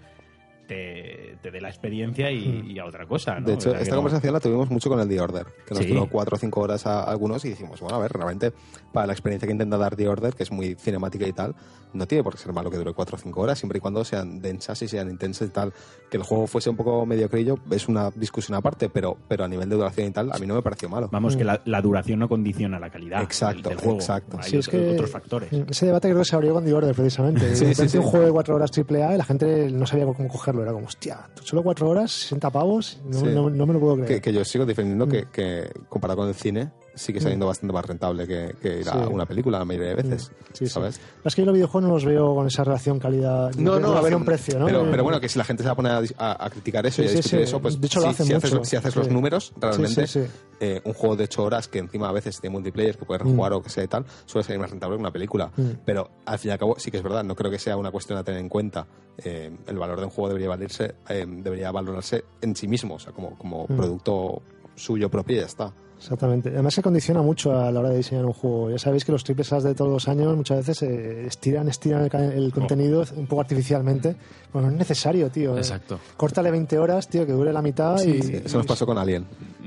te, te dé la experiencia y, y a otra cosa, ¿no? De hecho, O sea, que esta no- conversación la tuvimos mucho con el The Order, que nos Sí. duró cuatro o cinco horas a algunos y dijimos, bueno, a ver, realmente para la experiencia que intenta dar The Order, que es muy cinemática y tal, no tiene por qué ser malo que dure cuatro o cinco horas, siempre y cuando sean densas y sean intensas y tal. Que el juego fuese un poco mediocrillo es una discusión aparte, pero, pero a nivel de duración y tal, a mí no me pareció malo. Vamos, que la, la duración no condiciona la calidad Exacto, del, del juego. exacto. Hay Sí, es otro- que otros factores. Ese debate creo que se abrió con The Order, precisamente. Sí, de sí, repente sí. un juego de cuatro horas triple A y la gente no sabía cómo cogerlo. Era como, hostia, solo cuatro horas, sesenta pavos, no, Sí. no, no me lo puedo creer. Que, que yo sigo defendiendo Mm. que, que comparado con el cine, sigue saliendo bastante más rentable que, que ir a Sí. una película la mayoría de veces, Sí, sí. ¿sabes? Es que yo los videojuegos no los veo con esa relación calidad, No, no, a ver, precio, ¿no? pero, Eh, pero bueno, que si la gente se va a poner a, a- a criticar eso Sí, y a sí, discutir sí. eso, pues De hecho, lo si, hacen si haces, mucho. si haces Sí. los números, realmente Sí, sí, sí. eh, un juego de ocho horas que encima a veces tiene multiplayer que puedes Mm. jugar o que sea y tal, suele ser más rentable que una película. Mm. Pero al fin y al cabo, sí que es verdad, no creo que sea una cuestión a tener en cuenta. Eh, el valor de un juego debería valirse, eh, debería valorarse en sí mismo, o sea, como, como Mm. producto suyo propio y ya está. Exactamente. Además se condiciona mucho a la hora de diseñar un juego. Ya sabéis que los triples A de todos los años muchas veces eh, estiran, estiran el, ca- el contenido un poco artificialmente. Bueno, no es necesario, tío. Exacto. Córtale veinte horas, tío, que dure la mitad y... Eso nos pasó con Alien.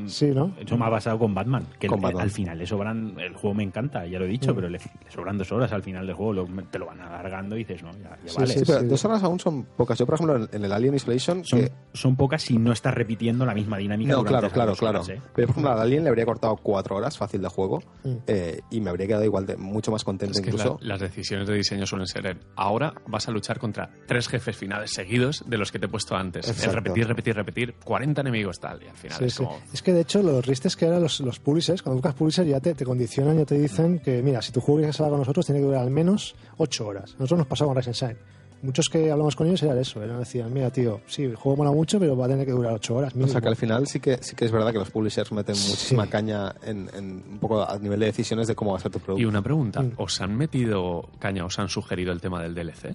Sí, ¿no? Eso me ha pasado con Batman, que Con el- Batman. al final le sobran, el juego me encanta, ya lo he dicho, Mm. pero le, le sobran dos horas al final del juego, lo- te lo van alargando y dices, no, ya, ya Sí, vale. Sí, pero sí. dos horas aún son pocas. Yo, por ejemplo, en, en el Alien Isolation... Son, que- son pocas si no estás repitiendo la misma dinámica. No, durante claro, esas claro, dos claro. horas, ¿eh? Pero, por ejemplo, al Alien le habría cortado cuatro horas fácil de juego Mm. eh, y me habría quedado igual de mucho más contento Es que incluso. la- las decisiones de diseño suelen ser en, ahora vas a luchar contra tres jefes finales seguidos de los que te he puesto antes. Exacto. El repetir, repetir, repetir, cuarenta enemigos tal, y al final Sí, es sí. como... Es que de hecho los ristes que eran los, los publishers, cuando buscas publishers ya te, te condicionan, ya te dicen que mira, si tu juego quieres que salga con nosotros tiene que durar al menos ocho horas. Nosotros nos pasaba con Rise and Shine. Muchos que hablamos con ellos era eso, eran, decían, mira tío, sí, el juego mola mucho, pero va a tener que durar ocho horas. O Mínimo. sea que al final sí que sí que es verdad que los publishers meten muchísima Sí. caña en, en un poco a nivel de decisiones de cómo va a ser tu producto. Y una pregunta, Mm. ¿os han metido caña, os han sugerido el tema del D L C?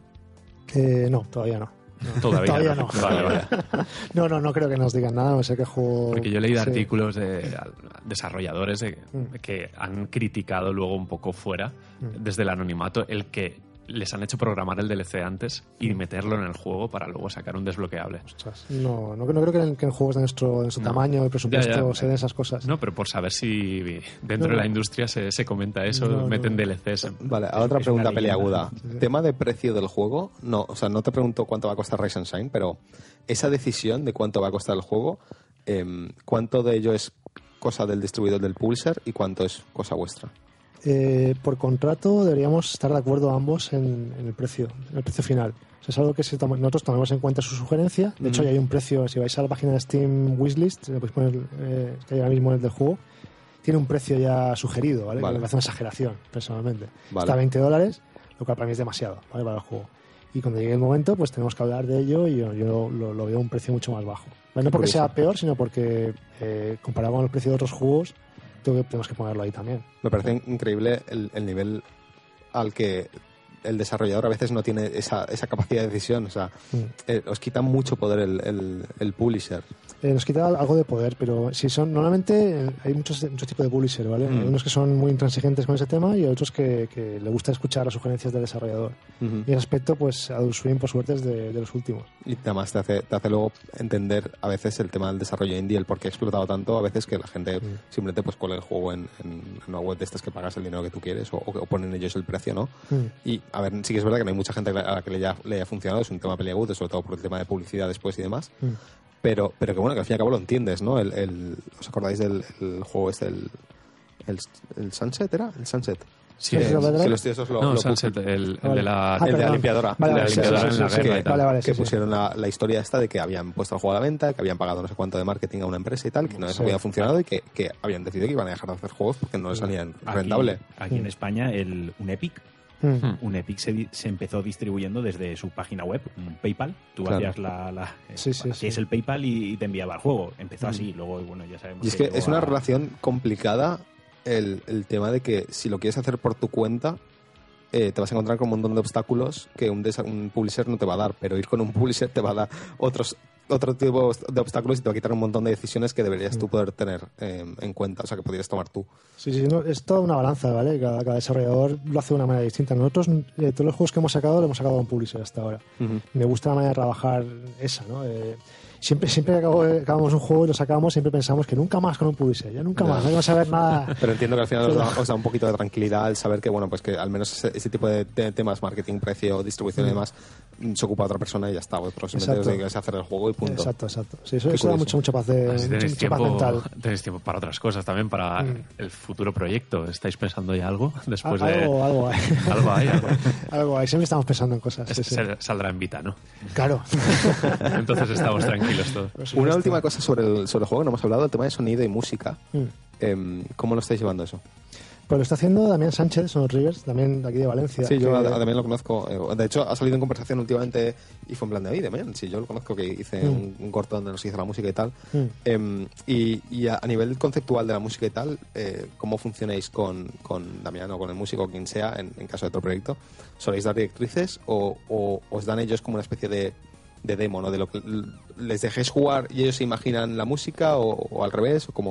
Eh, no, todavía no. Todavía, Todavía no. Vale, vale. No, no, no creo que nos digan nada, no sé qué juego... Porque yo he leído sí. artículos de desarrolladores de- Mm. que han criticado luego un poco fuera, Mm. desde el anonimato, el que les han hecho programar el D L C antes y meterlo en el juego para luego sacar un desbloqueable. Ostras, No, no, no creo que en, que en juegos de nuestro, de nuestro No. tamaño, el presupuesto, Ya, ya. se den esas cosas. No, pero por saber si dentro No, de la no. industria se, se comenta eso, No, no. meten D L Cs. Vale, a otra es pregunta una leyenda. peliaguda. Sí. Tema de precio del juego. No, o sea, no te pregunto cuánto va a costar Rise and Shine, pero esa decisión de cuánto va a costar el juego, em, ¿cuánto de ello es cosa del distribuidor del publisher y cuánto es cosa vuestra? Eh, por contrato deberíamos estar de acuerdo ambos en, en el precio, en el precio final. O sea, es algo que se toma- nosotros tomamos en cuenta su sugerencia. De hecho, ya hay un precio, si vais a la página de Steam Wishlist, le podéis poner eh, que hay ahora mismo en el del juego, tiene un precio ya sugerido, ¿vale? Vale. Que me parece una exageración, personalmente. Vale. Está a veinte dólares, lo cual para mí es demasiado, ¿vale? Para el juego. Y cuando llegue el momento, pues tenemos que hablar de ello y yo, yo lo, lo veo a un precio mucho más bajo. ¿Vale? No porque curioso. sea peor, sino porque eh, comparado con el precio de otros juegos, tengo que- tenemos que ponerlo ahí también. Me parece increíble el, el nivel al que el desarrollador a veces no tiene esa, esa capacidad de decisión. O sea, Mm. eh, os quita mucho poder el, el, el publisher. Eh, nos quita algo de poder, pero si son normalmente eh, hay muchos, muchos tipos de publisher, ¿vale? Mm. Hay unos que son muy intransigentes con ese tema y otros que, que le gusta escuchar las sugerencias del desarrollador. Ujú. Y en ese aspecto, pues Adult Swim, por suerte, es de, de los últimos. Y además te hace, te hace luego entender a veces el tema del desarrollo indie, el por qué ha explotado tanto, a veces que la gente simplemente pues cuela el juego en, en- en una web de estas que pagas el dinero que tú quieres o, o ponen ellos el precio, ¿no? Mm. Y a ver, sí que es verdad que no hay mucha gente a la que le haya, le haya funcionado, es un tema peliagudo, sobre todo por el tema de publicidad después y demás, Mm. pero, pero que bueno, que al fin y al cabo lo entiendes, ¿no? El, el- ¿Os acordáis del el juego este, el, el, el Sunset era? El Sunset. Sí, Sí, Eh, sí, vale, que los tíos os lo, no, lo Sunset, el, el Vale. de la... Ah, el de la perdón. limpiadora. Vale, el de la vale, sí, limpiadora sí, en la sí, sí, guerra sí. y tal. Vale, vale, que sí, sí. pusieron la, la historia esta de que habían puesto el juego a la venta, que habían pagado no sé cuánto de marketing a una empresa y tal, que no les Sí. había funcionado y que, que habían decidido que iban a dejar de hacer juegos porque no les salían Aquí- rentable. Aquí en Mm. España, el, un Epic. Mm. Un Epic se, di- se empezó distribuyendo desde su página web, un PayPal. Tú Claro. hacías la, la Sí, sí, hacías sí. el PayPal y, y te enviaba el juego. Empezó así, luego bueno ya sabemos. Y es que llegó es una a- relación complicada el, el tema de que si lo quieres hacer por tu cuenta, eh, te vas a encontrar con un montón de obstáculos que un, desa- un publisher no te va a dar, pero ir con un publisher te va a dar otros otro tipo de obstáculos y te va a quitar un montón de decisiones que deberías tú poder tener eh, en cuenta, o sea, que podrías tomar tú. Sí, sí, no, es toda una balanza, ¿vale? Cada, cada desarrollador lo hace de una manera distinta. Nosotros, eh, todos los juegos que hemos sacado, lo hemos sacado con publisher hasta ahora. Me gusta la manera de trabajar esa, ¿no? Eh, siempre siempre que acabo- acabamos un juego y lo sacamos, siempre pensamos que nunca más con un publisher, ya nunca Ya. más, no vamos a ver nada. Pero entiendo que al final os da, os da un poquito de tranquilidad el saber que, bueno, pues que al menos ese, ese tipo de, de temas, marketing, precio, distribución y demás, mm, se ocupa otra persona y ya está. Vosotros simplemente os Exacto. dedicáis a hacer el juego y punto. Exacto, exacto. Sí, eso, Qué eso da curioso. mucho, mucha paz, de, Así mucha, tenéis mucha paz tiempo, mental. tenéis tiempo para otras cosas también, para Mm. el futuro proyecto. ¿Estáis pensando ya algo después Al- de...? algo, algo hay. Algo hay, algo. Algo hay. Siempre estamos pensando en cosas. sí, Es- sí. se- Saldrá en Vita, ¿no? Claro. Entonces estamos tranquilos todos. Por supuesto. Una última cosa sobre el, sobre el juego, no hemos hablado del tema de sonido y música. Mm. Em, ¿Cómo lo estáis llevando eso? Pues lo está haciendo Damián Sánchez de Sonos Rivers, también de aquí de Valencia. Sí, yo que- a- también lo conozco. Eh, De hecho, ha salido en conversación últimamente y fue en plan de, oye, Damián, sí, yo lo conozco, que hice Mm. un, un corto donde nos hizo la música y tal. Mm. Em, y y a, a nivel conceptual de la música y tal, eh, ¿cómo funcionáis con, con Damián o con el músico o quien sea en, en caso de otro proyecto? ¿Soléis dar directrices o, o os dan ellos como una especie de, de demo, ¿no? De lo que l- les dejéis jugar y ellos se imaginan la música o, o al revés? O como...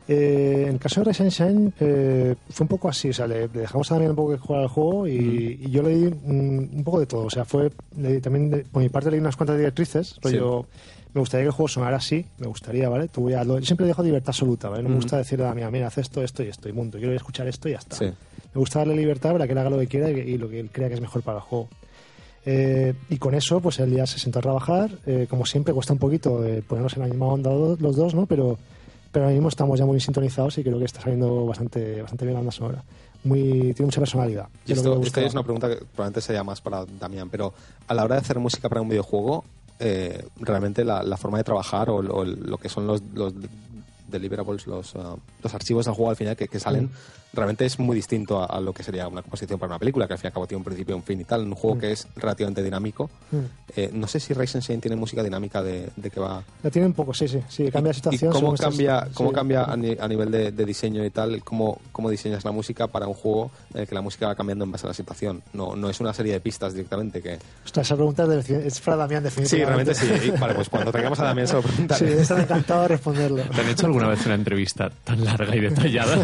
Eh, en el caso de Rise Shine eh, fue un poco así, o sea, le, le dejamos a Damián un poco que jugar al juego y, mm. y yo le di un, un poco de todo, o sea, fue le di, también de, por mi parte le di unas cuantas directrices, pero sí. yo me gustaría que el juego sonara así, me gustaría, ¿vale? Tú ya lo, yo siempre dejo libertad absoluta, ¿vale? No mm. me gusta decirle a Damián, mira, haz esto, esto y esto y punto, quiero escuchar esto y ya está. Sí. Me gusta darle libertad para que él haga lo que quiera y, y lo que él crea que es mejor para el juego. Eh, y con eso, pues él ya se sentó a trabajar. Eh, como siempre, cuesta un poquito eh, ponernos en la misma onda los dos, ¿no? Pero, pero ahora mismo estamos ya muy sintonizados y creo que está saliendo bastante, bastante bien la banda sonora. Muy, tiene mucha personalidad. Y esto, esto es una pregunta que probablemente sería más para Damián, pero a la hora de hacer música para un videojuego, eh, realmente la, la forma de trabajar o, o lo que son los, los deliverables, los, uh, los archivos del juego al final que, que salen, mm. realmente es muy distinto a, a lo que sería una composición para una película, que al fin y al cabo tiene un principio, un fin y tal. Un juego mm. que es relativamente dinámico. Mm. Eh, no sé si Rise Shine tiene música dinámica de, de que va... La tiene un poco, sí, sí. sí cambia de situación. ¿Y cómo cambia, estas... cómo sí. cambia a, ni, a nivel de, de diseño y tal? Cómo, ¿Cómo diseñas la música para un juego en el que la música va cambiando en base a la situación? No, no es una serie de pistas directamente que... Ostras, esa pregunta es, de, es para Damián definitivamente. Sí, realmente sí. Y, vale, pues cuando traigamos a Damián se lo preguntaré. Sí, estaré encantado de responderlo. ¿Te han hecho alguna vez una entrevista tan larga y detallada?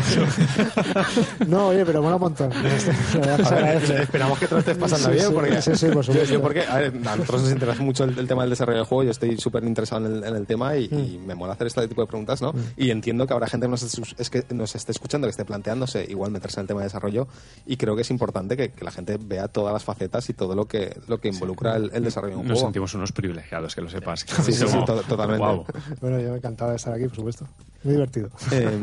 No, oye, pero mola un montón. Ver, esperamos que te lo estés pasando sí, bien, sí, porque, sí, sí, por supuesto. Yo, yo porque a, ver, a nosotros nos interesa mucho el, el tema del desarrollo del juego, yo estoy súper interesado en el, en el tema y, mm. y me mola hacer este tipo de preguntas, ¿no? Mm. Y entiendo que habrá gente que nos, es que nos esté escuchando, que esté planteándose igual meterse en el tema de desarrollo, y creo que es importante que, que la gente vea todas las facetas y todo lo que, lo que involucra sí. el, el desarrollo de un nos juego. Nos sentimos unos privilegiados, que lo sepas. Sí, sí, sí, to totalmente. Wow. Bueno, yo encantado de estar aquí, por supuesto. Muy divertido. Eh,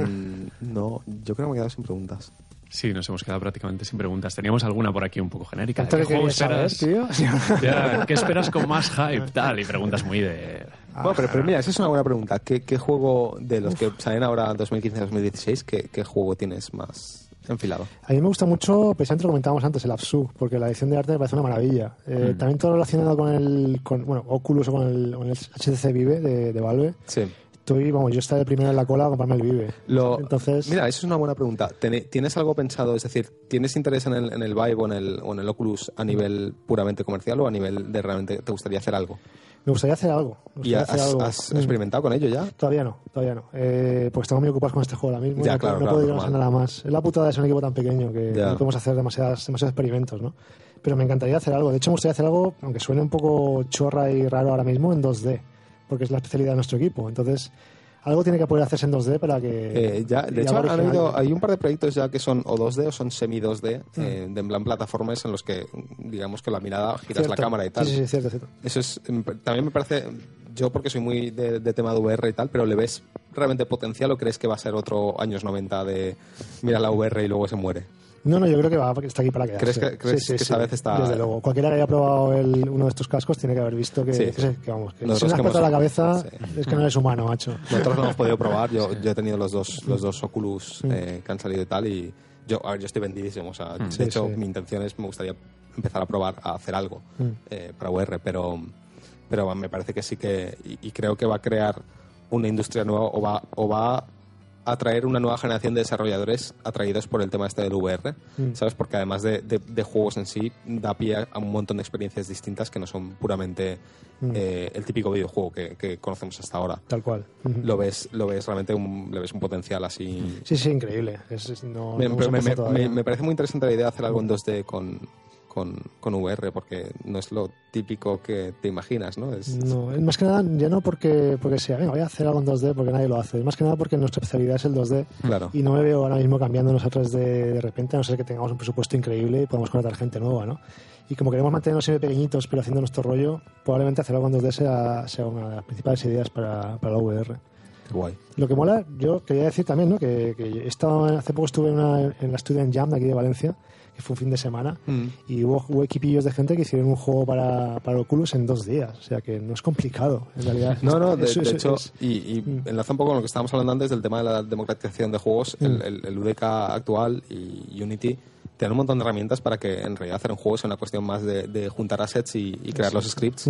no, yo creo que me he quedado sin preguntas. Sí, nos hemos quedado prácticamente sin preguntas. Teníamos alguna por aquí un poco genérica. ¿Qué juego esperas, saber, tío? Ya, ¿qué esperas con más hype? Tal, y preguntas muy de... Ah, bueno, pero, pero mira, esa es una buena pregunta. ¿Qué, qué juego de los Uf. que salen ahora dos mil quince dos mil dieciséis, qué, qué juego tienes más enfilado? A mí me gusta mucho, precisamente lo comentábamos antes, el Absu, porque la edición de arte me parece una maravilla. Eh, mm. También todo lo relacionado con el con, bueno, Oculus o con el, con el H T C Vive de, de Valve. Sí. Estoy, vamos, yo estaré primero en la cola a comprarme el Vive. Lo, Entonces... Mira, eso es una buena pregunta. ¿Tienes algo pensado? Es decir, ¿tienes interés en el, en el Vive o en el, o en el Oculus a nivel puramente comercial o a nivel de realmente te gustaría hacer algo? Me gustaría hacer algo. ¿Y has, hacer algo. has experimentado con ello ya? Todavía no, todavía no. Eh, pues estamos muy ocupados con este juego ahora mismo. Ya, no, claro, no claro, puedo llegar a nada más. Es la putada de ser un equipo tan pequeño que ya. no podemos hacer demasiadas, demasiados experimentos, ¿no? Pero me encantaría hacer algo. De hecho, me gustaría hacer algo, aunque suene un poco chorra y raro ahora mismo, en dos D, porque es la especialidad de nuestro equipo. Entonces... algo tiene que poder hacerse en dos D para que... Eh, ya, de hecho, han habido, hay un par de proyectos ya que son o dos D o son semi dos D, mm. eh, de en plan plataformas en los que, digamos que la mirada giras cierto. la cámara y tal. Sí, sí, cierto, cierto. Eso es, también me parece, yo porque soy muy de, de tema de V R y tal, pero ¿le ves realmente potencial o crees que va a ser otro años noventa de mira la V R y luego se muere? No, no, yo creo que va, porque está aquí para quedarse. ¿Crees que, crees sí, sí, que sí, esta vez está...? Desde luego. Cualquiera que haya probado el, uno de estos cascos tiene que haber visto que, sí. que, que vamos, que Nosotros si no has puesto la cabeza sí. es que no eres humano, macho. Nosotros lo hemos podido probar. Yo, yo he tenido los dos, los dos Oculus eh, que han salido y tal y yo, a ver, yo estoy vendidísimo. O sea, de sí, hecho, sí. mi intención es, me gustaría empezar a probar a hacer algo mm. eh, para V R, pero, pero me parece que sí que... Y, y creo que va a crear una industria nueva o va, o va atraer una nueva generación de desarrolladores atraídos por el tema este del V R, mm. ¿sabes? Porque además de, de, de juegos en sí, da pie a un montón de experiencias distintas que no son puramente mm. eh, el típico videojuego que, que conocemos hasta ahora. Tal cual. Mm-hmm. Lo ves, lo ves realmente un, le ves un potencial así... Sí, sí, increíble. Es, es, no, me, no me, me, me, me parece muy interesante la idea de hacer algo en dos D con... Con, con V R, porque no es lo típico que te imaginas, ¿no? Es, no, es más que nada, ya no porque, porque sea, venga, voy a hacer algo en dos D porque nadie lo hace, es más que nada porque nuestra especialidad es el dos D claro. y no me veo ahora mismo cambiándonos a tres D de repente, a no ser que tengamos un presupuesto increíble y podamos contratar gente nueva, ¿no? Y como queremos mantenernos siempre pequeñitos pero haciendo nuestro rollo, probablemente hacer algo en dos D sea, sea una de las principales ideas para, para la V R. Guay. Lo que mola, yo quería decir también, ¿no? Que, que he estado, hace poco estuve en, una, en la Student Jam de aquí de Valencia, que fue un fin de semana, mm. y hubo, hubo equipillos de gente que hicieron un juego para, para Oculus en dos días, o sea que no es complicado, en realidad. No, no, de, eso, de eso, hecho, es, y, y mm. enlaza un poco con lo que estábamos hablando antes del tema de la democratización de juegos, mm. el, el, el U D K actual y Unity tienen un montón de herramientas para que en realidad hacer un juego sea una cuestión más de, de juntar assets y, y crear sí. los scripts. Mm.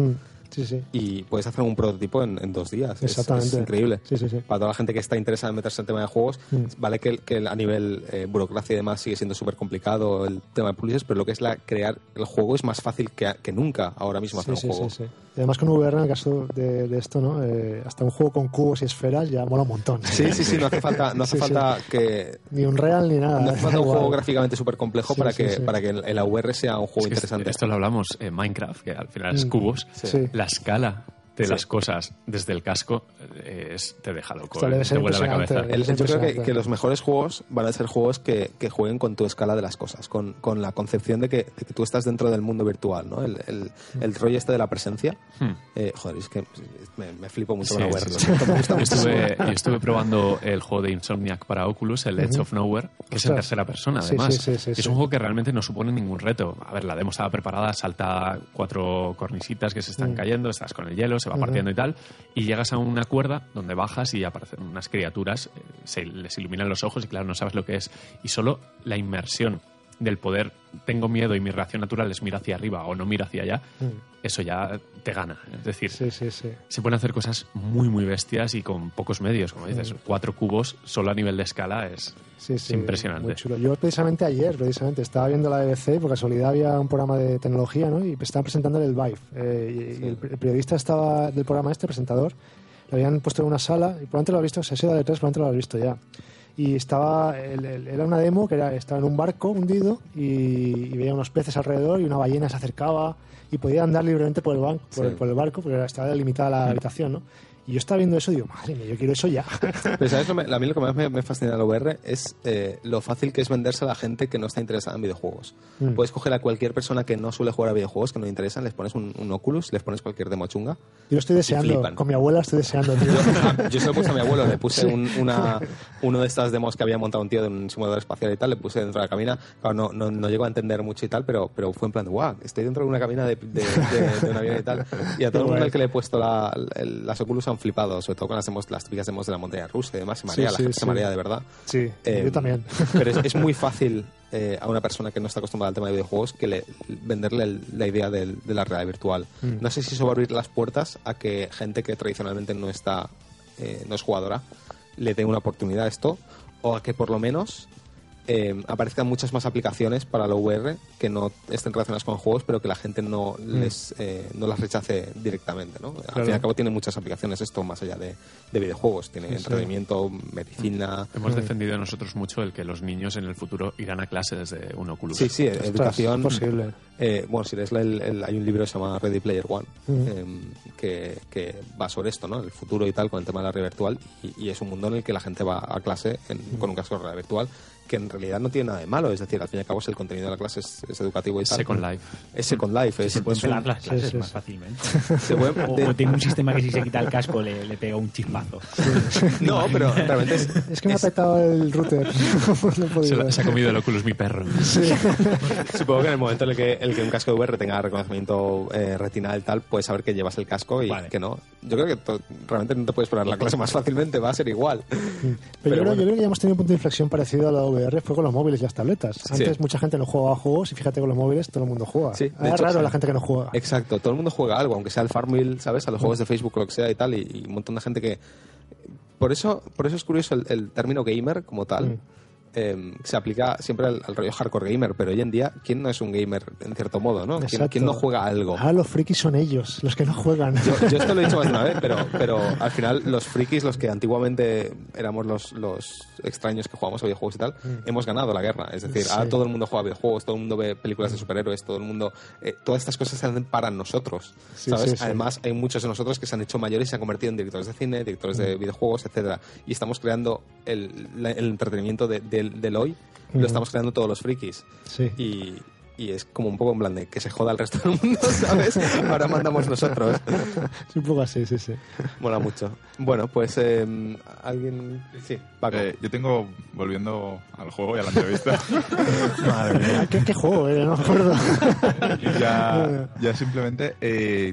Sí, sí. Y puedes hacer un prototipo en, en dos días. Exactamente. Es, es increíble. Sí, sí, sí. Para toda la gente que está interesada en meterse en el tema de juegos, mm. vale que, que a nivel eh, burocracia y demás sigue siendo súper complicado el tema de publishers, pero lo que es la crear el juego es más fácil que, que nunca ahora mismo hacer sí, un sí, juego. Sí, sí. Y además con V R, en el caso de, de esto, ¿no? Eh, hasta un juego con cubos y esferas ya mola un montón. Sí, sí, sí, no hace falta, no hace sí, falta sí. que... Ni un real ni nada. No hace falta un juego gráficamente súper complejo sí, para, sí, que, sí. para que el, el V R sea un juego es que interesante. Esto lo hablamos en Minecraft, que al final es mm. cubos. Sí. La escala de sí. las cosas desde el casco es, te deja loco, debe te vuela la cabeza. El, yo creo que, que los mejores juegos van a ser juegos que, que jueguen con tu escala de las cosas, con, con la concepción de que, de que tú estás dentro del mundo virtual, ¿no? El, el, el rollo este de la presencia. Hmm. Eh, joder, es que me, me flipo mucho sí, con la sí, V R. Sí, sí. Yo, estuve, yo estuve probando el juego de Insomniac para Oculus, el Edge uh-huh. of Nowhere, que es en tercera persona, además. Sí, sí, sí, sí, es sí. un juego que realmente no supone ningún reto. A ver, la demo estaba preparada, salta cuatro cornisitas que se están uh-huh. cayendo, estás con el hielo, se va uh-huh. partiendo y tal. Y llegas a una cuerda donde bajas y aparecen unas criaturas, eh, se les iluminan los ojos y claro, no sabes lo que es. Y solo la inmersión del poder, tengo miedo y mi reacción natural es mirar hacia arriba o no mira hacia allá, mm. eso ya te gana. Es decir, sí, sí, sí. se pueden hacer cosas muy, muy bestias y con pocos medios, como dices. Mm. Cuatro cubos solo a nivel de escala es, sí, sí, es impresionante. Muy chulo. Yo precisamente ayer, precisamente, estaba viendo la B B C y por casualidad había un programa de tecnología, ¿no? Y estaban presentando el Vive. Eh, y, sí. y el, el periodista estaba del programa este, presentador, lo habían puesto en una sala y probablemente lo has visto, se ha sido de tres, probablemente lo has visto ya. Y estaba, el, el, era una demo que era, estaba en un barco hundido y, y veía unos peces alrededor y una ballena se acercaba y podía andar libremente por el, banco, por, sí. el, por el barco porque estaba delimitada la habitación, ¿no? Y yo estaba viendo eso y digo, madre mía, yo quiero eso ya. Pero ¿sabes? Lo me, a mí lo que más me, me fascina de la V R es eh, lo fácil que es venderse a la gente que no está interesada en videojuegos. Mm. Puedes coger a cualquier persona que no suele jugar a videojuegos, que no le interesan, les pones un, un Oculus, les pones cualquier demo chunga. Yo lo estoy deseando, con mi abuela estoy deseando. Tío. Yo, yo se lo puse a mi abuelo, le puse sí. un, una, uno de estas demos que había montado un tío de un simulador espacial y tal, le puse dentro de la cabina. Claro, no, no, no llego a entender mucho y tal, pero, pero fue en plan de, guau, estoy dentro de una cabina de, de, de, de un avión y tal. Y a todo el mundo al que le he puesto la, el, las Oculus han flipado, sobre todo con las, demos, las típicas demos de la montaña rusa y demás, se marea, sí, la sí, gente sí. se marea de verdad. Sí, eh, yo también. Pero es, es muy fácil eh, a una persona que no está acostumbrada al tema de videojuegos que le, venderle el, la idea de, de la realidad virtual. Mm. No sé si eso va a abrir las puertas a que gente que tradicionalmente no está eh, no es jugadora le dé una oportunidad a esto, o a que por lo menos eh, aparezcan muchas más aplicaciones para la V R que no estén relacionadas con juegos, pero que la gente no mm. les eh, no las rechace directamente, ¿no? Claro. Al fin y al cabo tiene muchas aplicaciones esto más allá de, de videojuegos, tiene sí, entretenimiento, sí. medicina. Hemos defendido nosotros mucho el que los niños en el futuro irán a clase desde un Oculus. Sí, sí, Ostras, educación. Es posible. Eh, bueno, si lees el, el, hay un libro que se llama Ready Player One mm. eh, que, que va sobre esto, ¿no? El futuro y tal, con el tema de la realidad virtual, y, y es un mundo en el que la gente va a clase en, mm. con un casco de realidad virtual, que en realidad no tiene nada de malo, es decir, al fin y al cabo el contenido de la clase es, es educativo y tal. Second Life. Es Second Life. Es, se pueden pelar un... las clases sí, sí, más sí. fácilmente. Se puede... o, o tiene un sistema que si se quita el casco le, le pega un chispazo. No, pero realmente es... Es que me es... ha petado el router. No se, la, se ha comido el Oculus mi perro. Sí. Supongo que en el momento en el que, el que un casco de V R tenga reconocimiento eh, retinal y tal, puedes saber que llevas el casco y vale. que no. Yo creo que to- realmente no te puedes poner la clase más fácilmente, va a ser igual. Pero, pero yo, creo, bueno. yo creo que ya hemos tenido un punto de inflexión parecido a la V R, fue con los móviles y las tabletas. Antes sí. mucha gente no jugaba a juegos y fíjate con los móviles todo el mundo juega. Sí, es hecho, raro sí. la gente que no juega. Exacto, todo el mundo juega algo, aunque sea el Farmville, ¿sabes? A los juegos de Facebook o lo que sea y tal, y, y un montón de gente que... Por eso, por eso es curioso el, el término gamer como tal. Mm. Eh, se aplica siempre al, al rollo hardcore gamer, pero hoy en día, ¿quién no es un gamer en cierto modo, no? ¿Quién, ¿Quién no juega algo? Ah, los frikis son ellos, los que no juegan. Yo, yo esto lo he dicho más de una vez, pero, pero al final los frikis, los que antiguamente éramos los, los extraños que jugamos a videojuegos y tal, mm. hemos ganado la guerra. Es decir, sí. ahora todo el mundo juega a videojuegos, todo el mundo ve películas de superhéroes, todo el mundo... Eh, todas estas cosas se hacen para nosotros, sí, ¿sabes? Sí, sí. Además, hay muchos de nosotros que se han hecho mayores y se han convertido en directores de cine, directores mm. de videojuegos, etcétera. Y estamos creando el, la, el entretenimiento de, de, del hoy. Lo estamos creando todos los frikis. Sí. Y, y es como un poco en plan de que se joda el resto del mundo, ¿sabes? Ahora mandamos nosotros. Es un poco así, sí, sí. Mola mucho. Bueno, pues eh, alguien... Sí, Paco. Eh, yo tengo, volviendo al juego y a la entrevista... Madre mía, ¿qué, qué juego? Eh? No me acuerdo. ya, ya simplemente... Eh,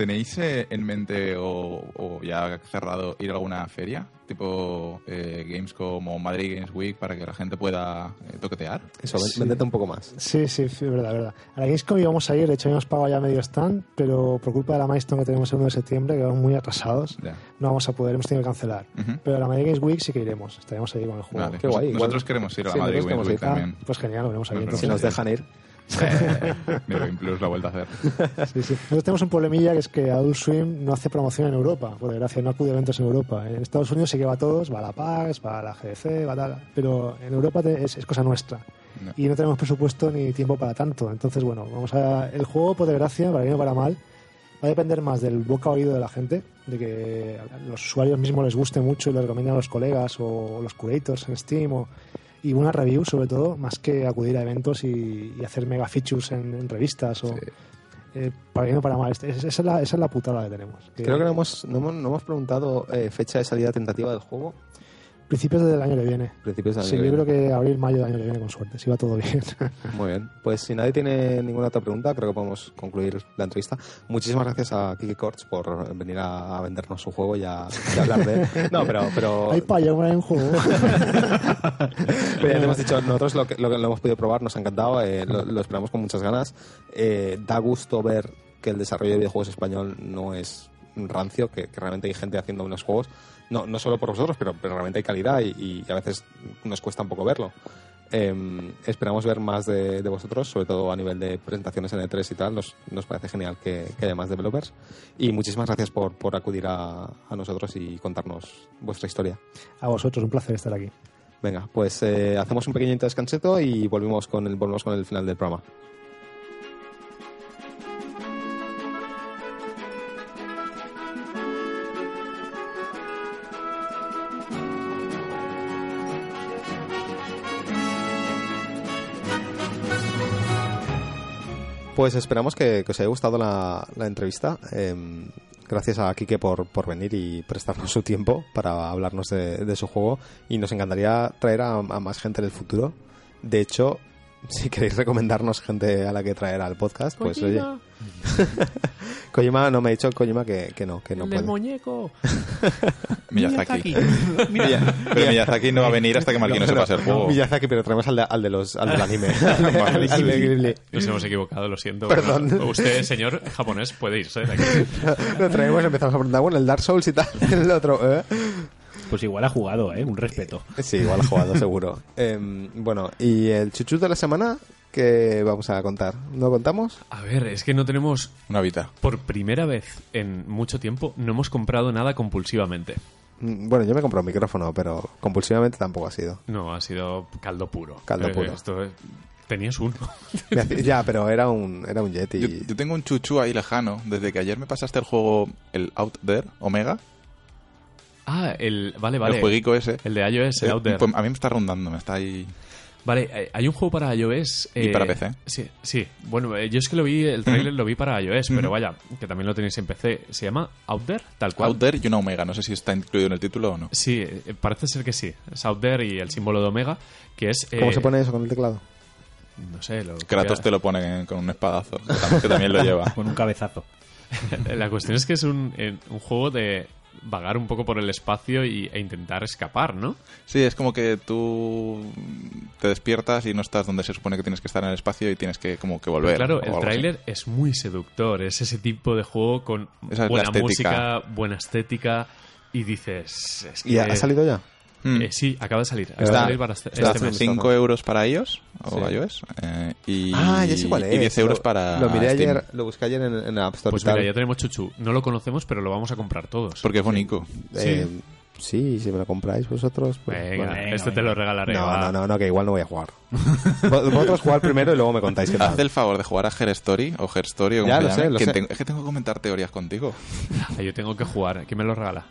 ¿Tenéis eh, en mente o, o ya cerrado ir a alguna feria? Tipo eh, Gamescom o Madrid Games Week para que la gente pueda eh, toquetear. Eso, Sí. vendete un poco más. Sí, sí, sí, verdad, verdad. A la Gamescom íbamos a ir, de hecho habíamos pagado ya medio stand, pero por culpa de la milestone que tenemos el uno de septiembre, que vamos muy atrasados, Ya. no vamos a poder, hemos tenido que cancelar. Ujú. Pero a la Madrid Games Week sí que iremos, estaremos ahí con el juego. Vale, Qué pues guay, nosotros igual- queremos ir a la sí, Madrid nosotros Games Week queremos ir. también. Pues genial, lo veremos ahí. Nos entonces. Si nos dejan ir. New Game Plus la vuelta a hacer. Sí, sí. Nosotros tenemos un problemilla que es que Adult Swim no hace promoción en Europa, por desgracia, no acude a eventos en Europa. En Estados Unidos sí que va a todos, va a la PAX, va a la G D C, va a tal, pero en Europa te- es, es cosa nuestra. No. Y no tenemos presupuesto ni tiempo para tanto. Entonces, bueno, vamos a el juego, por desgracia, para bien o para mal, va a depender más del boca a oído de la gente, de que a los usuarios mismos les guste mucho y lo recomiendan a los colegas o los curators en Steam o, y una review sobre todo, más que acudir a eventos y, y hacer mega features en, en revistas o eh, para bien o para mal. Es- es- esa, es la, esa es la putada que tenemos. Que Creo que no hemos, no hemos, no hemos preguntado eh, fecha de salida tentativa del juego. principios del año que viene. Principios del año Sí, que yo viene. creo que abril, mayo del año que viene con suerte, si va todo bien. Muy bien. Pues si nadie tiene ninguna otra pregunta, creo que podemos concluir la entrevista. Muchísimas gracias a Kiki Korts por venir a, a vendernos su juego y a, y a hablar de... No, pero... pero... Hay paya, hay un juego. Pero ya te hemos dicho, nosotros lo que, lo que lo hemos podido probar, nos ha encantado, eh, lo, lo esperamos con muchas ganas. Eh, da gusto ver que el desarrollo de videojuegos español no es rancio, que, que realmente hay gente haciendo unos juegos, no, no solo por vosotros, pero, pero realmente hay calidad y, y a veces nos cuesta un poco verlo. Eh, esperamos ver más de, de vosotros, sobre todo a nivel de presentaciones en E tres y tal. Nos, nos parece genial que, que haya más developers. Y muchísimas gracias por, por acudir a, a nosotros y contarnos vuestra historia. A vosotros, un placer estar aquí. Venga, pues eh, hacemos un pequeño descanseto y volvemos con el, volvemos con el final del programa. Pues esperamos que, que os haya gustado la, la entrevista. Eh, gracias a Quique por, por venir y prestarnos su tiempo para hablarnos de, de su juego. Y nos encantaría traer a, a más gente en el futuro. De hecho, si queréis recomendarnos gente a la que traer al podcast, pues oye. Kojima, no me ha dicho Kojima que, que no, que no el puede. del muñeco. Miyazaki. Mira, pero Miyazaki no va a venir hasta que Marquino se pase el juego. Miyazaki, pero traemos al, de, al, de los, al del anime. al, al de Ghibli. Nos hemos equivocado, lo siento. Perdón. Bueno, usted, señor japonés, puede irse de aquí. Lo traemos, empezamos a preguntar, bueno, el Dark Souls y tal, el otro, ¿eh? Pues igual ha jugado, ¿eh? Un respeto. Sí, igual ha jugado, seguro. Eh, bueno, y el chuchu de la semana, ¿qué vamos a contar? ¿No contamos? A ver, es que no tenemos... Una vida. Por primera vez en mucho tiempo no hemos comprado nada compulsivamente. Mm, Bueno, yo me compré un micrófono, pero compulsivamente tampoco ha sido. No, ha sido caldo puro. Caldo Eh, puro. Esto es- Tenías uno. Me hacía- ya, pero era un, era un Yeti. Yo, yo tengo un chuchu ahí lejano. Desde que ayer me pasaste el juego, el Out There, Omega, Ah, el... Vale, vale. el jueguico ese. El de iOS, el eh, Out There. pues a mí me está rondando, me está ahí... Vale, eh, hay un juego para iOS... Y eh, para P C. Sí, sí. Bueno, eh, yo es que lo vi, el trailer lo vi para iOS, pero vaya, que también lo tenéis en P C. ¿Se llama Out There? Tal cual. Out There y una Omega. No sé si está incluido en el título o no. Sí, eh, parece ser que sí. Es Out There y el símbolo de Omega, que es... eh, ¿Cómo se pone eso con el teclado? No sé, lo... Kratos te lo pone con un espadazo, que tam- que también lo lleva. Con un cabezazo. La cuestión es que es un, eh, un juego de vagar un poco por el espacio y, e intentar escapar, ¿no? Sí, es como que tú te despiertas y no estás donde se supone que tienes que estar en el espacio y tienes que como que volver. Claro, o el algo tráiler es muy seductor. Es ese tipo de juego con Esa es la buena estética. música, buena estética y dices... Es que, ¿Y ha, ha salido ya? así. Mm. Eh, sí, acaba de salir. Acaba de Está, salir para este, está este mes. cinco euros para iOS o Sí. iOS eh, y, Ah, ya sé cuál es. y diez euros Lo- para Lo miré Steam. ayer, lo busqué ayer en, en la App Store Pues y tal. mira, ya tenemos Chuchu. No lo conocemos, pero lo vamos a comprar todos. Porque es bonito. Eh, sí, si me lo compráis vosotros. Pues, Venga, bueno. este te lo regalaré. No, va. no, no, no, que igual no voy a jugar. Vos- Vosotros jugar primero y luego me contáis qué tal. Haz el favor de jugar a Her Story o Her Story o como Ya, se lo llame, sé, lo que sé. tengo- es que tengo que comentar teorías contigo. Ah, yo tengo que jugar. ¿Quién me lo regala?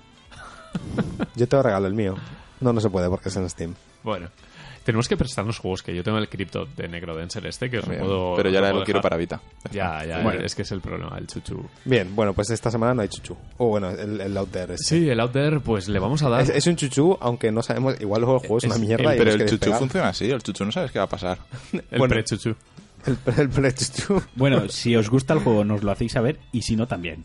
Yo te regalo el mío. No, no se puede porque es en Steam. Bueno, tenemos que prestarnos juegos, que yo tengo el Crypto de Necrodancer este, que os lo Bien, puedo... pero ya lo lo, puedo quiero dejar. para Vita. Ya, ya, Bueno. es que es el problema, el Chuchu. Bien, bueno, pues esta semana no hay chuchu. O bueno, el, el Out There. este. Sí, el Out There, pues le vamos a dar... Es, es un chuchu, aunque no sabemos. Igual luego el juego es, Es- una mierda. y Pero nos el queréis chuchu pegar. funciona así, el chuchu no sabes qué va a pasar. el bueno. pre-Chuchu. El, el Pre-Chuchu. Bueno, si os gusta el juego, nos lo hacéis saber, y si no, también.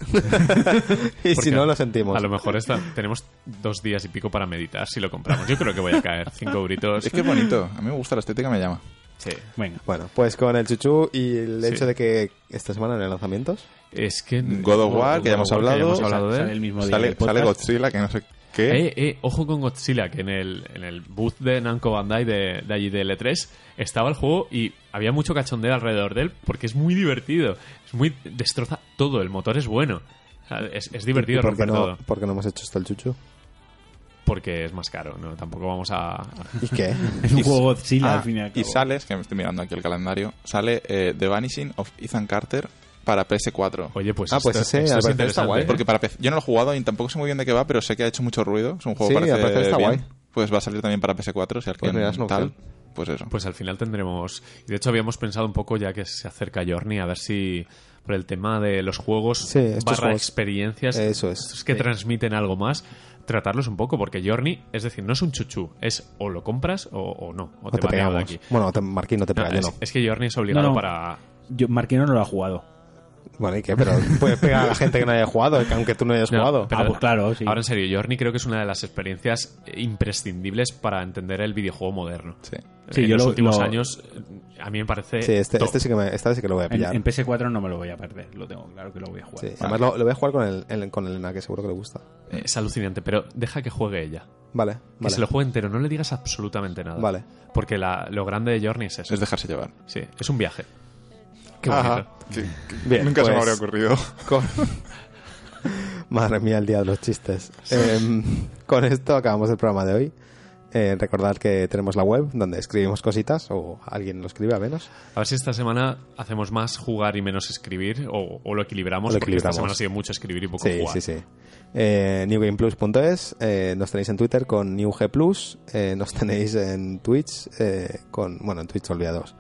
Y si no, lo sentimos. A lo mejor esta, tenemos dos días y pico para meditar si lo compramos. Yo creo que voy a caer. Cinco euritos. Es que es bonito. A mí me gusta la estética, me llama. Sí. Venga. Bueno, pues con el Chuchu y el Sí. hecho de que esta semana no hay lanzamientos. Es que... God of War, que ya hemos God of War, que ya hablado. hemos hablado de Sale él. el mismo día Sale, del podcast. sale Godzilla, que no sé qué. Eh, eh, ojo con Godzilla, que en el, en el booth de Namco Bandai de, de allí de L tres estaba el juego y había mucho cachondeo alrededor de él porque es muy divertido. Es muy destroza todo, el motor es bueno. O sea, es, es divertido ¿Y por qué romper no, todo. por qué no hemos hecho esto el Chuchu? Porque es más caro, ¿no? Tampoco vamos a... ¿Y qué? Es un juego Godzilla, Ah, al fin y al y cabo. sale, es que me estoy mirando aquí el calendario, sale eh, The Vanishing of Ethan Carter para P S cuatro. Oye, pues Ah, esto, pues ese, esto al es parecer está interesante. guay, ¿eh? Porque para P C, yo no lo he jugado y tampoco sé muy bien de qué va, pero sé que ha hecho mucho ruido. Es un juego Sí, parece al parecer está bien. guay. Pues va a salir también para P S cuatro, si Pues alguien mira, es una tal. opción. Pues eso. Pues al final tendremos... Y de hecho habíamos pensado un poco, ya que se acerca Journey, a ver si por el tema de los juegos Sí, estos barra juegos. experiencias Eso es. estos que Sí. transmiten algo más, tratarlos un poco, porque Journey, es decir, no es un chuchú, es o lo compras o, o no, o, O te, te baneo de pegamos. aquí. Bueno, te, Marquín no te No, pega, yo es, no. es que Journey es obligado No, no. para... Yo, Marquino no lo ha jugado. Bueno, ¿y qué? Pero puedes pegar a la gente que no haya jugado, aunque tú no hayas No, jugado. pero Ah, pues claro, sí. Ahora en serio, Journey creo que es una de las experiencias imprescindibles para entender el videojuego moderno. Sí. Sí, en yo los lo- últimos lo- años, a mí me parece... Sí, este, top. este sí que me, esta vez sí que lo voy a En, pillar. en P S cuatro no me lo voy a perder, lo tengo claro que lo voy a jugar. Sí, además lo, lo voy a jugar con el, el- con Elena, que seguro que le gusta. Es alucinante, pero deja que juegue ella. Vale, Que vale. se lo juegue entero, no le digas absolutamente nada. Vale. Porque la- lo grande de Journey es eso. Es dejarse llevar. Sí, es un viaje. Qué Ajá. bonito. Que- que Bien, nunca se me pues- habría ocurrido. Con- Madre mía, el día de los chistes. Em, con esto acabamos el programa de hoy. Eh, recordad que tenemos la web donde escribimos cositas, o alguien lo escribe a menos. A ver si esta semana hacemos más jugar y menos escribir, o, o lo equilibramos, O lo porque equilibramos. esta semana ha sido mucho escribir y poco Sí, jugar. sí, sí. Eh, new game plus punto es, eh, nos tenéis en Twitter con newgplus, eh, nos tenéis en Twitch eh, con, bueno, en Twitch olvidados.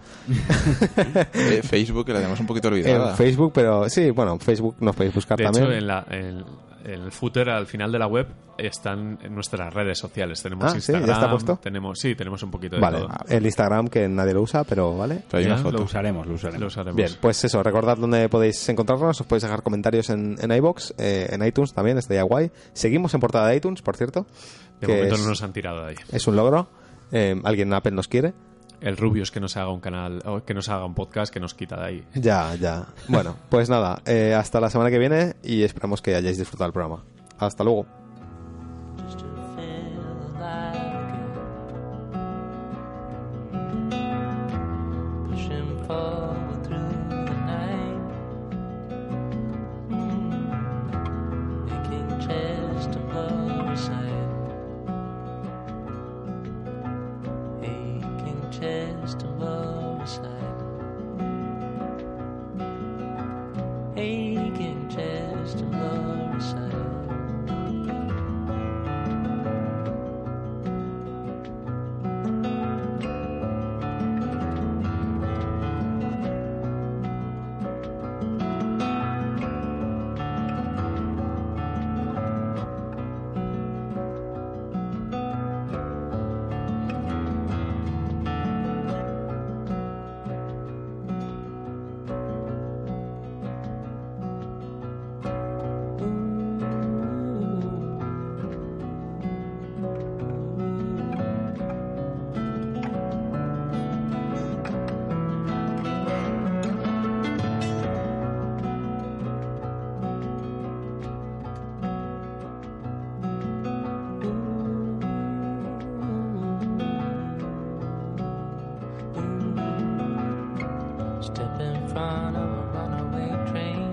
Eh, Facebook, que la tenemos un poquito olvidada. En Facebook, pero sí, bueno, Facebook nos podéis buscar De también. hecho, en, la, en, en el footer, al final de la web, están en nuestras redes sociales. Tenemos Ah, ¿sí? ¿Ya Instagram. está puesto? Tenemos, sí, tenemos un poquito de Vale, todo. el Instagram que nadie lo usa, pero vale. Pero hay Ya, una foto. Lo usaremos, lo usaremos. Lo usaremos. Bien, pues eso, recordad dónde podéis encontrarnos, os podéis dejar comentarios en, en iVoox, eh, en iTunes también, estaría guay. Seguimos en portada de iTunes, por cierto, De que momento es, no nos han tirado de ahí. es un logro. Eh, alguien en Apple nos quiere. El Rubius que nos haga un canal, o que nos haga un podcast, que nos quita de ahí. Ya, ya. Bueno, pues nada, eh, hasta la semana que viene y esperamos que hayáis disfrutado el programa. Hasta luego. Just to feel like it. Pushing forward through the night. Mm. Making chest above the side. Aching chest above the side. Aching chest above the side. Step in front of a runaway train.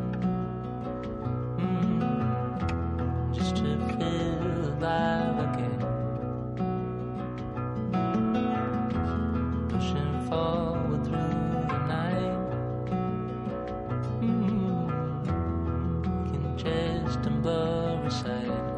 Mm, just to feel alive again. Pushing forward through the night. Mm, can chest and above the side.